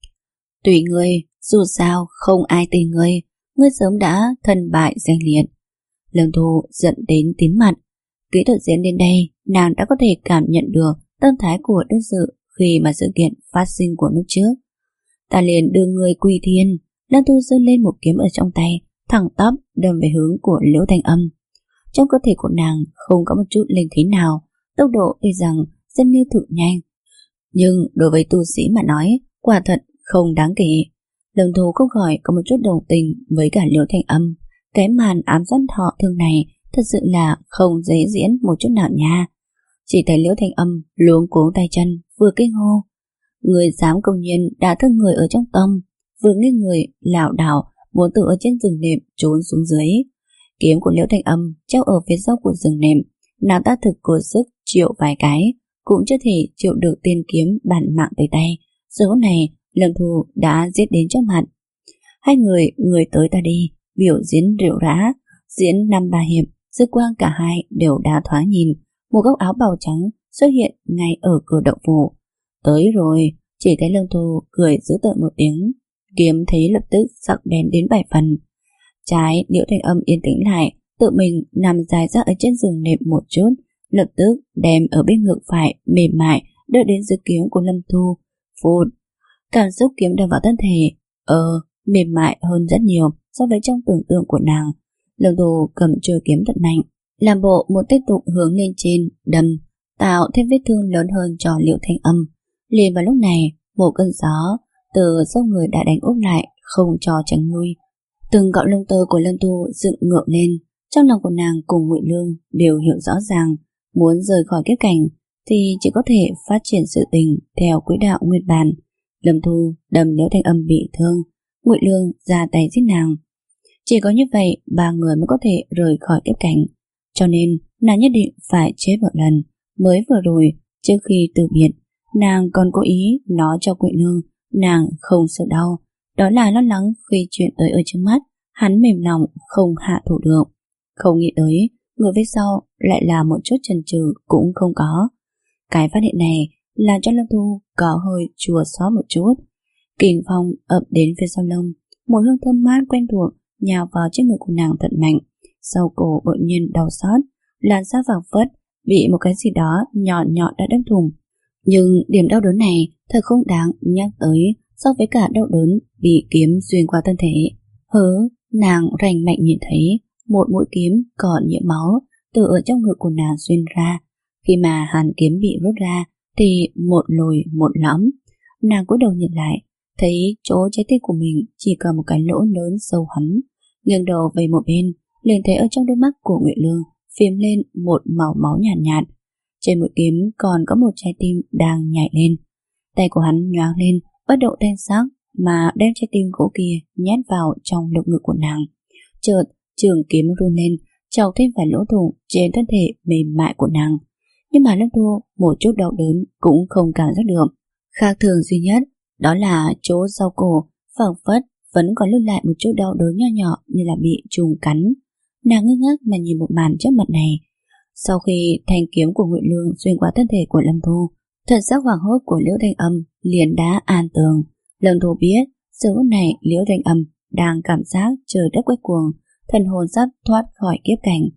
tùy ngươi, dù sao không ai tin ngươi, ngươi sớm đã thân bại danh liệt. Lâm Thu giận đến tím mặt. Kỹ thuật diễn đến đây, nàng đã có thể cảm nhận được tâm thái của đương sự khi mà sự kiện phát sinh của lúc trước. Ta liền đưa người quy thiên. Lâm Thu giơ lên một kiếm ở trong tay, thẳng tắp đâm về hướng của Liễu Thanh Âm. Trong cơ thể của nàng không có một chút linh khí nào, tốc độ tuy rằng rất như thực nhanh, nhưng đối với tu sĩ mà nói, quả thật không đáng kể. Lâm Thu không khỏi có một chút đồng tình với cả Liễu Thanh Âm. Cái màn ám sát họ thương này thật sự là không dễ diễn một chút nào nha. Chỉ thấy Liễu Thanh Âm luống cuống tay chân, vừa kinh hô: người dám công nhiên đả thương người ở trong tâm, vừa nghiêng người lảo đảo muốn tự ở trên rừng nệm trốn xuống dưới. Kiếm của Liễu Thanh Âm treo ở phía sau của rừng nệm, nàng ta thực cố sức triệu vài cái cũng chưa thể chịu được tiên kiếm bản mạng tới tay. Giờ phút này Lâm Thu đã giết đến trước mặt. Hai người người tới ta đi, biểu diễn rượu rã, diễn năm ba hiệp, dư quang cả hai đều đã thoáng nhìn. Một góc áo bào trắng xuất hiện ngay ở cửa động phủ. Tới rồi. Chỉ thấy Lâm Thu cười dữ tợn một tiếng, kiếm thấy lập tức sắc bén đến bảy phần. Trái Liễu Thanh Âm yên tĩnh lại, tự mình nằm dài ra ở trên giường nệm một chút, lập tức đem ở bên ngực phải mềm mại đỡ đến dưới kiếm của Lâm Thu. Phụt, cảm xúc kiếm đâm vào thân thể, ờ mềm mại hơn rất nhiều so với trong tưởng tượng của nàng. Lâm Thu cầm chuôi kiếm thật mạnh, làm bộ một tiếp tục hướng lên trên đâm, tạo thêm vết thương lớn hơn cho Liễu Thanh Âm. Liền vào lúc này, một cơn gió từ sau người đã đánh úp lại, không cho tránh lui. Từng cọng lông tơ của Lâm Thu dựng ngược lên. Trong lòng của nàng cùng Ngụy Lương đều hiểu rõ ràng, muốn rời khỏi kiếp cảnh thì chỉ có thể phát triển sự tình theo quỹ đạo nguyên bản. Lâm Thu đâm Liễu Thanh Âm bị thương, Ngụy Lương ra tay giết nàng. Chỉ có như vậy ba người mới có thể rời khỏi kiếp cảnh. Cho nên nàng nhất định phải chết một lần. Mới vừa rồi, trước khi từ biệt, nàng còn cố ý nói cho Ngụy Lương nàng không sợ đau, đó là lo lắng khi chuyện tới ở trước mắt hắn mềm lòng không hạ thủ được. Không nghĩ tới người phía sau lại là một chút chần chừ cũng không có. Cái phát hiện này làm cho Lâm Thu có hơi chua xót một chút. Kình phong ập đến phía sau lưng, một hương thơm mát quen thuộc nhào vào trên người của nàng thật mạnh. Sau cổ bỗng nhiên đau xót, làn da vàng phất bị một cái gì đó nhọn nhọn đã đâm thủng. Nhưng điểm đau đớn này thật không đáng nhắc tới so với cả đau đớn bị kiếm xuyên qua thân thể. Hớ, nàng rành mạnh nhìn thấy một mũi kiếm còn nhiễm máu từ ở trong ngực của nàng xuyên ra. Khi mà hàn kiếm bị rút ra thì một lồi một lõm. Nàng cúi đầu nhìn lại, thấy chỗ trái tim của mình chỉ còn một cái lỗ lớn sâu hắm. Nghiêng đầu về một bên, liền thấy ở trong đôi mắt của Ngụy Lương phím lên một màu máu nhạt nhạt. Trên mũi kiếm còn có một trái tim đang nhảy lên. Tay của hắn nhoáng lên, bắt đầu đen sắc mà đem trái tim gỗ kia nhét vào trong lồng ngực của nàng. Chợt trường kiếm run lên, chọc thêm vài lỗ thủng trên thân thể mềm mại của nàng. Nhưng mà Lâm Thu một chút đau đớn cũng không cảm giác được. Khác thường duy nhất đó là chỗ sau cổ phảng phất vẫn còn lưu lại một chút đau đớn nho nhỏ như là bị trùng cắn. Nàng ngơ ngác mà nhìn một màn trước mặt này. Sau khi thanh kiếm của Ngụy Lương xuyên qua thân thể của Lâm Thu, thần sắc hoảng hốt của Liễu Thanh Âm liền đã an tường. Lâm Thu biết giờ phút này Liễu Thanh Âm đang cảm giác trời đất quay cuồng, thần hồn sắp thoát khỏi kiếp cảnh.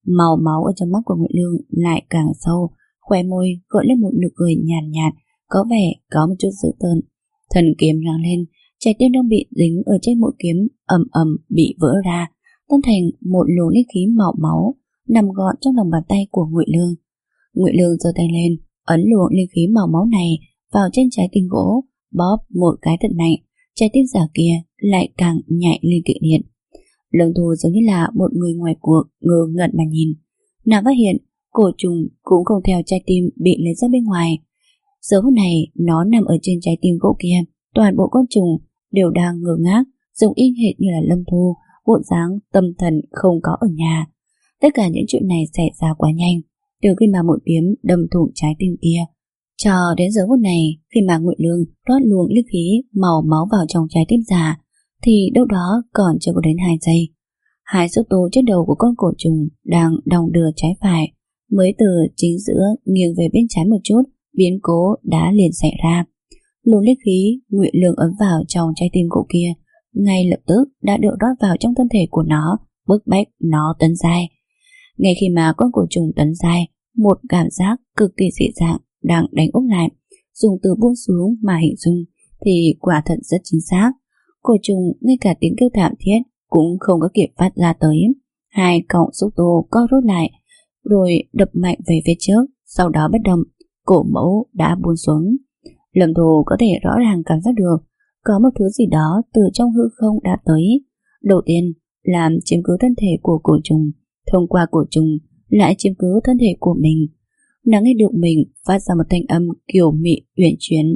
Màu máu ở trong mắt của Ngụy Lương lại càng sâu, khóe môi gợi lên một nụ cười nhàn nhạt, nhạt, có vẻ có một chút dữ tợn. Thần kiếm nhoáng lên, trái tim đang bị dính ở trên mũi kiếm ầm ầm bị vỡ ra, tan thành một luồng linh khí màu máu nằm gọn trong lòng bàn tay của Ngụy Lương. Ngụy Lương giơ tay lên, ấn luồng linh khí màu máu này vào trên trái tim gỗ, bóp một cái thật mạnh, trái tim giả kia lại càng nhạy lên kịch liệt. Lương Thu giống như là một người ngoài cuộc, ngơ ngẩn mà nhìn. Nàng phát hiện cổ trùng cũng không theo trái tim bị lấy ra bên ngoài. Giờ phút này nó nằm ở trên trái tim gỗ kia, toàn bộ con trùng đều đang ngơ ngác, giống y hệt như là Lâm Thu, bộ dáng tâm thần không có ở nhà. Tất cả những chuyện này xảy ra quá nhanh, từ khi mà một kiếm đâm thủng trái tim kia, cho đến giờ phút này khi mà Ngụy Lương rót luồng linh khí màu máu vào trong trái tim giả, thì đâu đó còn chưa có đến hai giây. Hai xúc tu trên đầu của con cổ trùng đang đong đưa trái phải, mới từ chính giữa nghiêng về bên trái một chút, biến cố đã liền xảy ra. Luồng linh khí Ngụy Lương ấn vào trong trái tim gỗ kia ngay lập tức đã được rót vào trong thân thể của nó, bức bách nó tấn giai. Ngay khi mà con cổ trùng tấn giai, một cảm giác cực kỳ dị dạng đang đánh úp lại. Dùng từ buông xuống mà hình dung thì quả thật rất chính xác. Cổ trùng ngay cả tiếng kêu thảm thiết cũng không có kịp phát ra tới. Hai cọng xúc tu co rút lại, rồi đập mạnh về phía trước, sau đó bất động, cổ mẫu đã buông xuống. Lâm Thu có thể rõ ràng cảm giác được có một thứ gì đó từ trong hư không đã tới. Đầu tiên làm chiếm cứ thân thể của cổ trùng, thông qua cổ trùng lại chiếm cứ thân thể của mình. Nàng nghe được mình phát ra một thanh âm kiều mị uyển chuyển.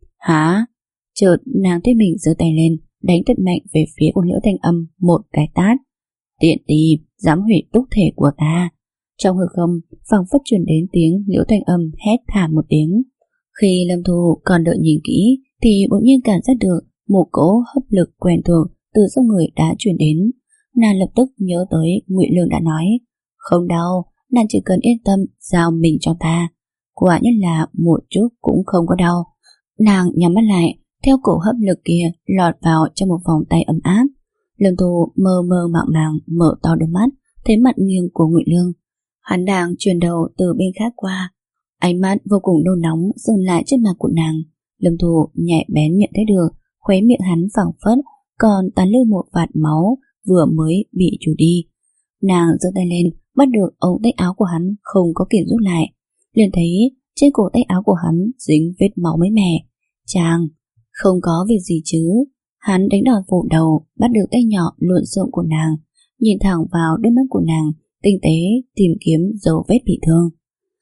Hả? Chợt nàng thấy mình giơ tay lên, đánh thật mạnh về phía của Liễu Thanh Âm một cái tát. Tiện tì, dám hủy túc thể của ta. Trong hư không phảng phất truyền đến tiếng Liễu Thanh Âm hét thảm một tiếng. Khi Lâm Thu còn đợi nhìn kỹ thì bỗng nhiên cảm giác được một cỗ hấp lực quen thuộc từ trong người đã truyền đến. Nàng lập tức nhớ tới Ngụy Lương đã nói, không đau, nàng chỉ cần yên tâm giao mình cho ta. Quả nhiên là một chút cũng không có đau. Nàng nhắm mắt lại, theo cổ hấp lực kia lọt vào trong một vòng tay ấm áp. Lâm Thu mơ mơ màng màng mở to đôi mắt, thấy mặt nghiêng của Ngụy Lương. Hắn đang chuyển đầu từ bên khác qua, ánh mắt vô cùng nôn nóng dừng lại trên mặt của nàng. Lâm Thu nhẹ bén nhận thấy được khóe miệng hắn phảng phất còn tán lưu một vạt máu vừa mới bị trút đi. Nàng giơ tay lên, bắt được ống tay áo của hắn không có kịp rút lại, liền thấy trên cổ tay áo của hắn dính vết máu mới mẻ. Chàng, không có việc gì chứ? Hắn đánh đòn phủ đầu, bắt được tay nhỏ lộn xộn của nàng, nhìn thẳng vào đôi mắt của nàng, tinh tế tìm kiếm dấu vết bị thương.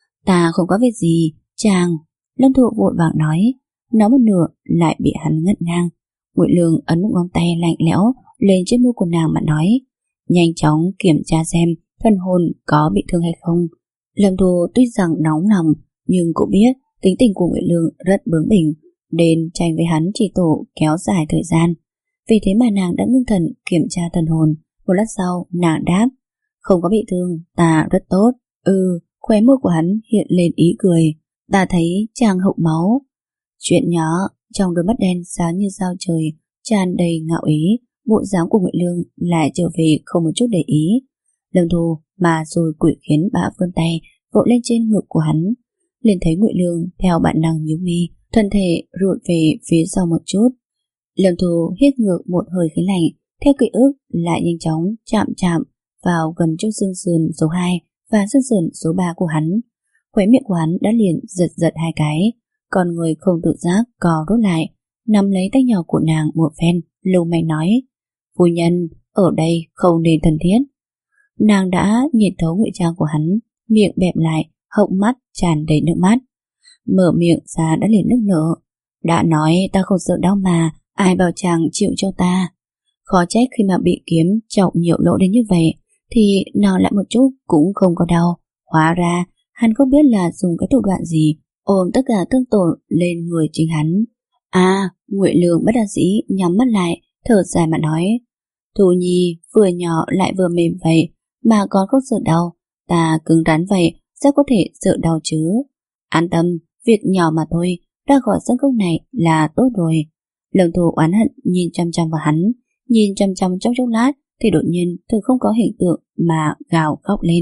Ta không có việc gì, chàng. Lâm Thụ vội vàng nói, nói một nửa lại bị hắn ngắt ngang. Ngụy Lương ấn một ngón tay lạnh lẽo lên trên môi của nàng mà nói, nhanh chóng kiểm tra xem thân hồn có bị thương hay không. Lâm Thu tuy rằng nóng lòng nhưng cũng biết tính tình của Ngụy Lương rất bướng bỉnh, nên tranh với hắn chỉ tổ kéo dài thời gian. Vì thế mà nàng đã ngưng thần kiểm tra thân hồn. Một lát sau nàng đáp, không có bị thương, ta rất tốt. Ừ. Khóe môi của hắn hiện lên ý cười. Ta thấy chàng hậu máu. Chuyện nhỏ. Trong đôi mắt đen sáng như sao trời tràn đầy ngạo ý, bộ dáng của Ngụy Lương lại trở về không một chút để ý. Lâm Thu mà rồi quỷ khiến bà vươn tay vội lên trên ngực của hắn, liền thấy Ngụy Lương theo bản năng nhíu mi, thân thể rụt về phía sau một chút. Lâm Thu hít ngược một hơi khí lạnh, theo ký ức lại nhanh chóng chạm chạm vào gần chỗ xương sườn số hai và xương sườn số ba của hắn. Khóe miệng của hắn đã liền giật giật hai cái, còn người không tự giác cò rút lại, nắm lấy tay nhỏ của nàng một phen, lưu manh nói, phu nhân, ở đây không nên thân thiết. Nàng đã nhìn thấu ngụy trang của hắn, miệng bẹp lại, hốc mắt tràn đầy nước mắt. Mở miệng ra đã liền nức nở. Đã nói ta không sợ đau mà, ai bảo chàng chịu cho ta. Khó trách khi mà bị kiếm chọc nhiều lỗ đến như vậy, thì nào lại một chút cũng không có đau. Hóa ra hắn không biết là dùng cái thủ đoạn gì ôm tất cả thương tổn lên người chính hắn. À, Ngụy Lương bất đắc dĩ nhắm mắt lại, thở dài mà nói, Thu Nhi vừa nhỏ lại vừa mềm vậy mà còn không sợ đau, ta cứng rắn vậy sao có thể sợ đau chứ? An tâm, việc nhỏ mà thôi, ra khỏi sân cốc này là tốt rồi. Lâm Thu oán hận nhìn chăm chăm vào hắn, nhìn chăm chăm trong chốc lát thì đột nhiên thường không có hiện tượng mà gào khóc lên.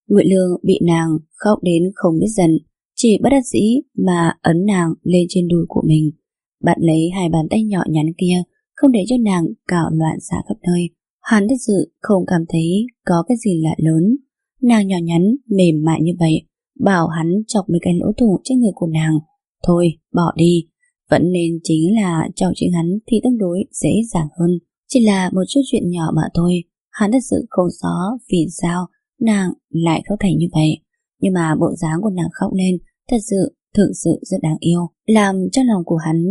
Ngụy Lương bị nàng khóc đến không biết giận, chỉ bất đắc dĩ mà ấn nàng lên trên đùi của mình, bắt lấy hai bàn tay nhỏ nhắn kia, không để cho nàng cào loạn xạ khắp nơi. Hắn thật sự không cảm thấy có cái gì lạ lớn. Nàng nhỏ nhắn mềm mại như vậy, bảo hắn chọc mấy cái lỗ thủng trên người của nàng. Thôi bỏ đi, vẫn nên chính là chọc chính hắn thì tương đối dễ dàng hơn. Chỉ là một chút chuyện nhỏ mà thôi. Hắn thật sự không rõ vì sao nàng lại khóc thành như vậy, nhưng mà bộ dáng của nàng khóc lên thật sự thực sự rất đáng yêu, làm cho lòng của hắn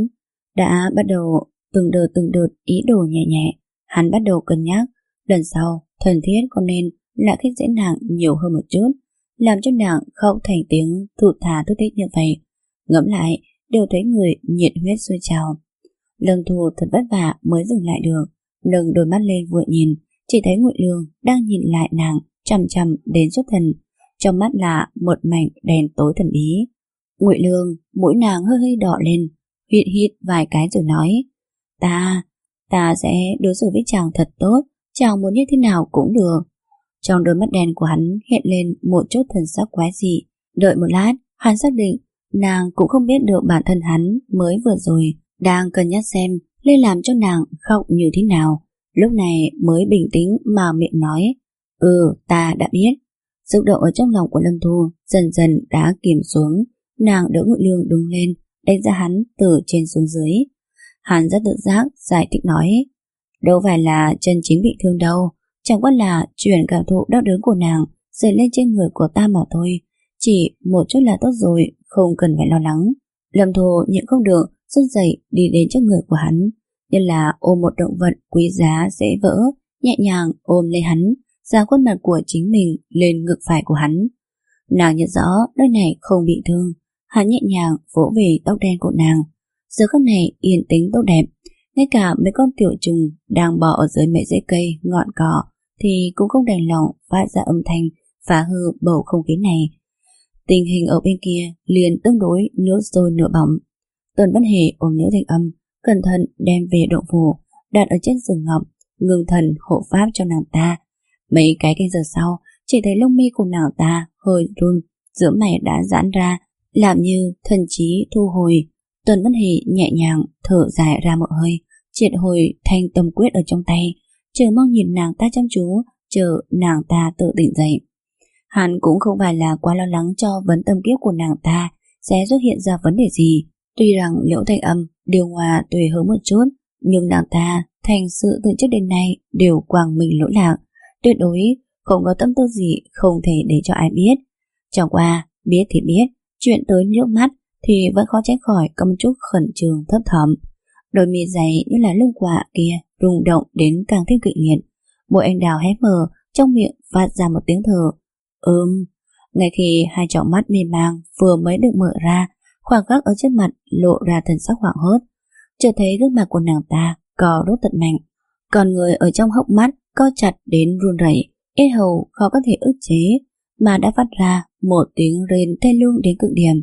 đã bắt đầu từng đợt từng đợt ý đồ nhẹ nhẹ. Hắn bắt đầu cân nhắc lần sau thân thiết có nên lại khích dễ nàng nhiều hơn một chút, làm cho nàng khóc thành tiếng thụt thà thút thít như vậy. Ngẫm lại đều thấy người nhiệt huyết sôi trào. Lâm Thu thật vất vả mới dừng lại được, nâng đôi mắt lên vừa nhìn, chỉ thấy Ngụy Lương đang nhìn lại nàng chằm chằm đến xuất thần, trong mắt là một mảnh đèn tối thần bí. Ngụy Lương mũi nàng hơi hơi đỏ lên, hít hít vài cái rồi nói: Ta, ta sẽ đối xử với chàng thật tốt, chàng muốn như thế nào cũng được. Trong đôi mắt đen của hắn hiện lên một chút thần sắc quái dị. Đợi một lát, hắn xác định nàng cũng không biết được bản thân hắn mới vừa rồi đang cân nhắc xem nên làm cho nàng khóc như thế nào. Lúc này mới bình tĩnh mà miệng nói: Ừ, ta đã biết. Xúc động ở trong lòng của Lâm Thu dần dần đã kìm xuống. Nàng đỡ Ngụy Lương đứng lên, đánh giá hắn từ trên xuống dưới. Hắn rất tự giác giải thích nói: Đâu phải là chân chính bị thương đâu, chẳng qua là chuyển cảm thụ đau đớn của nàng dậy lên trên người của ta mà thôi. Chỉ một chút là tốt rồi, không cần phải lo lắng. Lâm Thu nhịn không được, run rẩy đi đến trước người của hắn, như là ôm một động vật quý giá dễ vỡ, nhẹ nhàng ôm lấy hắn, dán khuôn mặt của chính mình lên ngực phải của hắn. Nàng nhận rõ nơi này không bị thương. Hắn nhẹ nhàng vỗ về tóc đen của nàng. Giờ khắc này yên tĩnh tốt đẹp, ngay cả mấy con tiểu trùng đang bò ở dưới mấy rễ cây ngọn cỏ thì cũng không đành lòng phát ra âm thanh phá hư bầu không khí này. Tình hình ở bên kia liền tương đối nửa sôi nửa bỏng. Tuần Văn Hề ôm Liễu Thanh Âm cẩn thận đem về động phủ, đặt ở trên giường ngọc, ngưng thần hộ pháp cho nàng ta. Mấy cái canh giờ sau, chỉ thấy lông mi của nàng ta hơi run, giữa mày đã giãn ra, làm như thần trí thu hồi. Tuần Văn Hề nhẹ nhàng thở dài ra một hơi, triệt hồi thanh tâm quyết ở trong tay, chờ mong nhìn nàng ta chăm chú, chờ nàng ta tự tỉnh dậy. Hắn cũng không phải là quá lo lắng cho vấn tâm kiếp của nàng ta sẽ xuất hiện ra vấn đề gì. Tuy rằng Liễu Thanh Âm điều hòa tùy hứng một chút, nhưng nàng ta thành sự từ trước đến nay đều quàng mình lỗi lạc, tuyệt đối không có tâm tư gì không thể để cho ai biết. Chẳng qua biết thì biết, chuyện tới nước mắt thì vẫn khó tránh khỏi có một chút khẩn trương thấp thỏm. Đôi mi dày như là lưng quạ kia rung động đến càng thêm kịch liệt. Môi anh đào hé mở, trong miệng phát ra một tiếng thở. Ừm. Ngay khi hai tròng mắt mê mang vừa mới được mở ra, khoảng khắc ở trước mặt lộ ra thần sắc hoảng hốt. Chợt thấy gương mặt của nàng ta co rút thật mạnh, còn người ở trong hốc mắt co chặt đến run rẩy, yết hầu khó có thể ức chế mà đã phát ra một tiếng rên thê lương đến cực điểm.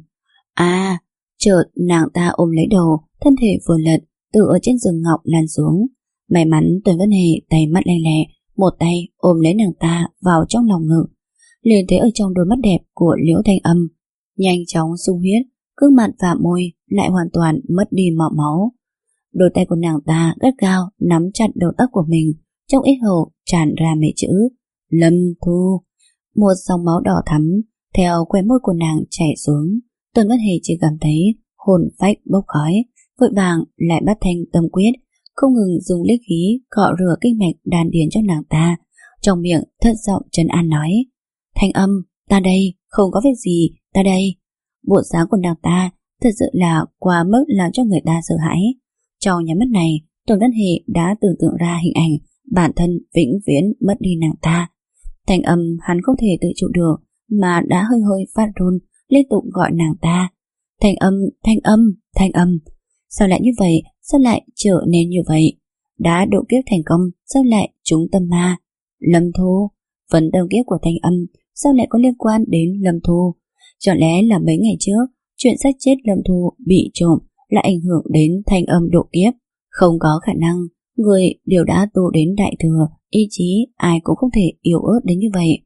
À, chợt nàng ta ôm lấy đầu, thân thể vừa lật từ ở trên giường ngọc lăn xuống. May mắn Tuần Văn Hề tay mắt lanh lẹ, một tay ôm lấy nàng ta vào trong lòng ngực. Liền thấy ở trong đôi mắt đẹp của Liễu Thanh Âm nhanh chóng sung huyết, gương mặt và môi lại hoàn toàn mất đi màu máu. Đôi tay của nàng ta gắt gao nắm chặt đầu tóc của mình, trong yết hầu tràn ra mấy chữ Lâm Thu. Một dòng máu đỏ thắm theo khóe môi của nàng chảy xuống. Tuần Văn Hề chỉ cảm thấy hồn phách bốc khói, vội vàng lại bắt thanh tâm quyết, không ngừng dùng linh khí cọ rửa kinh mạch đan điền cho nàng ta, trong miệng thất giọng trấn an nói: Thanh Âm, ta đây, không có việc gì, ta đây. Bộ dáng của nàng ta thật sự là quá mức làm cho người ta sợ hãi. Trong nháy mắt này, Tuần Văn Hề đã tưởng tượng ra hình ảnh bản thân vĩnh viễn mất đi nàng ta. Thanh Âm hắn không thể tự chủ được mà đã hơi hơi phát run, liên tục gọi nàng ta: Thanh Âm, Thanh Âm, Thanh Âm. Sao lại như vậy? Sao lại trở nên như vậy? Đã độ kiếp thành công, sao lại trúng tâm ma? Lâm Thu, vấn tâm kiếp của Thanh Âm sao lại có liên quan đến Lâm Thu? Chẳng lẽ là mấy ngày trước chuyện xác chết Lâm Thu bị trộm lại ảnh hưởng đến Thanh Âm độ kiếp? Không có khả năng, người đều đã tu đến đại thừa, ý chí ai cũng không thể yếu ớt đến như vậy.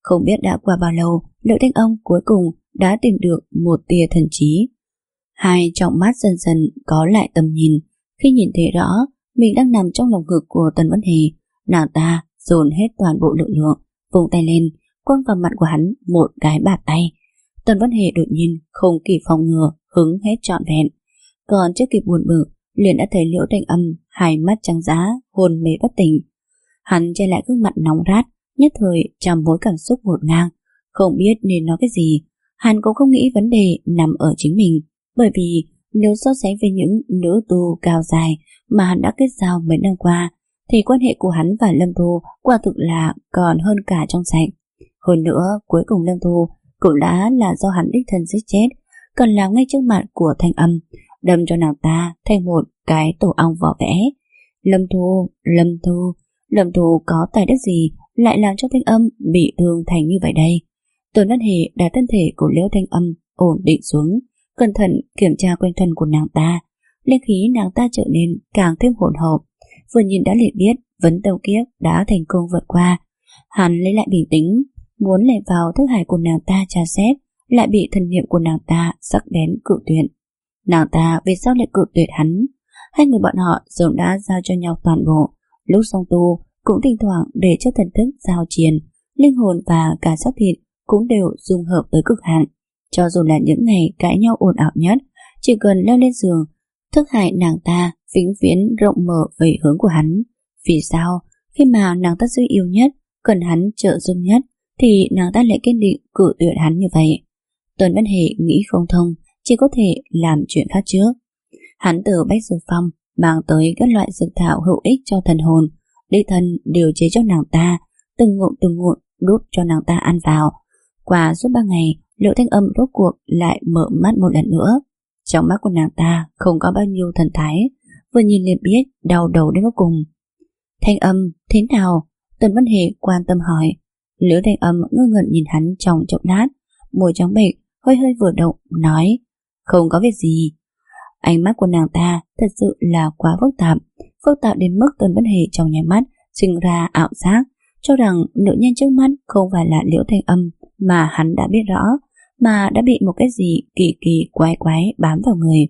Không biết đã qua bao lâu, Liễu Thanh Âm cuối cùng đã tìm được một tia thần trí. Hai trong mắt dần dần có lại tầm nhìn. Khi nhìn thấy rõ mình đang nằm trong lồng ngực của Tần Vân Hề, nàng ta dồn hết toàn bộ lực lượng, vùng tay lên, quăng vào mặt của hắn một cái bạt tay. Tần Vân Hề đột nhiên không kịp phòng ngừa, hứng hết trọn vẹn. Còn chưa kịp buồn bực, liền đã thấy Liễu Thanh Âm hai mắt trắng dã, hôn mê bất tỉnh. Hắn che lại gương mặt nóng rát, nhất thời trăm mối cảm xúc ngổn ngang, không biết nên nói cái gì. Hắn cũng không nghĩ vấn đề nằm ở chính mình, bởi vì nếu so sánh với những nữ tu cao dài mà hắn đã kết giao mấy năm qua, thì quan hệ của hắn và Lâm Thu quả thực là còn hơn cả trong sạch. Hơn nữa, cuối cùng Lâm Thu cũng đã là do hắn đích thân giết chết, còn làm ngay trước mặt của Thanh Âm, đâm cho nàng ta thành một cái tổ ong vỏ vẽ. Lâm Thu, Lâm Thu, Lâm Thu có tài đức gì lại làm cho Thanh Âm bị thương thành như vậy đây? Tần Vân Hề đặt thân thể của Liễu Thanh Âm ổn định xuống, cẩn thận kiểm tra quanh thân của nàng ta. Linh khí nàng ta trở nên càng thêm hỗn hợp, vừa nhìn đã liền biết vấn đầu kiếp đã thành công vượt qua. Hắn lấy lại bình tĩnh, muốn lẻn vào thức hải của nàng ta tra xét, lại bị thần niệm của nàng ta sắc bén cự tuyệt. Nàng ta vì sao lại cự tuyệt hắn? Hai người bọn họ dường đã giao cho nhau toàn bộ. Lúc song tu cũng thỉnh thoảng để cho thần thức giao chiến, linh hồn và cả xác thịt cũng đều dung hợp tới cực hạn. Cho dù là những ngày cãi nhau ồn ào nhất, chỉ cần leo lên giường, thức hải nàng ta vĩnh viễn rộng mở về hướng của hắn. Vì sao? Khi mà nàng ta suy yếu nhất, cần hắn trợ giúp nhất, thì nàng ta lại kiên định cự tuyệt hắn như vậy. Tuần Văn Hề nghĩ không thông, chỉ có thể làm chuyện khác trước. Hắn từ Bách Dược Phong mang tới các loại dược thảo hữu ích cho thần hồn, đích thân điều chế cho nàng ta, từng ngụm từng ngụm đút cho nàng ta ăn vào. Qua suốt ba ngày, Liễu Thanh Âm rốt cuộc lại mở mắt một lần nữa. Trong mắt của nàng ta không có bao nhiêu thần thái, vừa nhìn liền biết đau đầu đến vô cùng. Thanh Âm, thế nào? Tần Văn Hề quan tâm hỏi. Liễu Thanh Âm ngơ ngẩn nhìn hắn trong chốc lát, môi trắng bệch, hơi hơi vừa động, nói: Không có việc gì. Ánh mắt của nàng ta thật sự là quá phức tạp, phức tạp đến mức Tần Văn Hề trong nháy mắt sinh ra ảo giác, cho rằng nữ nhân trước mắt không phải là Liễu Thanh Âm mà hắn đã biết rõ, mà đã bị một cái gì kỳ kỳ quái quái bám vào người.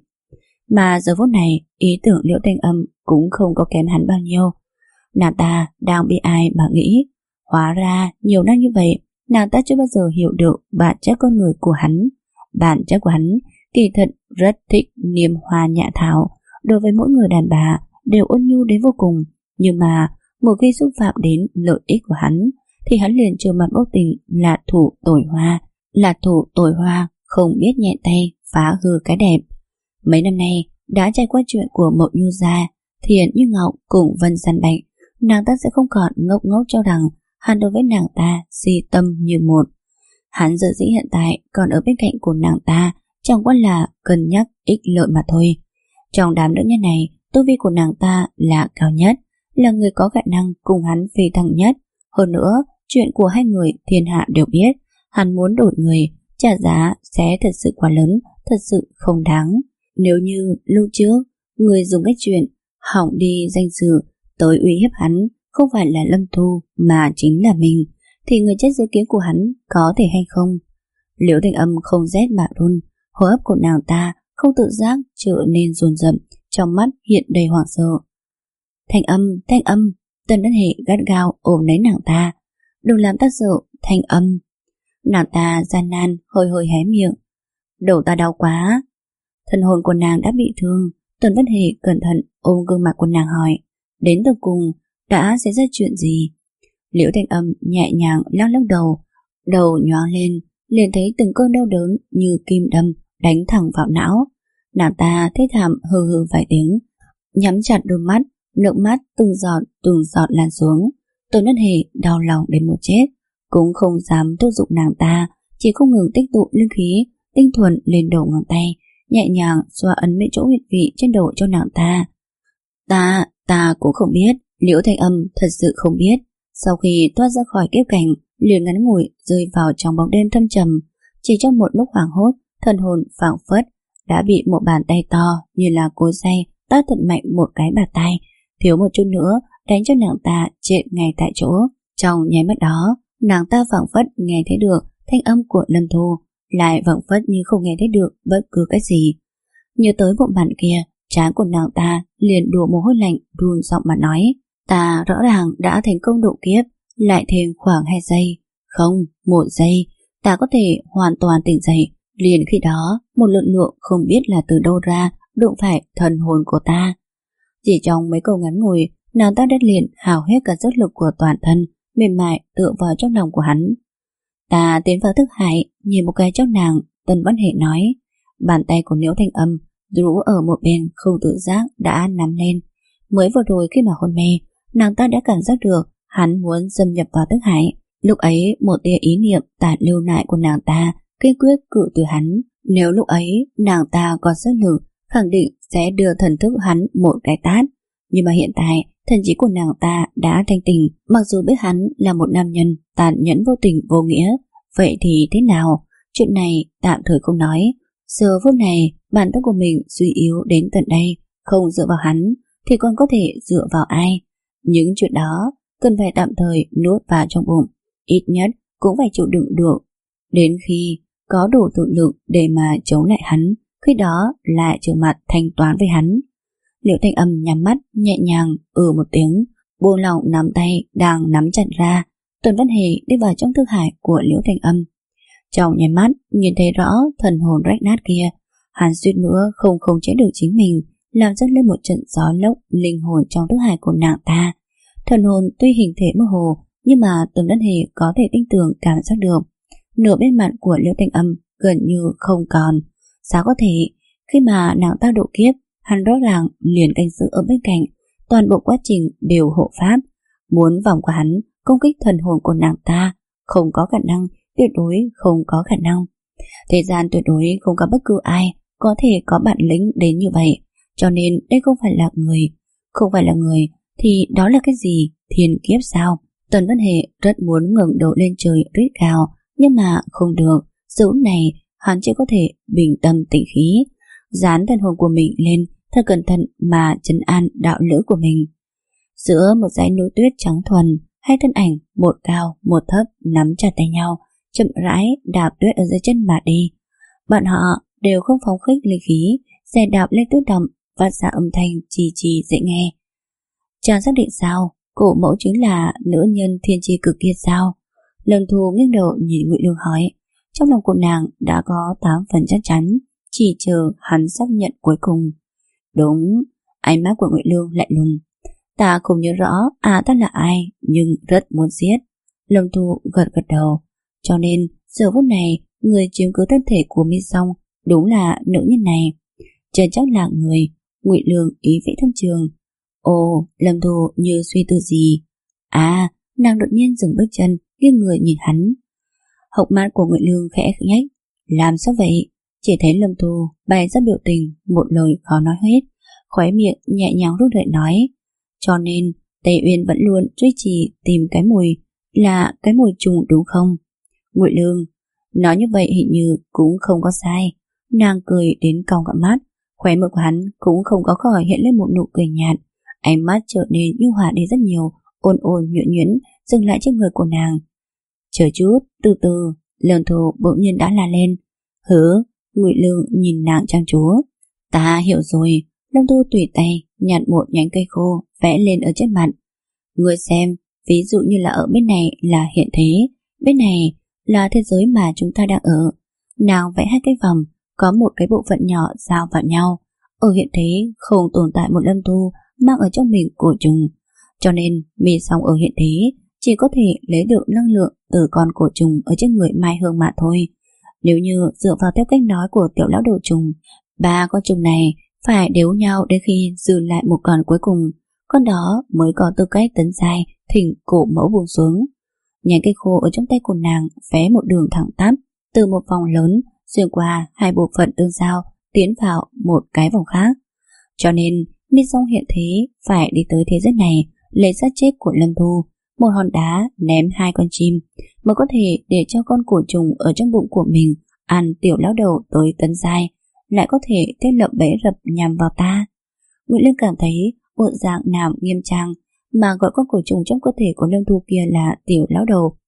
Mà giờ phút này, ý tưởng Liễu Thanh Âm cũng không có kém hắn bao nhiêu. Nàng ta đang bị ai mà nghĩ. Hóa ra nhiều năm như vậy, nàng ta chưa bao giờ hiểu được bản chất con người của hắn. Bản chất của hắn kỳ thật rất thích niềm hoa nhã thảo, đối với mỗi người đàn bà đều ôn nhu đến vô cùng. Nhưng mà một khi xúc phạm đến lợi ích của hắn, thì hắn liền trơ mặt vô tình là thủ tồi hoa, là thủ tồi hoa không biết nhẹ tay phá hư cái đẹp. Mấy năm nay đã trải qua chuyện của Mộ Nhu gia, Thiện Như Ngọc cùng Vân San Bạch, nàng ta sẽ không còn ngốc ngốc cho rằng hắn đối với nàng ta si tâm như một. Hắn giờ dĩ hiện tại còn ở bên cạnh của nàng ta chẳng qua là cân nhắc ích lợi mà thôi. Trong đám nữ nhân này, tu vi của nàng ta là cao nhất, là người có khả năng cùng hắn phi thăng nhất. Hơn nữa, chuyện của hai người thiên hạ đều biết, hắn muốn đổi người, trả giá sẽ thật sự quá lớn, thật sự không đáng. Nếu như lúc trước, người dùng cách chuyện hỏng đi danh dự tới uy hiếp hắn không phải là Lâm Thu mà chính là mình, thì người chết dưới kiếm của hắn có thể hay không? Liễu Thanh Âm không rét mà run, hô hấp của nàng ta không tự giác trở nên dồn dập, trong mắt hiện đầy hoảng sợ. Thanh Âm, Thanh Âm, Tần Văn Hề gắt gao ôm lấy nàng ta. Đừng làm ta sợ, Thanh Âm. Nàng ta gian nan hơi hơi hé miệng. Đầu ta đau quá. Thần hồn của nàng đã bị thương. Tần Văn Hề cẩn thận ôm gương mặt của nàng hỏi, đến từ cùng đã xảy ra chuyện gì? Liễu Thanh Âm nhẹ nhàng lắc lắc đầu, đầu nhoáng lên, liền thấy từng cơn đau đớn như kim đâm đánh thẳng vào não. Nàng ta thê thảm hừ hừ vài tiếng, nhắm chặt đôi mắt, nước mắt từng giọt từng giọt lan xuống. Tần Văn Hề đau lòng đến một chết, cũng không dám thúc giục nàng ta, chỉ không ngừng tích tụ linh khí tinh thuần lên đầu ngón tay, nhẹ nhàng xoa ấn mấy chỗ huyệt vị trên đầu cho nàng ta. Ta, ta cũng không biết. Liễu Thanh Âm thật sự không biết. Sau khi thoát ra khỏi kiếp cảnh, liền ngắn ngủi rơi vào trong bóng đêm thâm trầm. Chỉ trong một lúc hoảng hốt, thần hồn phảng phất đã bị một bàn tay to như là cối xay tát thật mạnh một cái bạt tay, thiếu một chút nữa đánh cho nàng ta chết ngay tại chỗ. Trong nháy mắt đó, nàng ta phảng phất nghe thấy được thanh âm của Lâm Thu, lại phảng phất như không nghe thấy được bất cứ cái gì. Nhớ tới bộ mặt kia, trán của nàng ta liền đổ mồ hôi lạnh, run giọng mà nói: ta rõ ràng đã thành công độ kiếp, lại thêm khoảng hai giây, không, một giây, ta có thể hoàn toàn tỉnh dậy. Liền khi đó, một lực lượng không biết là từ đâu ra đụng phải thần hồn của ta. Chỉ trong mấy câu ngắn ngủi, nàng ta đã liền hào hết cả sức lực của toàn thân, mềm mại tựa vào trong lòng của hắn. Ta tiến vào thức hải, nhìn một cái trong nàng, Tần Văn Hệ nói. Bàn tay của Liễu Thanh Âm rũ ở một bên không tự giác đã nắm lên. Mới vừa rồi khi mà hôn mê, nàng ta đã cảm giác được hắn muốn xâm nhập vào thức hải. Lúc ấy một tia ý niệm tàn lưu lại của nàng ta kiên quyết cự từ hắn. Nếu lúc ấy nàng ta còn sức lực, khẳng định sẽ đưa thần thức hắn một cái tát. Nhưng mà hiện tại thần trí của nàng ta đã thanh tỉnh. Mặc dù biết hắn là một nam nhân tàn nhẫn vô tình vô nghĩa, vậy thì thế nào? Chuyện này tạm thời không nói. Giờ phút này bản thân của mình suy yếu đến tận đây, không dựa vào hắn thì còn có thể dựa vào ai? Những chuyện đó cần phải tạm thời nuốt vào trong bụng, ít nhất cũng phải chịu đựng được, đến khi có đủ tự lực để mà chống lại hắn, khi đó lại trở mặt thanh toán với hắn. Liễu Thanh Âm nhắm mắt nhẹ nhàng ừ một tiếng, buông lỏng nắm tay đang nắm chặt ra. Tuần Văn Hề đi vào trong thức hải của Liễu Thanh Âm. Trong nháy mắt nhìn thấy rõ thần hồn rách nát kia, hắn suýt nữa không khống chế được chính mình, làm dâng lên một trận gió lốc linh hồn trong thức hải của nàng ta. Thần hồn tuy hình thể mơ hồ, nhưng mà Tuần Văn Hề có thể tin tưởng cảm giác được. Nửa bên mặt của Liễu Thanh Âm gần như không còn. Sao có thể? Khi mà nàng ta độ kiếp, hắn rõ ràng liền canh giữ ở bên cạnh, toàn bộ quá trình đều hộ pháp, muốn vòng qua hắn công kích thần hồn của nàng ta, không có khả năng, tuyệt đối không có khả năng. Thế gian tuyệt đối không có bất cứ ai có thể có bản lĩnh đến như vậy, cho nên đây không phải là người. Không phải là người thì đó là cái gì? Thiên kiếp sao? Tần Văn Hệ rất muốn ngẩng đầu lên trời rít gào, nhưng mà không được. Giờ này hắn chỉ có thể bình tâm tĩnh khí, dán thần hồn của mình lên thật cẩn thận mà trấn an đạo lữ của mình. Giữa một dãy núi tuyết trắng thuần, hai thân ảnh một cao một thấp nắm chặt tay nhau, chậm rãi đạp tuyết ở dưới chân mà đi. Bọn họ đều không phóng khích linh khí, xe đạp lên tuyết đậm phát ra âm thanh chì chì dễ nghe. Chàng xác định sao? Cổ mẫu chính là nữ nhân thiên chi cực kiệt sao? Lâm Thu nghiêng đầu nhìn Ngụy Lương hỏi. Trong lòng của nàng đã có tám phần chắc chắn, chỉ chờ hắn xác nhận cuối cùng. Đúng, ánh mắt của Ngụy Lương lạnh lùng. Ta không nhớ rõ à ta là ai, nhưng rất muốn giết. Lâm Thu gật gật đầu. Cho nên giờ phút này người chiếm cứ thân thể của Mi Song đúng là nữ nhân này. Chân chắc là người. Ngụy Lương ý vĩ thân trường. Ồ, Lâm Thu như suy tư gì. À, nàng đột nhiên dừng bước chân, nghiêng người nhìn hắn. Hốc mắt của Ngụy Lương khẽ nhếch. Làm sao vậy? Chỉ thấy Lâm Thu bày ra biểu tình, một lời khó nói hết, khóe miệng nhẹ nhàng rút rượi nói. Cho nên Tây Uyên vẫn luôn duy trì tìm cái mùi, là cái mùi trùng đúng không? Ngụy Lương nói như vậy hình như cũng không có sai. Nàng cười đến cong cả mắt, khóe miệng của hắn cũng không có khỏi hiện lên một nụ cười nhạt, ánh mắt trở nên nhu hòa đi rất nhiều, ôn ôn nhuyễn nhuyễn dừng lại trên người của nàng. Chờ chút, từ từ. Lâm Thu bỗng nhiên đã la lên. Hứ? Ngụy Lương nhìn nàng chăm chú. Ta hiểu rồi. Lâm Thu tùy tay nhặt một nhánh cây khô vẽ lên ở trước mặt. Ngươi xem, ví dụ như là ở bên này là hiện thế, bên này là thế giới mà chúng ta đang ở. Nàng vẽ hai cái vòng, có một cái bộ phận nhỏ giao vào nhau. Ở hiện thế không tồn tại một Lâm Thu mang ở trong mình cổ trùng, cho nên Mi Song ở hiện thế chỉ có thể lấy được năng lượng từ con cổ trùng ở trên người Mai Hương mà thôi. Nếu như dựa vào theo cách nói của tiểu lão đầu trùng, ba con trùng này phải đếu nhau đến khi dư lại một con cuối cùng, con đó mới có tư cách tấn giai thỉnh cổ mẫu buông xuống. Nhánh cây khô ở trong tay của nàng vẽ một đường thẳng tắp từ một vòng lớn xuyên qua hai bộ phận tương giao tiến vào một cái vòng khác. Cho nên Mi Song hiện thế phải đi tới thế giới này lấy xác chết của Lâm Thu, một hòn đá ném hai con chim mới có thể để cho con cổ trùng ở trong bụng của mình ăn tiểu lão đầu tới tấn giai, lại có thể thiết lập bẫy rập nhằm vào ta. Nguyễn Linh cảm thấy bộ dạng nào nghiêm trang mà gọi con cổ trùng trong cơ thể của Lâm Thu kia là tiểu lão đầu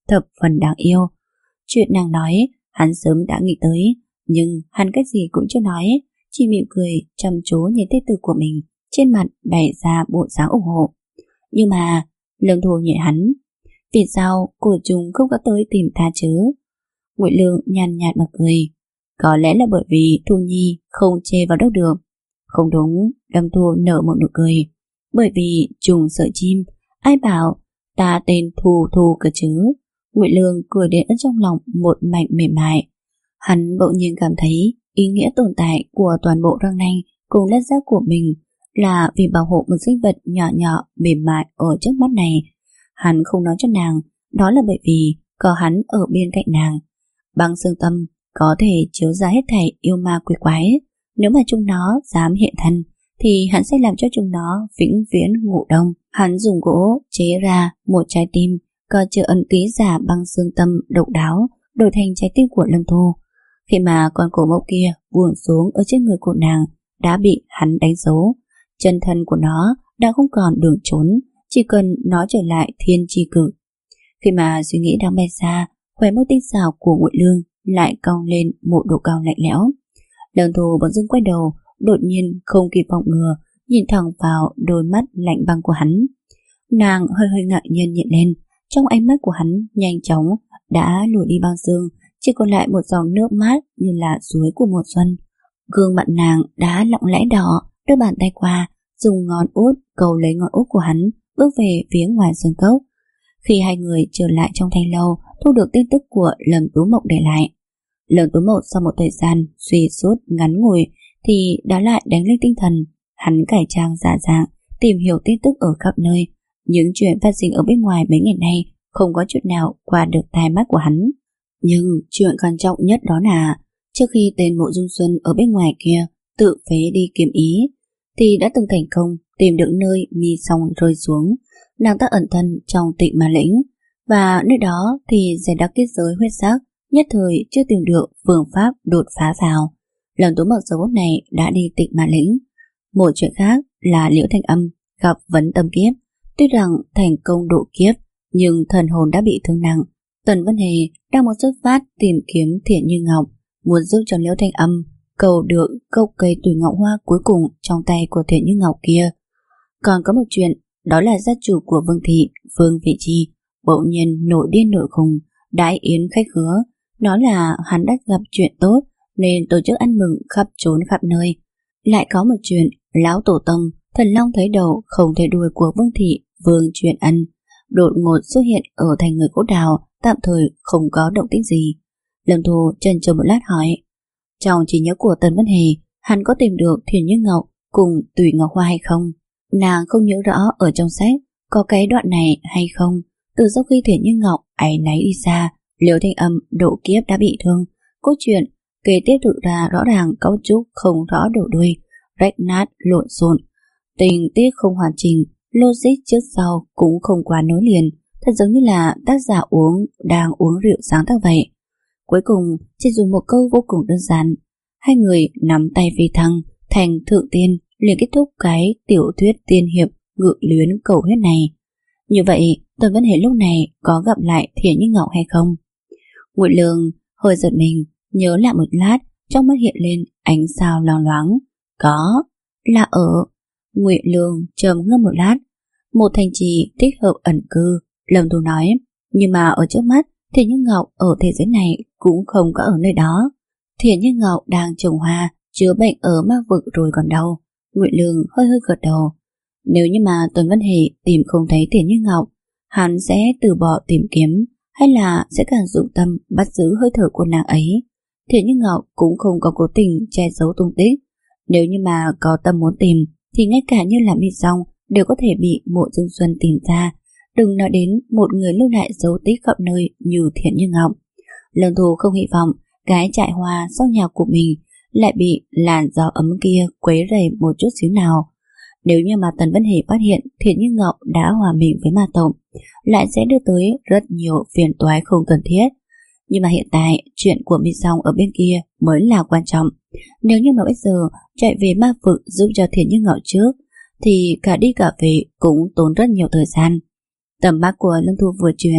thập phần đáng yêu. Chuyện nàng nói hắn sớm đã nghĩ tới, nhưng hắn cách gì cũng chưa nói, chỉ mỉm cười chăm chú nhìn thê tử của mình, trên mặt bày ra bộ dáng ủng hộ. Nhưng mà Lâm Thu nhìn hắn, vì sao cô chúng không có tới tìm ta chứ? Ngụy Lương nhàn nhạt mà cười, có lẽ là bởi vì Thu Nhi không chê vào đâu được. Không đúng, Lâm Thu nở một nụ cười, bởi vì trùng sợi chim, ai bảo ta tên Thu Thu cơ chứ? Ngụy Lương cười đến ở trong lòng một mảnh mềm mại. Hắn bỗng nhiên cảm thấy ý nghĩa tồn tại của toàn bộ răng nanh cùng lát giác của mình là vì bảo hộ một sinh vật nhỏ nhỏ mềm mại ở trước mắt này. Hắn không nói cho nàng, đó là bởi vì có hắn ở bên cạnh nàng. Băng xương tâm có thể chiếu ra hết thảy yêu ma quỷ quái. Nếu mà chúng nó dám hiện thân thì hắn sẽ làm cho chúng nó vĩnh viễn ngủ đông. Hắn dùng gỗ chế ra một trái tim có chứa ấn ký giả băng xương tâm độc đáo, đổi thành trái tim của Lâm Thu. Khi mà con cổ mẫu kia buông xuống ở trên người của nàng đã bị hắn đánh dấu, chân thân của nó đã không còn đường trốn, chỉ cần nó trở lại thiên chi cử. Khi mà suy nghĩ đang bay xa, khóe môi tinh xảo của Ngụy Lương lại cong lên một độ cao lạnh lẽo. Lâm Thu bỗng dưng quay đầu, đột nhiên không kịp phòng ngừa, nhìn thẳng vào đôi mắt lạnh băng của hắn. Nàng hơi hơi ngạc nhiên nhìn lên, trong ánh mắt của hắn nhanh chóng đã lùi đi băng xương, chỉ còn lại một dòng nước mát như là suối của mùa xuân. Gương mặt nàng đã lặng lẽ đỏ, đưa bàn tay qua, dùng ngón út cầu lấy ngón út của hắn, bước về phía ngoài sân cốc. Khi hai người trở lại trong thanh lâu, thu được tin tức của Lâm Tú Mộng để lại. Lâm Tú Mộng sau một thời gian suy sút ngắn ngủi thì đã lại đánh lên tinh thần. Hắn cải trang giả dạng, tìm hiểu tin tức ở khắp nơi. Những chuyện phát sinh ở bên ngoài mấy ngày nay không có chuyện nào qua được tai mắt của hắn. Nhưng chuyện quan trọng nhất đó là trước khi tên Mộ Dung Xuân ở bên ngoài kia tự phế đi kiếm ý thì đã từng thành công tìm được nơi mi song rơi xuống. Nàng ta ẩn thân trong Tịnh Ma Lĩnh, và nơi đó thì giải đắc kết giới huyết sắc nhất thời chưa tìm được phương pháp đột phá vào. Lần Tú Mộng giờ phút này đã đi Tịnh Ma Lĩnh. Một chuyện khác là Liễu Thanh Âm gặp vấn tâm kiếp, tuy rằng thành công độ kiếp nhưng thần hồn đã bị thương nặng. Tần Vân Hề đang muốn xuất phát tìm kiếm Thiện Như Ngọc, muốn giúp cho Liễu Thanh Âm cầu được cốc cây tùy ngọc hoa cuối cùng trong tay của Thiện Như Ngọc kia. Còn có một chuyện, đó là gia chủ của Vương Thị, Vương Vị Chi bỗng nhiên nổi điên nổi khùng, đãi yến khách khứa, nói là hắn đã gặp chuyện tốt nên tổ chức ăn mừng khắp trốn khắp nơi. Lại có một chuyện, lão tổ tông Thần Long thấy đầu không thấy đuôi của Vương Thị, Vương Truyền Ân đột ngột xuất hiện ở thành người gỗ đào, tạm thời không có động tĩnh gì. Lâm Thu chần chờ một lát hỏi, trong trí nhớ của Tần Vân Hề, hắn có tìm được Thiền Như Ngọc cùng Tùy Ngọc Hoa hay không? Nàng không nhớ rõ ở trong sách có cái đoạn này hay không. Từ sau khi Thiền Như Ngọc áy náy đi xa, Liễu Thanh Âm độ kiếp đã bị thương. Cốt truyện kế tiếp tự ra rõ ràng cấu trúc không rõ đầu đuôi, rách nát lộn xộn, tình tiết không hoàn chỉnh, logic trước sau cũng không quá nối liền, thật giống như là tác giả uống đang uống rượu sáng tác vậy. Cuối cùng chỉ dùng một câu vô cùng đơn giản, hai người nắm tay phi thăng thành thượng tiên, liền kết thúc cái tiểu thuyết tiên hiệp ngự luyến cầu huyết này. Như vậy Tần Vân Hề lúc này có gặp lại Thiện Như Ngọc hay không? Ngụy Lương hơi giật mình, nhớ lại một lát, trong mắt hiện lên ánh sao loang loáng. Có, là ở. Ngụy Lương trầm ngâm một lát. Một thành trì thích hợp ẩn cư, Lâm Thu nói, nhưng mà ở trước mắt Thiện Như Ngọc ở thế giới này cũng không có ở nơi đó. Thiện Như Ngọc đang trồng hoa, chữa bệnh ở ma vực rồi còn đâu. Ngụy Lương hơi hơi gật đầu. Nếu như mà Tuấn Vân Hề tìm không thấy Thiện Như Ngọc, hắn sẽ từ bỏ tìm kiếm, hay là sẽ càng dụng tâm bắt giữ hơi thở của nàng ấy. Thiện Như Ngọc cũng không có cố tình che giấu tung tích. Nếu như mà có tâm muốn tìm thì ngay cả như là Mi Song đều có thể bị Mộ Dung Xuân tìm ra, đừng nói đến một người lưu lại dấu tích khắp nơi như Thiện Như Ngọc. Lâm Thu không hy vọng cái trại hoa sau nhà của mình lại bị làn gió ấm kia quấy rầy một chút xíu nào. Nếu như mà Tần Vân Hề phát hiện Thiện Như Ngọc đã hòa mình với ma tộc, lại sẽ đưa tới rất nhiều phiền toái không cần thiết. Nhưng mà hiện tại chuyện của Mi Song ở bên kia mới là quan trọng. Nếu như mà bây giờ chạy về ma vực giúp cho Thiện Như Ngọc trước thì cả đi cả về cũng tốn rất nhiều thời gian. Tầm mắt của Lâm Thu vừa chuyển,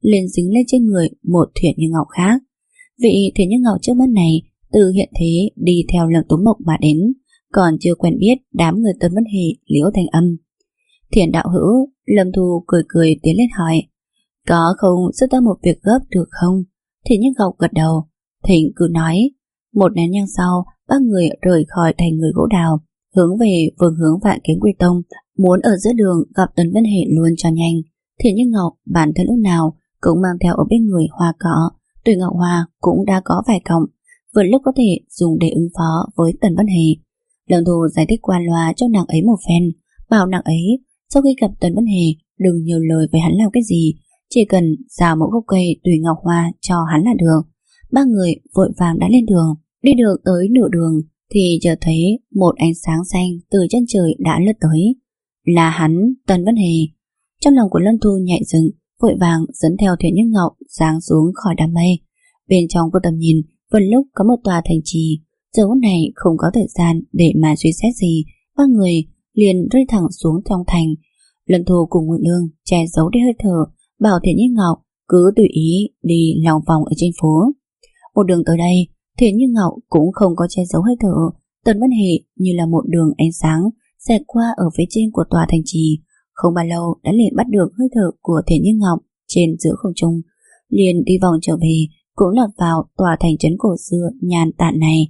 liền dính lên trên người một Thiện Như Ngọc khác. Vị Thiện Như Ngọc trước mắt này từ hiện thế đi theo Lâm Tú Mộc mà đến, còn chưa quen biết đám người Tần Vân Hề, Liễu Thanh Âm. Thiện đạo hữu, Lâm Thu cười cười tiến lên hỏi, có không giúp ta một việc gấp được không? Thiện Như Ngọc gật đầu. Thịnh cứ nói. Một nén nhang sau, ba người rời khỏi thành người gỗ đào, hướng về phương hướng Vạn Kiếm Quy Tông, muốn ở giữa đường gặp Tần Vân Hề luôn cho nhanh. Thiện Như Ngọc bản thân lúc nào cũng mang theo ở bên người hoa cỏ, Tùy Ngọc Hoa cũng đã có vài cọng, vừa lúc có thể dùng để ứng phó với Tần Vân Hề. Lâm Thu giải thích qua loa cho nàng ấy một phen, bảo nàng ấy sau khi gặp Tần Vân Hề đừng nhiều lời với hắn làm cái gì, chỉ cần rào một gốc cây Tùy Ngọc Hoa cho hắn là được. Ba người vội vàng đã lên đường. Đi được tới nửa đường thì chợt thấy một ánh sáng xanh từ chân trời đã lướt tới. Là hắn, Tần Vân Hề. Trong lòng của Lâm Thu nhạy dựng, vội vàng dẫn theo Thiện Như Ngọc giáng xuống khỏi đám mây. Bên trong của tầm nhìn vừa lúc có một tòa thành trì. Giờ phút này không có thời gian để mà suy xét gì, ba người liền rơi thẳng xuống trong thành. Lâm Thu cùng Ngụy Lương che giấu đi hơi thở, bảo Thiện Như Ngọc cứ tùy ý đi lòng vòng ở trên phố. Một đường tới đây, Thiện Như Ngọc cũng không có che giấu hơi thở. Tần Vân Hề như là một đường ánh sáng xẹt qua ở phía trên của tòa thành trì. Không bao lâu đã liền bắt được hơi thở của Thiện Như Ngọc trên giữa không trung, liền đi vòng trở về, cũng lọt vào tòa thành trấn cổ xưa nhàn tản này.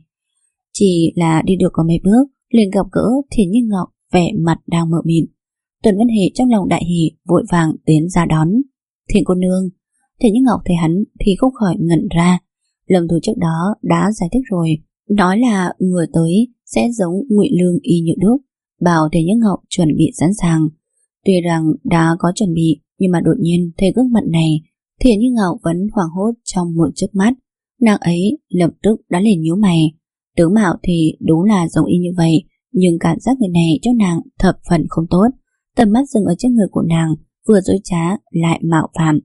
Chỉ là đi được có mấy bước, liền gặp gỡ Thiện Như Ngọc vẻ mặt đang mờ mịt. Tần Vân Hề trong lòng đại hỉ vội vàng tiến ra đón. Thiện cô nương. Thiện Như Ngọc thấy hắn thì không khỏi ngẩn ra. Lâm Thu trước đó đã giải thích rồi, nói là người tới sẽ giống Ngụy Lương y như đúc, bảo Thiện Như Ngọc chuẩn bị sẵn sàng. Tuy rằng đã có chuẩn bị, nhưng mà đột nhiên thấy gương mặt này, Thiện Như Ngọc vẫn hoảng hốt trong một chớp mắt. Nàng ấy lập tức đã liền nhíu mày. Tướng mạo thì đúng là giống y như vậy, nhưng cảm giác người này cho nàng thập phần không tốt. Tầm mắt dừng ở trên người của nàng, vừa dối trá lại mạo phạm.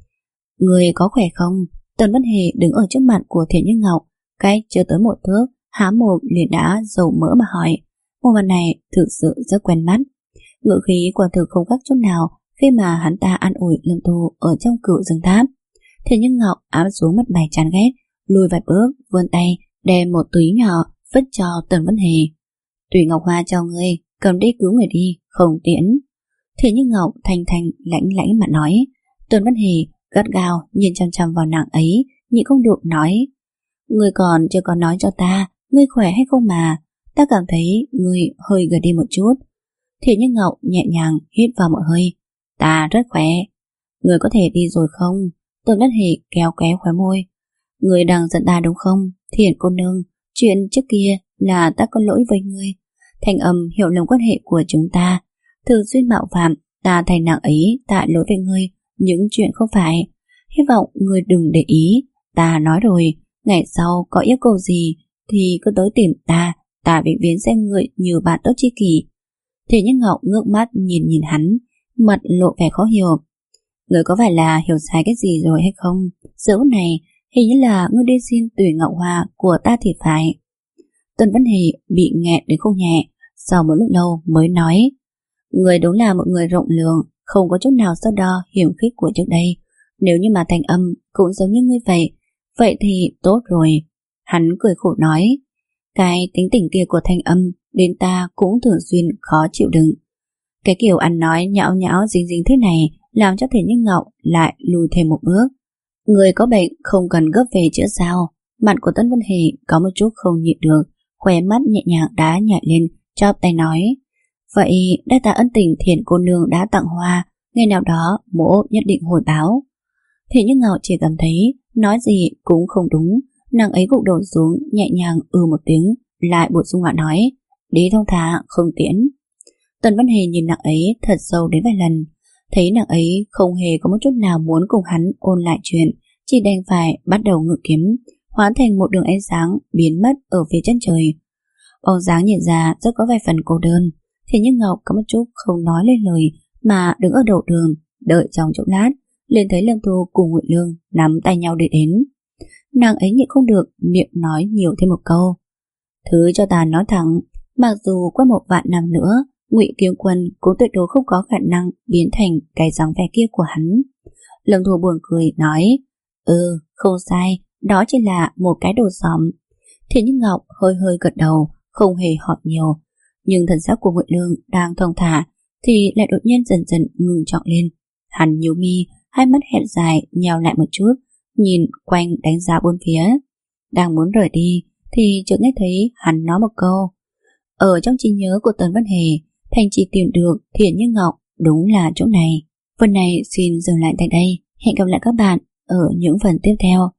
Người có khỏe không? Tần Vân Hề đứng ở trước mặt của Thiện Như Ngọc, cách chưa tới một thước, há mồm liền đã dầu mỡ mà hỏi. Một mặt này thực sự rất quen mắt. Ngữ khí quả thực không khác chút nào khi mà hắn ta an ủi Lâm Thu ở trong Cựu Dương Tháp. Thiện Như Ngọc áp xuống mặt mày chán ghét, lùi vài bước, vươn tay đem một túi nhỏ vứt cho Tần Vân Hề. Tùy Ngọc Hoa cho ngươi, cầm đi cứu người đi, không tiễn. Thiện Như Ngọc thanh thanh lãnh lãnh mà nói. Tần Vân Hề gắt gao nhìn chăm chăm vào nàng ấy, nhịn không được nói, ngươi còn chưa có nói cho ta ngươi khỏe hay không mà, ta cảm thấy ngươi hơi gầy đi một chút. Thiện Như Ngọc nhẹ nhàng hít vào một hơi. Ta rất khỏe. Ngươi có thể đi rồi không? Tần Vân Hề kéo kéo khóe môi. Ngươi đang giận ta đúng không? Thiện cô nương, chuyện trước kia là ta có lỗi với ngươi. Thanh Âm hiểu lầm quan hệ của chúng ta, thường xuyên mạo phạm, ta thành nàng ấy tạ lỗi với ngươi những chuyện không phải. Hy vọng ngươi đừng để ý. Ta nói rồi, ngày sau có yêu cầu gì thì cứ tới tìm ta, ta vĩnh viễn xem ngươi như bạn tốt tri kỷ. Thiện Như Ngọc ngước mắt nhìn nhìn hắn, mặt lộ vẻ khó hiểu. Ngươi có phải là hiểu sai cái gì rồi hay không? Giờ phút này hình như là ngươi đi xin Tùy Ngọc Hoa của ta thì phải. Tần Vân Hề bị nghẹn đến không nhẹ, sau một lúc lâu mới nói, ngươi đúng là một người rộng lượng, không có chút nào so đo hiểm khích của trước đây. Nếu như mà Thanh Âm cũng giống như ngươi vậy, vậy thì tốt rồi. Hắn cười khổ nói, cái tính tình kia của Thanh Âm đến ta cũng thường xuyên khó chịu đựng. Cái kiểu ăn nói nhão nhão dính dính thế này làm cho Thiện Như Ngọc lại lùi thêm một bước. Người có bệnh không cần gấp về chữa sao? Mặt của Tần Vân Hề có một chút không nhịn được, khóe mắt nhẹ nhàng đá nhảy lên, chóp tay nói, vậy đa tạ ân tình Thiện cô nương đã tặng hoa, ngày nào đó mỗ nhất định hồi báo. Thiện Như Ngọc chỉ cảm thấy nói gì cũng không đúng, nàng ấy gục đầu xuống nhẹ nhàng ừ một tiếng, lại bổ sung mà nói, đi thong thả không tiễn. Tần Vân Hề nhìn nàng ấy thật sâu đến vài lần, thấy nàng ấy không hề có một chút nào muốn cùng hắn ôn lại chuyện, chỉ đành phải bắt đầu ngự kiếm, hóa thành một đường ánh sáng biến mất ở phía chân trời. Bóng dáng nhìn ra rất có vài phần cô đơn. Thiện Như Ngọc có một chút không nói lên lời mà đứng ở đầu đường đợi trong chốc lát, liền thấy Lâm Thu cùng Ngụy Lương nắm tay nhau đi đến. Nàng ấy nhịn không được miệng nói nhiều thêm một câu, thứ cho ta nói thẳng, mặc dù qua một vạn năm nữa Ngụy Kiếm Quân cũng tuyệt đối không có khả năng biến thành cái dáng vẻ kia của hắn. Lâm Thu buồn cười nói, ừ, không sai, đó chỉ là một cái đồ xóm. Thiện Như Ngọc hơi hơi gật đầu, không hề hỏi nhiều. Nhưng thần sắc của Ngụy Lương đang thong thả thì lại đột nhiên dần dần ngừng trọng lên. Hắn nhíu mi, hai mắt hẹp dài nheo lại một chút, nhìn quanh đánh giá bốn phía. Đang muốn rời đi thì chợt nghe thấy hắn nói một câu. Ở trong trí nhớ của Tần Văn Hề, Thành chỉ tìm được Thiện Như Ngọc đúng là chỗ này. Phần này xin dừng lại tại đây. Hẹn gặp lại các bạn ở những phần tiếp theo.